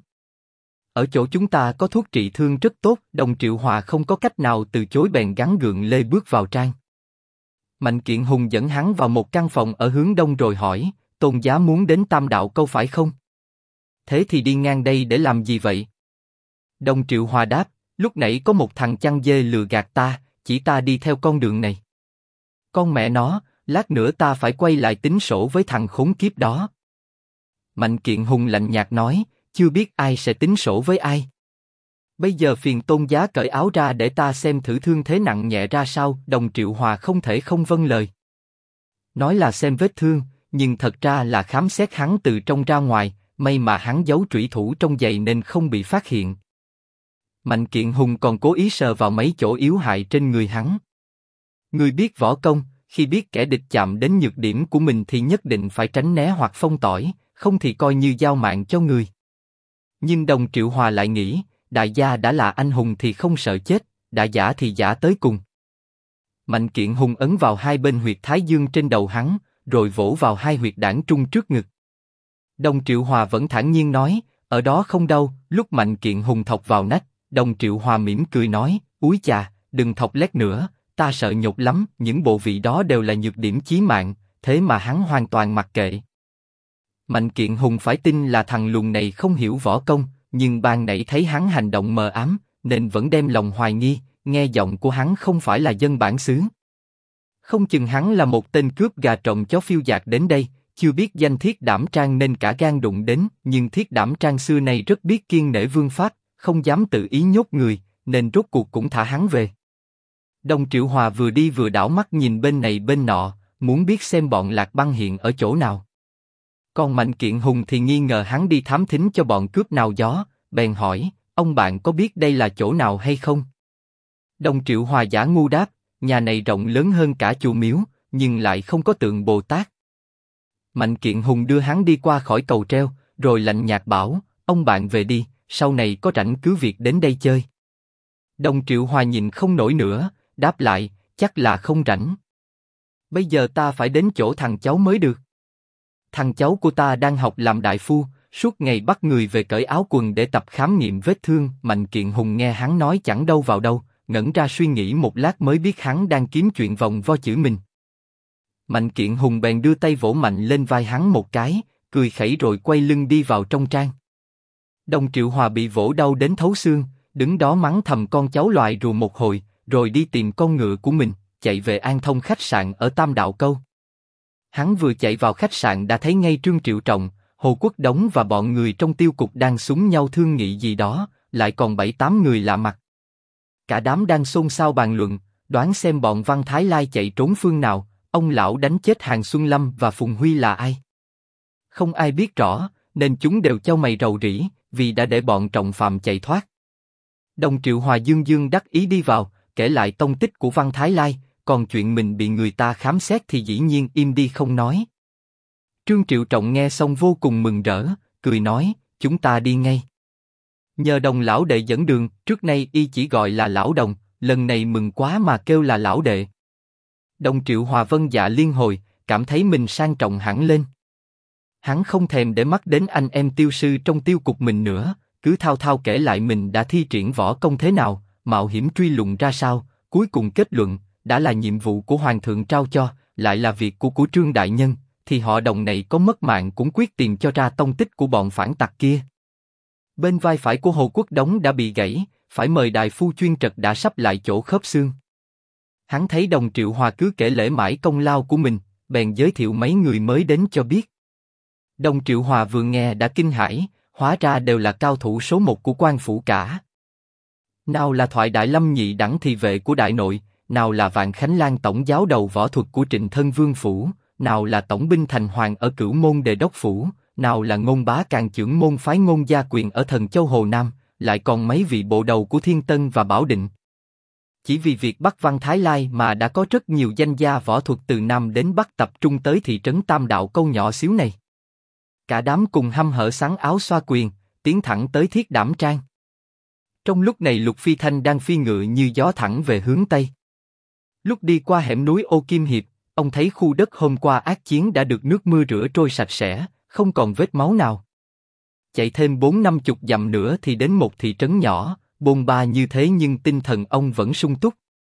Ở chỗ chúng ta có thuốc trị thương rất tốt. Đồng Triệu Hòa không có cách nào từ chối bèn gắng gượng lê bước vào trang. Mạnh Kiện Hùng dẫn hắn vào một căn phòng ở hướng đông rồi hỏi, Tôn Giá muốn đến Tam Đạo Câu phải không? Thế thì đi ngang đây để làm gì vậy? Đồng Triệu Hòa đáp, lúc nãy có một thằng chăn dê lừa gạt ta, chỉ ta đi theo con đường này. Con mẹ nó, lát nữa ta phải quay lại tính sổ với thằng khốn kiếp đó. Mạnh Kiện Hùng lạnh nhạt nói, chưa biết ai sẽ tính sổ với ai. Bây giờ phiền Tôn Giá cởi áo ra để ta xem thử thương thế nặng nhẹ ra sao. Đồng Triệu Hòa không thể không vâng lời. Nói là xem vết thương, nhưng thật ra là khám xét hắn từ trong ra ngoài, may mà hắn giấu trủy thủ trong giày nên không bị phát hiện. Mạnh Kiện Hùng còn cố ý sờ vào mấy chỗ yếu hại trên người hắn. Người biết võ công, khi biết kẻ địch chạm đến nhược điểm của mình thì nhất định phải tránh né hoặc phong tỏa, không thì coi như giao mạng cho người. Nhưng Đồng Triệu Hòa lại nghĩ, đại gia đã là anh hùng thì không sợ chết, đã giả thì giả tới cùng. Mạnh Kiện Hùng ấn vào hai bên huyệt thái dương trên đầu hắn, rồi vỗ vào hai huyệt đảng trung trước ngực. Đồng Triệu Hòa vẫn thản nhiên nói, ở đó không đau. Lúc Mạnh Kiện Hùng thọc vào nách, Đồng Triệu Hòa mỉm cười nói, úi chà, đừng thọc lét nữa, ta sợ nhột lắm. Những bộ vị đó đều là nhược điểm chí mạng, thế mà hắn hoàn toàn mặc kệ. Mạnh Kiện Hùng phải tin là thằng lùn này không hiểu võ công, nhưng ban nãy thấy hắn hành động mờ ám, nên vẫn đem lòng hoài nghi, nghe giọng của hắn không phải là dân bản xứ. Không chừng hắn là một tên cướp gà trộm chó phiêu dạt đến đây, chưa biết danh Thiết Đảm Trang nên cả gan đụng đến, nhưng Thiết Đảm Trang xưa nay rất biết kiêng nể vương pháp, không dám tự ý nhốt người, nên rốt cuộc cũng thả hắn về. Đông Triệu Hòa vừa đi vừa đảo mắt nhìn bên này bên nọ, muốn biết xem bọn Lạc Băng hiện ở chỗ nào. Còn Mạnh Kiện Hùng thì nghi ngờ hắn đi thám thính cho bọn cướp nào gió, bèn hỏi, ông bạn có biết đây là chỗ nào hay không? Đông Triệu Hòa giả ngu đáp, nhà này rộng lớn hơn cả chùa miếu, nhưng lại không có tượng Bồ Tát. Mạnh Kiện Hùng đưa hắn đi qua khỏi cầu treo, rồi lạnh nhạt bảo, ông bạn về đi, sau này có rảnh cứ việc đến đây chơi. Đông Triệu Hòa nhìn không nổi nữa, đáp lại, chắc là không rảnh. Bây giờ ta phải đến chỗ thằng cháu mới được. Thằng cháu của ta đang học làm đại phu, suốt ngày bắt người về cởi áo quần để tập khám nghiệm vết thương. Mạnh Kiện Hùng nghe hắn nói chẳng đâu vào đâu, ngẩn ra suy nghĩ một lát mới biết hắn đang kiếm chuyện vòng vo chửi mình. Mạnh Kiện Hùng bèn đưa tay vỗ mạnh lên vai hắn một cái, cười khẩy rồi quay lưng đi vào trong trang. Đông Triệu Hòa bị vỗ đau đến thấu xương, đứng đó mắng thầm con cháu loài rùa một hồi, rồi đi tìm con ngựa của mình, chạy về An Thông khách sạn ở Tam Đạo Câu. Hắn vừa chạy vào khách sạn đã thấy ngay Trương Triệu Trọng, Hồ Quốc Đống và bọn người trong tiêu cục đang xúm nhau thương nghị gì đó, lại còn 7-8 người lạ mặt. Cả đám đang xôn xao bàn luận, đoán xem bọn Văn Thái Lai chạy trốn phương nào, ông lão đánh chết Hàn Xuân Lâm và Phùng Huy là ai. Không ai biết rõ, nên chúng đều chau mày rầu rĩ, vì đã để bọn Trọng Phạm chạy thoát. Đông Triệu Hòa dương dương đắc ý đi vào, kể lại tông tích của Văn Thái Lai, còn chuyện mình bị người ta khám xét thì dĩ nhiên im đi không nói. Trương Triệu Trọng nghe xong vô cùng mừng rỡ, cười nói, chúng ta đi ngay. Nhờ Đồng lão đệ dẫn đường, trước nay y chỉ gọi là lão Đồng, lần này mừng quá mà kêu là lão đệ. Đông Triệu Hòa vâng dạ liên hồi, cảm thấy mình sang trọng hẳn lên. Hắn không thèm để mắt đến anh em tiêu sư trong tiêu cục mình nữa, cứ thao thao kể lại mình đã thi triển võ công thế nào, mạo hiểm truy lùng ra sao, cuối cùng kết luận, đã là nhiệm vụ của Hoàng thượng trao cho, lại là việc của Trương đại nhân, thì họ Đồng này có mất mạng cũng quyết tìm cho ra tông tích của bọn phản tặc kia. Bên vai phải của Hồ Quốc Đống đã bị gãy, phải mời đại phu chuyên trật đã sắp lại chỗ khớp xương. Hắn thấy Đồng Triệu Hòa cứ kể lể mãi công lao của mình, bèn giới thiệu mấy người mới đến cho biết. Đồng Triệu Hòa vừa nghe đã kinh hãi, hóa ra đều là cao thủ số 1 của quan phủ cả. Nào là Thoại Đại Lâm nhị đẳng thị vệ của đại nội, nào là Vạn Khánh Lan tổng giáo đầu võ thuật của Trịnh Thân Vương phủ, nào là tổng binh thành hoàng ở Cửu Môn Đề Đốc phủ, nào là Ngôn Bá Càn trưởng môn phái Ngôn Gia Quyền ở Thần Châu Hồ Nam, lại còn mấy vị bộ đầu của Thiên Tân và Bảo Định. Chỉ vì việc bắt Văn Thái Lai mà đã có rất nhiều danh gia võ thuật từ Nam đến Bắc tập trung tới thị trấn Tam Đạo Câu nhỏ xíu này. Cả đám cùng hăm hở sắn áo xoa quyền, tiến thẳng tới Thiết Đảm Trang. Trong lúc này Lục Phi Thanh đang phi ngựa như gió thẳng về hướng Tây. Lúc đi qua hẻm núi Ô Kim Hiệp, ông thấy khu đất hôm qua ác chiến đã được nước mưa rửa trôi sạch sẽ, không còn vết máu nào. Chạy thêm 40-50 dặm nữa thì đến một thị trấn nhỏ, bôn ba như thế nhưng tinh thần ông vẫn sung túc.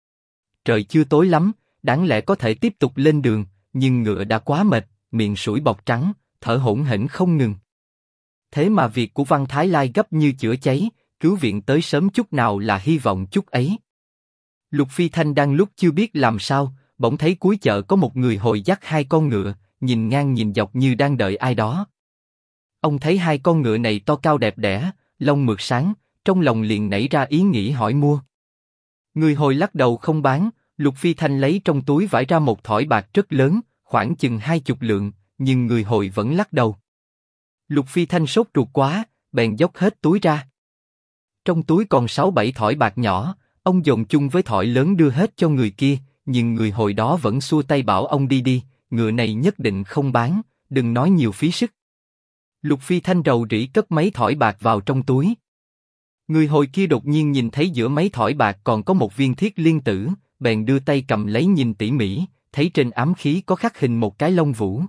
Trời chưa tối lắm, đáng lẽ có thể tiếp tục lên đường, nhưng ngựa đã quá mệt, miệng sủi bọt trắng, thở hổn hển không ngừng. Thế mà việc của Văn Thái Lai gấp như chữa cháy, cứu viện tới sớm chút nào là hy vọng chút ấy. Lục Phi Thanh đang lúc chưa biết làm sao, bỗng thấy cuối chợ có một người hồi dắt 2 con ngựa, nhìn ngang nhìn dọc như đang đợi ai đó. Ông thấy 2 con ngựa này to cao đẹp đẽ, lông mượt sáng, trong lòng liền nảy ra ý nghĩ hỏi mua. Người hồi lắc đầu không bán, Lục Phi Thanh lấy trong túi vải ra một thỏi bạc rất lớn, khoảng chừng 20 lượng, nhưng người hồi vẫn lắc đầu. Lục Phi Thanh sốt ruột quá, bèn dốc hết túi ra. Trong túi còn 6-7 thỏi bạc nhỏ, ông dồn chung với thỏi lớn đưa hết cho người kia, nhưng người hồi đó vẫn xua tay bảo ông đi đi, ngựa này nhất định không bán, đừng nói nhiều phí sức. Lục Phi Thanh rầu rĩ cất mấy thỏi bạc vào trong túi. Người hồi kia đột nhiên nhìn thấy giữa mấy thỏi bạc còn có một viên thiết liên tử, bèn đưa tay cầm lấy nhìn tỉ mỉ, thấy trên ám khí có khắc hình một cái lông vũ.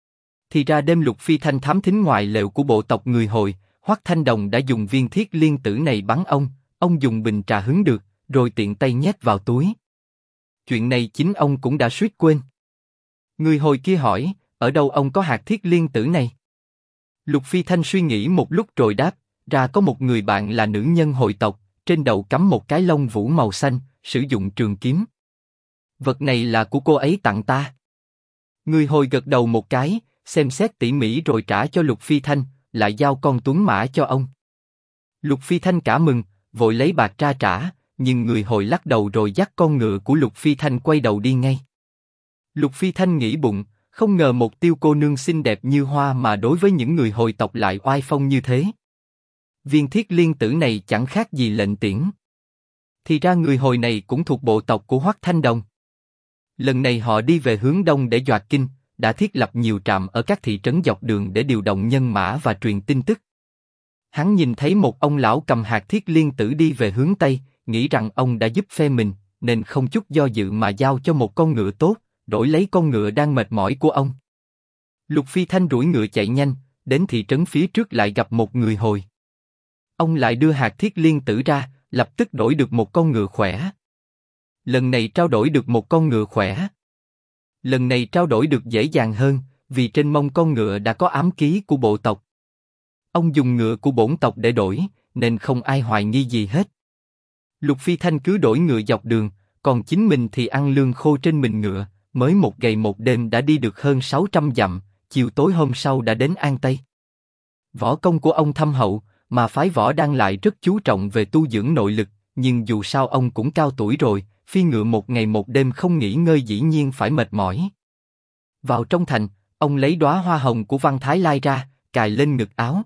Thì ra đêm Lục Phi Thanh thám thính ngoại lều của bộ tộc người hồi, Hoắc Thanh Đồng đã dùng viên thiết liên tử này bắn ông dùng bình trà hứng được, rồi tiện tay nhét vào túi. Chuyện này chính ông cũng đã suýt quên. Người hồi kia hỏi, ở đâu ông có hạt thiết liên tử này? Lục Phi Thanh suy nghĩ một lúc rồi đáp, ra có một người bạn là nữ nhân hội tộc, trên đầu cắm một cái lông vũ màu xanh, sử dụng trường kiếm. Vật này là của cô ấy tặng ta. Người hồi gật đầu một cái, xem xét tỉ mỉ rồi trả cho Lục Phi Thanh, lại giao con tuấn mã cho ông. Lục Phi Thanh cả mừng, vội lấy bạc ra trả, nhưng người hồi lắc đầu rồi dắt con ngựa của Lục Phi Thanh quay đầu đi ngay. Lục Phi Thanh nghĩ bụng, không ngờ một Tiêu cô nương xinh đẹp như hoa mà đối với những người hồi tộc lại oai phong như thế. Viên Thiết Liên Tử này chẳng khác gì lệnh tiễn. Thì ra người hồi này cũng thuộc bộ tộc của Hoắc Thanh Đồng. Lần này họ đi về hướng đông để dọa kinh, đã thiết lập nhiều trạm ở các thị trấn dọc đường để điều động nhân mã và truyền tin tức. Hắn nhìn thấy một ông lão cầm hạt Thiết Liên Tử đi về hướng tây, nghĩ rằng ông đã giúp phe mình, nên không chút do dự mà giao cho một con ngựa tốt, đổi lấy con ngựa đang mệt mỏi của ông. Lục Phi Thanh đuổi ngựa chạy nhanh, đến thị trấn phía trước lại gặp một người hồi. Ông lại đưa hạt Thiết Liên Tử ra, lập tức đổi được một con ngựa khỏe. Lần này trao đổi được một con ngựa khỏe. Lần này trao đổi được dễ dàng hơn, vì trên mông con ngựa đã có ám ký của bộ tộc. Ông dùng ngựa của bổn tộc để đổi, nên không ai hoài nghi gì hết. Lục Phi Thanh cứ đổi ngựa dọc đường, còn chính mình thì ăn lương khô trên mình ngựa, mới một ngày một đêm đã đi được hơn 600 dặm, chiều tối hôm sau đã đến An Tây. Võ công của ông thâm hậu, mà phái Võ Đăng lại rất chú trọng về tu dưỡng nội lực, nhưng dù sao ông cũng cao tuổi rồi, phi ngựa một ngày một đêm không nghỉ ngơi dĩ nhiên phải mệt mỏi. Vào trong thành, ông lấy đóa hoa hồng của Văn Thái Lai ra, cài lên ngực áo.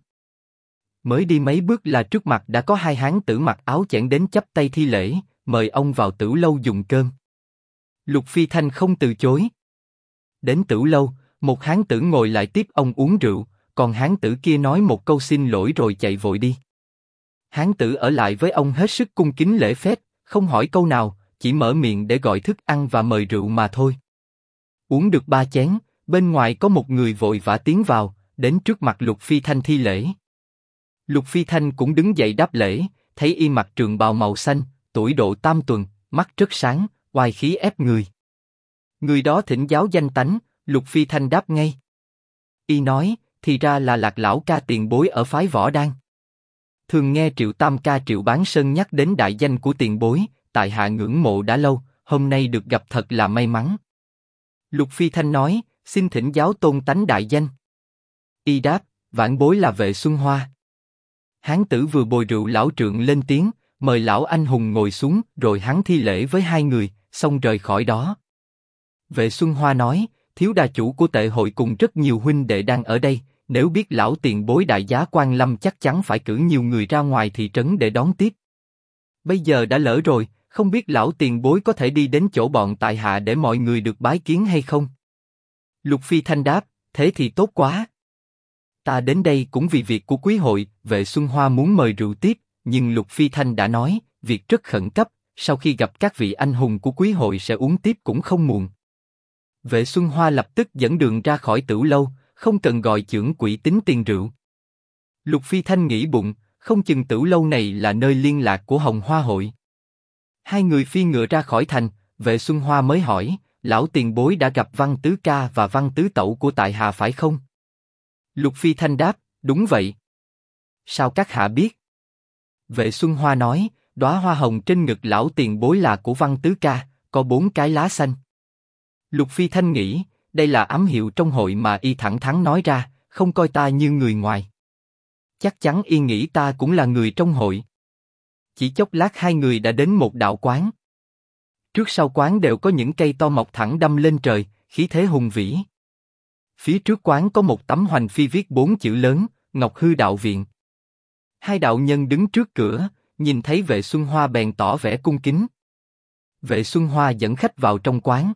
Mới đi mấy bước là trước mặt đã có hai hán tử mặc áo chẽn đến chắp tay thi lễ, mời ông vào Tửu Lâu dùng cơm. Lục Phi Thanh không từ chối. Đến Tửu Lâu, một hán tử ngồi lại tiếp ông uống rượu, còn hán tử kia nói một câu xin lỗi rồi chạy vội đi. Hán tử ở lại với ông hết sức cung kính lễ phép, không hỏi câu nào, chỉ mở miệng để gọi thức ăn và mời rượu mà thôi. Uống được 3 chén, bên ngoài có một người vội vã tiến vào, đến trước mặt Lục Phi Thanh thi lễ. Lục Phi Thanh cũng đứng dậy đáp lễ, thấy y mặc trường bào màu xanh, tuổi độ tam tuần, mắt rất sáng, oai khí ép người. Người đó thỉnh giáo danh tánh, Lục Phi Thanh đáp ngay. Y nói, thì ra là Lạc lão ca tiền bối ở phái Võ Đăng. Thường nghe Triệu Tam ca Triệu Bán Sơn nhắc đến đại danh của tiền bối, tại hạ ngưỡng mộ đã lâu, hôm nay được gặp thật là may mắn. Lục Phi Thanh nói, xin thỉnh giáo tôn tánh đại danh. Y đáp, vãn bối là Vệ Xuân Hoa. Hán tử vừa bồi rượu lão trượng lên tiếng, mời lão anh hùng ngồi xuống, rồi hắn thi lễ với hai người, xong rời khỏi đó. Vệ Xuân Hoa nói, thiếu đà chủ của tệ hội cùng rất nhiều huynh đệ đang ở đây, nếu biết lão tiền bối đại giá Quan Lâm chắc chắn phải cử nhiều người ra ngoài thị trấn để đón tiếp. Bây giờ đã lỡ rồi, không biết lão tiền bối có thể đi đến chỗ bọn tại hạ để mọi người được bái kiến hay không? Lục Phi Thanh đáp, thế thì tốt quá. Ta đến đây cũng vì việc của quý hội. Vệ Xuân Hoa muốn mời rượu tiếp, nhưng Lục Phi Thanh đã nói, việc rất khẩn cấp, sau khi gặp các vị anh hùng của quý hội sẽ uống tiếp cũng không muộn. Vệ Xuân Hoa lập tức dẫn đường ra khỏi Tửu Lâu, không cần gọi chưởng quỹ tính tiền rượu. Lục Phi Thanh nghĩ bụng, không chừng Tửu Lâu này là nơi liên lạc của Hồng Hoa hội. Hai người phi ngựa ra khỏi thành, Vệ Xuân Hoa mới hỏi, lão tiền bối đã gặp Văn Tứ Ca và Văn Tứ Tẩu của tại hạ phải không? Lục Phi Thanh đáp, đúng vậy. Sao các hạ biết? Vệ Xuân Hoa nói, đóa hoa hồng trên ngực lão tiền bối là của Văn Tứ Ca, có 4 cái lá xanh. Lục Phi Thanh nghĩ, đây là ám hiệu trong hội mà y thẳng thắn nói ra, không coi ta như người ngoài. Chắc chắn y nghĩ ta cũng là người trong hội. Chỉ chốc lát hai người đã đến một đạo quán. Trước sau quán đều có những cây to mọc thẳng đâm lên trời, khí thế hùng vĩ. Phía trước quán có một tấm hoành phi viết 4 chữ lớn, Ngọc Hư Đạo Viện. Hai đạo nhân đứng trước cửa, nhìn thấy Vệ Xuân Hoa bèn tỏ vẻ cung kính. Vệ Xuân Hoa dẫn khách vào trong quán.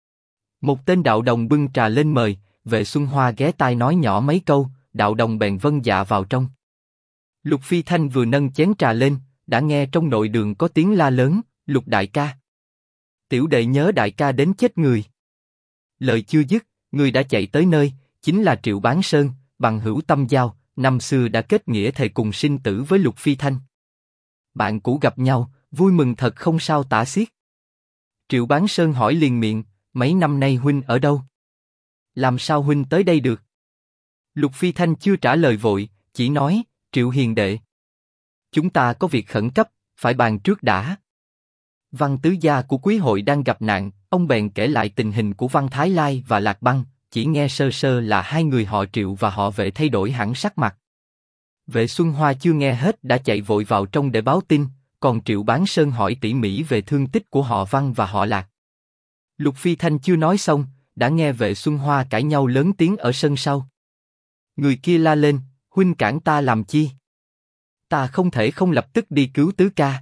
Một tên đạo đồng bưng trà lên mời, Vệ Xuân Hoa ghé tai nói nhỏ mấy câu, đạo đồng bèn vâng dạ vào trong. Lục Phi Thanh vừa nâng chén trà lên, đã nghe trong nội đường có tiếng la lớn, Lục đại ca. Tiểu đệ nhớ đại ca đến chết người. Lời chưa dứt, người đã chạy tới nơi, chính là Triệu Bán Sơn, bằng hữu tâm giao, năm xưa đã kết nghĩa thề cùng sinh tử với Lục Phi Thanh. Bạn cũ gặp nhau, vui mừng thật không sao tả xiết. Triệu Bán Sơn hỏi liền miệng, mấy năm nay huynh ở đâu? Làm sao huynh tới đây được? Lục Phi Thanh chưa trả lời vội, chỉ nói, Triệu hiền đệ. Chúng ta có việc khẩn cấp, phải bàn trước đã. Văn tứ gia của quý hội đang gặp nạn, ông bèn kể lại tình hình của Văn Thái Lai và Lạc Băng, chỉ nghe sơ sơ là hai người họ Triệu và họ Vệ thay đổi hẳn sắc mặt. Vệ Xuân Hoa chưa nghe hết đã chạy vội vào trong để báo tin, còn Triệu Bán Sơn hỏi tỉ mỉ về thương tích của họ Văn và họ Lạc. Lục Phi Thanh chưa nói xong, đã nghe Vệ Xuân Hoa cãi nhau lớn tiếng ở sân sau. Người kia la lên, huynh cản ta làm chi? Ta không thể không lập tức đi cứu tứ ca.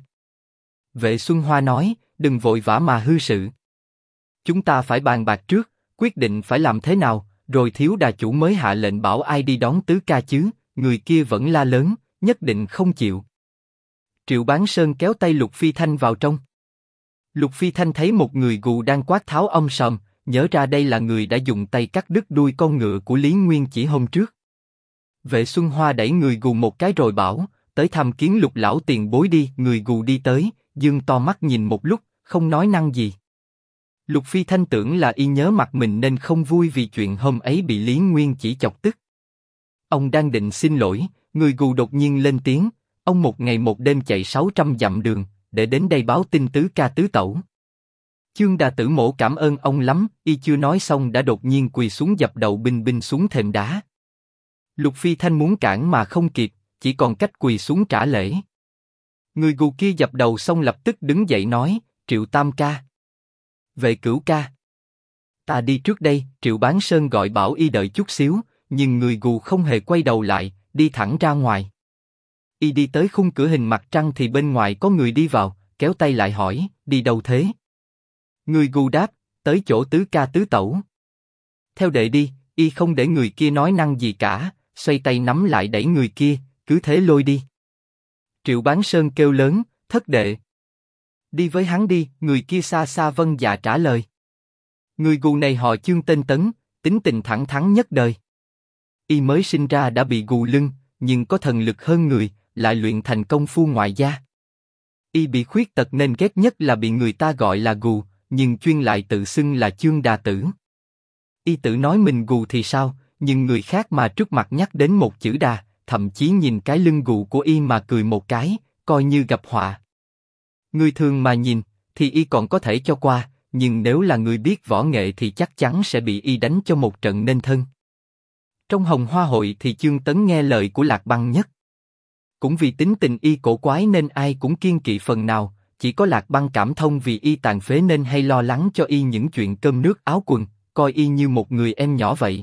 Vệ Xuân Hoa nói, đừng vội vã mà hư sự. Chúng ta phải bàn bạc trước, quyết định phải làm thế nào, rồi thiếu đà chủ mới hạ lệnh bảo ai đi đón tứ ca chứ. Người kia vẫn la lớn, nhất định không chịu. Triệu Bán Sơn kéo tay Lục Phi Thanh vào trong. Lục Phi Thanh thấy một người gù đang quát tháo om sòm, nhớ ra đây là người đã dùng tay cắt đứt đuôi con ngựa của Lý Nguyên chỉ hôm trước. Vệ Xuân Hoa đẩy người gù một cái rồi bảo, tới thăm kiến Lục lão tiền bối đi. Người gù đi tới, dương to mắt nhìn một lúc, không nói năng gì. Lục Phi Thanh tưởng là y nhớ mặt mình nên không vui vì chuyện hôm ấy bị Lý Nguyên chỉ chọc tức. Ông đang định xin lỗi, người gù đột nhiên lên tiếng, ông một ngày một đêm chạy 600 dặm đường, để đến đây báo tin tứ ca tứ tẩu. Chương Đà Tử Mỗ cảm ơn ông lắm, y chưa nói xong đã đột nhiên quỳ xuống dập đầu binh binh xuống thềm đá. Lục Phi Thanh muốn cản mà không kịp, chỉ còn cách quỳ xuống trả lễ. Người gù kia dập đầu xong lập tức đứng dậy nói, Triệu Tam ca. Vệ Cửu ca. Ta đi trước đây. Triệu Bán Sơn gọi bảo y đợi chút xíu, nhưng người gù không hề quay đầu lại, đi thẳng ra ngoài. Y đi tới khung cửa hình mặt trăng thì bên ngoài có người đi vào, kéo tay lại hỏi, đi đâu thế? Người gù đáp, tới chỗ tứ ca tứ tẩu. Theo đệ đi. Y không để người kia nói năng gì cả, xoay tay nắm lại đẩy người kia, cứ thế lôi đi. Triệu Bán Sơn kêu lớn, thất đệ. Đi với hắn đi. Người kia xa xa vâng dạ trả lời. Người gù này họ Chương tên Tấn, tính tình thẳng thắn nhất đời. Y mới sinh ra đã bị gù lưng, nhưng có thần lực hơn người, lại luyện thành công phu ngoại gia. Y bị khuyết tật nên ghét nhất là bị người ta gọi là gù, nhưng chuyên lại tự xưng là Chương Đà Tử. Y tự nói mình gù thì sao, nhưng người khác mà trước mặt nhắc đến một chữ đà, thậm chí nhìn cái lưng gù của y mà cười một cái, coi như gặp họa. Người thường mà nhìn, thì y còn có thể cho qua, nhưng nếu là người biết võ nghệ thì chắc chắn sẽ bị y đánh cho một trận nên thân. Trong Hồng Hoa hội thì Chương Tấn nghe lời của Lạc Băng nhất. Cũng vì tính tình y cổ quái nên ai cũng kiêng kỵ phần nào, chỉ có Lạc Băng cảm thông vì y tàn phế nên hay lo lắng cho y những chuyện cơm nước áo quần, coi y như một người em nhỏ vậy.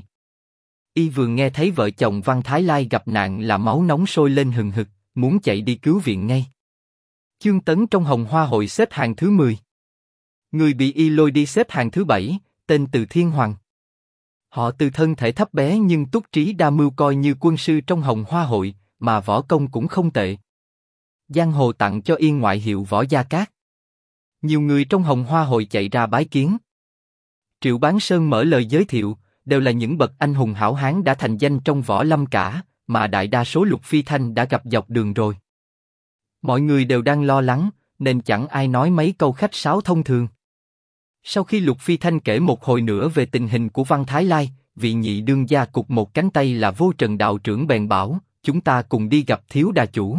Y vừa nghe thấy vợ chồng Văn Thái Lai gặp nạn là máu nóng sôi lên hừng hực, muốn chạy đi cứu viện ngay. Chương Tấn trong Hồng Hoa hội xếp hạng thứ 10. Người bị y lôi đi xếp hạng thứ 7, tên Từ Thiên Hoàng. Họ Từ thân thể thấp bé nhưng túc trí đa mưu, coi như quân sư trong Hồng Hoa hội, mà võ công cũng không tệ. Giang hồ tặng cho y ngoại hiệu Võ Gia Cát. Nhiều người trong Hồng Hoa hội chạy ra bái kiến. Triệu Bán Sơn mở lời giới thiệu, đều là những bậc anh hùng hảo hán đã thành danh trong võ lâm cả, mà đại đa số Lục Phi Thanh đã gặp dọc đường rồi. Mọi người đều đang lo lắng, nên chẳng ai nói mấy câu khách sáo thông thường. Sau khi Lục Phi Thanh kể một hồi nữa về tình hình của Văn Thái Lai, vị nhị đương gia cụp một cánh tay là Vô Trần đạo trưởng bèn bảo, chúng ta cùng đi gặp thiếu đà chủ.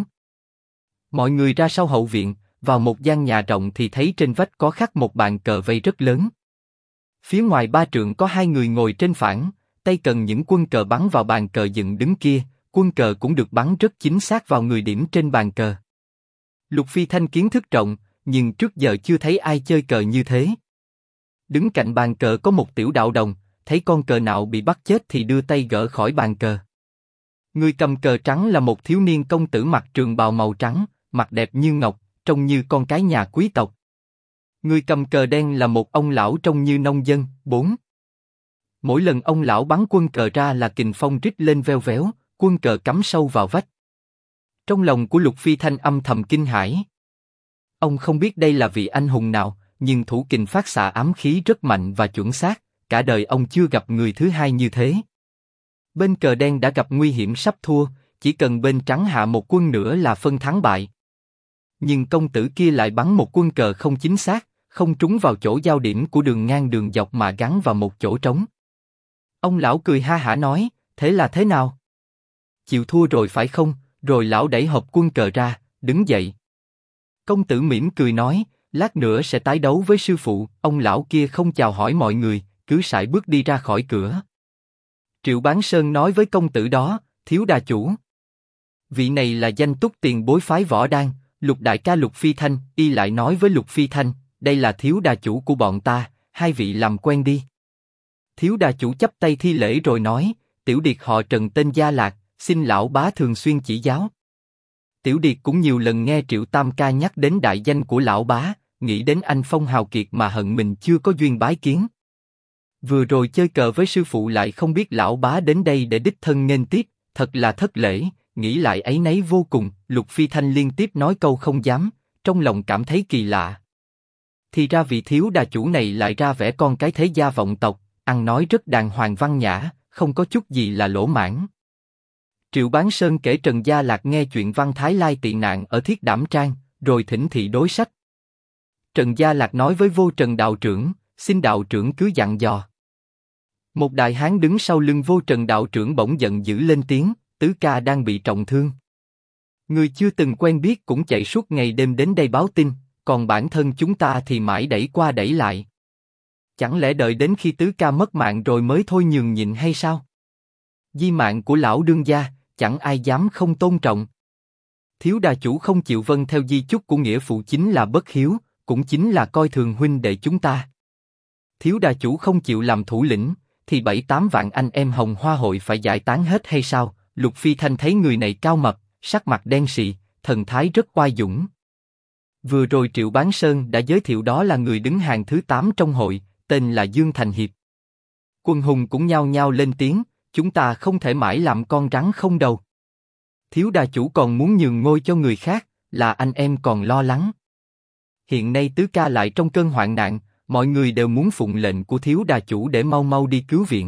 Mọi người ra sau hậu viện, vào một gian nhà rộng thì thấy trên vách có khắc một bàn cờ vây rất lớn. Phía ngoài ba trượng có hai người ngồi trên phản, tay cần những quân cờ bắn vào bàn cờ dựng đứng kia, quân cờ cũng được bắn rất chính xác vào người điểm trên bàn cờ. Lục Phi Thanh kiến thức rộng, nhưng trước giờ chưa thấy ai chơi cờ như thế. Đứng cạnh bàn cờ có một tiểu đạo đồng, thấy con cờ nào bị bắt chết thì đưa tay gỡ khỏi bàn cờ. Người cầm cờ trắng là một thiếu niên công tử mặc trường bào màu trắng, mặt đẹp như ngọc, trông như con cái nhà quý tộc. Người cầm cờ đen là một ông lão trông như nông dân. 4. Mỗi lần ông lão bắn quân cờ ra là kình phong rít lên veo véo, quân cờ cắm sâu vào vách. Trong lòng của Lục Phi Thanh âm thầm kinh hãi. Ông không biết đây là vị anh hùng nào, nhưng thủ kình phát xạ ám khí rất mạnh và chuẩn xác, cả đời ông chưa gặp người thứ hai như thế. Bên cờ đen đã gặp nguy hiểm sắp thua, chỉ cần bên trắng hạ một quân nữa là phân thắng bại. Nhưng công tử kia lại bắn một quân cờ không chính xác, không trúng vào chỗ giao điểm của đường ngang đường dọc mà gắn vào một chỗ trống. Ông lão cười ha hả nói, thế là thế nào? Chịu thua rồi phải không? Rồi lão đẩy hộp quân cờ ra, đứng dậy. Công tử mỉm cười nói, lát nữa sẽ tái đấu với sư phụ. Ông lão kia không chào hỏi mọi người, cứ sải bước đi ra khỏi cửa. Triệu Bán Sơn nói với công tử đó, thiếu đà chủ. Vị này là danh túc tiền bối phái Võ Đan, Lục đại ca Lục Phi Thanh. Y lại nói với Lục Phi Thanh, đây là thiếu đà chủ của bọn ta, hai vị làm quen đi. Thiếu đà chủ chắp tay thi lễ rồi nói, tiểu điệt họ Trần tên Gia Lạc, xin lão bá thường xuyên chỉ giáo. Tiểu điệt cũng nhiều lần nghe Triệu Tam ca nhắc đến đại danh của lão bá, nghĩ đến anh phong hào kiệt mà hận mình chưa có duyên bái kiến. Vừa rồi chơi cờ với sư phụ lại không biết lão bá đến đây để đích thân nghênh tiếp, thật là thất lễ, nghĩ lại áy náy vô cùng. Lục Phi Thanh liên tiếp nói câu không dám, trong lòng cảm thấy kỳ lạ. Thì ra vị thiếu đà chủ này lại ra vẻ con cái thế gia vọng tộc, ăn nói rất đàng hoàng văn nhã, không có chút gì là lỗ mãng. Triệu Bán Sơn kể Trần Gia Lạc nghe chuyện Văn Thái Lai tị nạn ở Thiết Đảm Trang, rồi thỉnh thị đối sách. Trần Gia Lạc nói với Vô Trần đạo trưởng, xin đạo trưởng cứ dặn dò. Một đại hán đứng sau lưng Vô Trần đạo trưởng bỗng giận dữ lên tiếng, tứ ca đang bị trọng thương. Người chưa từng quen biết cũng chạy suốt ngày đêm đến đây báo tin, còn bản thân chúng ta thì mãi đẩy qua đẩy lại. Chẳng lẽ đợi đến khi tứ ca mất mạng rồi mới thôi nhường nhịn hay sao? Di mạng của lão đương gia, chẳng ai dám không tôn trọng. Thiếu đà chủ không chịu vâng theo di chúc của nghĩa phụ chính là bất hiếu, cũng chính là coi thường huynh đệ chúng ta. Thiếu đà chủ không chịu làm thủ lĩnh, thì 7-8 vạn anh em Hồng Hoa hội phải giải tán hết hay sao? Lục Phi Thanh thấy người này cao mập, sắc mặt đen sì, thần thái rất oai dũng. Vừa rồi Triệu Bán Sơn đã giới thiệu đó là người đứng hàng thứ 8 trong hội, tên là Dương Thành Hiệp. Quân hùng cũng nhao nhao lên tiếng, chúng ta không thể mãi làm con rắn không đầu. Thiếu đà chủ còn muốn nhường ngôi cho người khác, là anh em còn lo lắng. Hiện nay tứ ca lại trong cơn hoạn nạn, mọi người đều muốn phụng lệnh của thiếu đà chủ để mau mau đi cứu viện.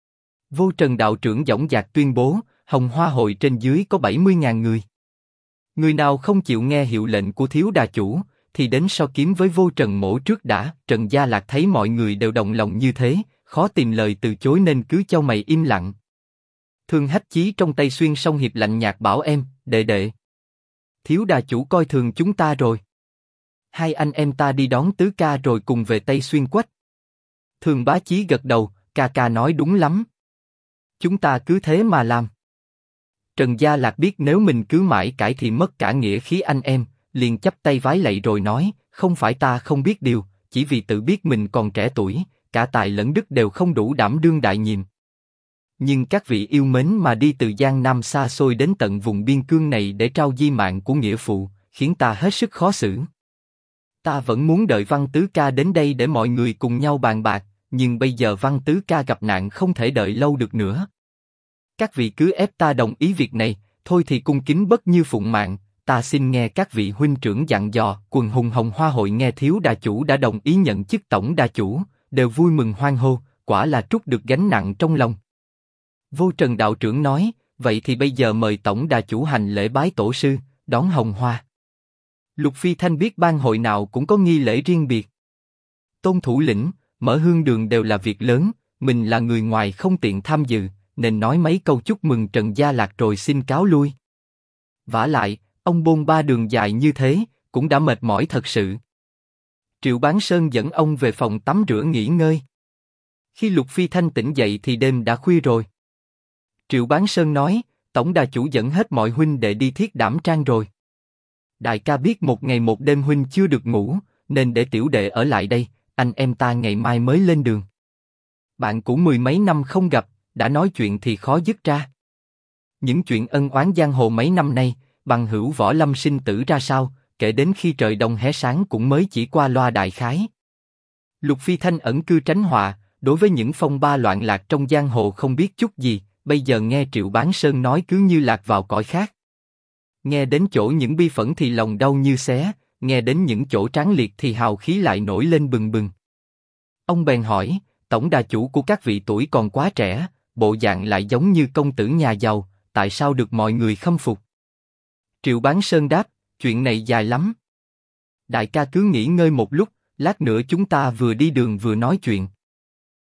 Vô Trần đạo trưởng dõng dạc tuyên bố, Hồng Hoa hội trên dưới có 70.000 người. Người nào không chịu nghe hiệu lệnh của thiếu đà chủ, thì đến so kiếm với Vô Trần mổ trước đã. Trần Gia Lạc thấy mọi người đều đồng lòng như thế, khó tìm lời từ chối nên cứ chau mày im lặng. Thương Hách Chí trong tay Xuyên Song Hiệp lạnh nhạt bảo em, đệ đệ. Thiếu đà chủ coi thường chúng ta rồi. Hai anh em ta đi đón tứ ca rồi cùng về Tây Xuyên Quách. Thường Bá Chí gật đầu, ca nói đúng lắm. Chúng ta cứ thế mà làm. Trần Gia Lạc biết nếu mình cứ mãi cãi thì mất cả nghĩa khí anh em, liền chắp tay vái lạy rồi nói, không phải ta không biết điều, chỉ vì tự biết mình còn trẻ tuổi, cả tài lẫn đức đều không đủ đảm đương đại nhiệm. Nhưng các vị yêu mến mà đi từ Giang Nam xa xôi đến tận vùng biên cương này để trao di mạng của nghĩa phụ, khiến ta hết sức khó xử. Ta vẫn muốn đợi Văn Tứ ca đến đây để mọi người cùng nhau bàn bạc, nhưng bây giờ Văn Tứ ca gặp nạn không thể đợi lâu được nữa. Các vị cứ ép ta đồng ý việc này, thôi thì cung kính bất như phụng mạng, ta xin nghe các vị huynh trưởng dặn dò. Quần hùng Hồng Hoa hội nghe thiếu đà chủ đã đồng ý nhận chức tổng đà chủ, đều vui mừng hoan hô, quả là trút được gánh nặng trong lòng. Vô Trần đạo trưởng nói, vậy thì bây giờ mời tổng đà chủ hành lễ bái tổ sư, đón hồng hoa. Lục Phi Thanh biết ban hội nào cũng có nghi lễ riêng biệt. Tôn thủ lĩnh, mở hương đường đều là việc lớn, mình là người ngoài không tiện tham dự, nên nói mấy câu chúc mừng Trần Gia Lạc rồi xin cáo lui. Vả lại, ông bôn ba đường dài như thế, cũng đã mệt mỏi thật sự. Triệu Bán Sơn dẫn ông về phòng tắm rửa nghỉ ngơi. Khi Lục Phi Thanh tỉnh dậy thì đêm đã khuya rồi. Triệu Bán Sơn nói, tổng đà chủ dẫn hết mọi huynh đệ đi Thiết Đảm Trang rồi. Đại ca biết một ngày một đêm huynh chưa được ngủ, nên để tiểu đệ ở lại đây, anh em ta ngày mai mới lên đường. Bạn cũ mười mấy năm không gặp, đã nói chuyện thì khó dứt ra. Những chuyện ân oán giang hồ mấy năm nay, bằng hữu Võ Lâm sinh tử ra sao, kể đến khi trời đông hé sáng cũng mới chỉ qua loa đại khái. Lục Phi Thanh ẩn cư tránh họa, đối với những phong ba loạn lạc trong giang hồ không biết chút gì, bây giờ nghe Triệu Bán Sơn nói cứ như lạc vào cõi khác. Nghe đến chỗ những bi phẫn thì lòng đau như xé, nghe đến những chỗ tráng liệt thì hào khí lại nổi lên bừng bừng. Ông bèn hỏi, tổng đà chủ của các vị tuổi còn quá trẻ, bộ dạng lại giống như công tử nhà giàu, tại sao được mọi người khâm phục? Triệu Bán Sơn đáp, chuyện này dài lắm. Đại ca cứ nghỉ ngơi một lúc, lát nữa chúng ta vừa đi đường vừa nói chuyện.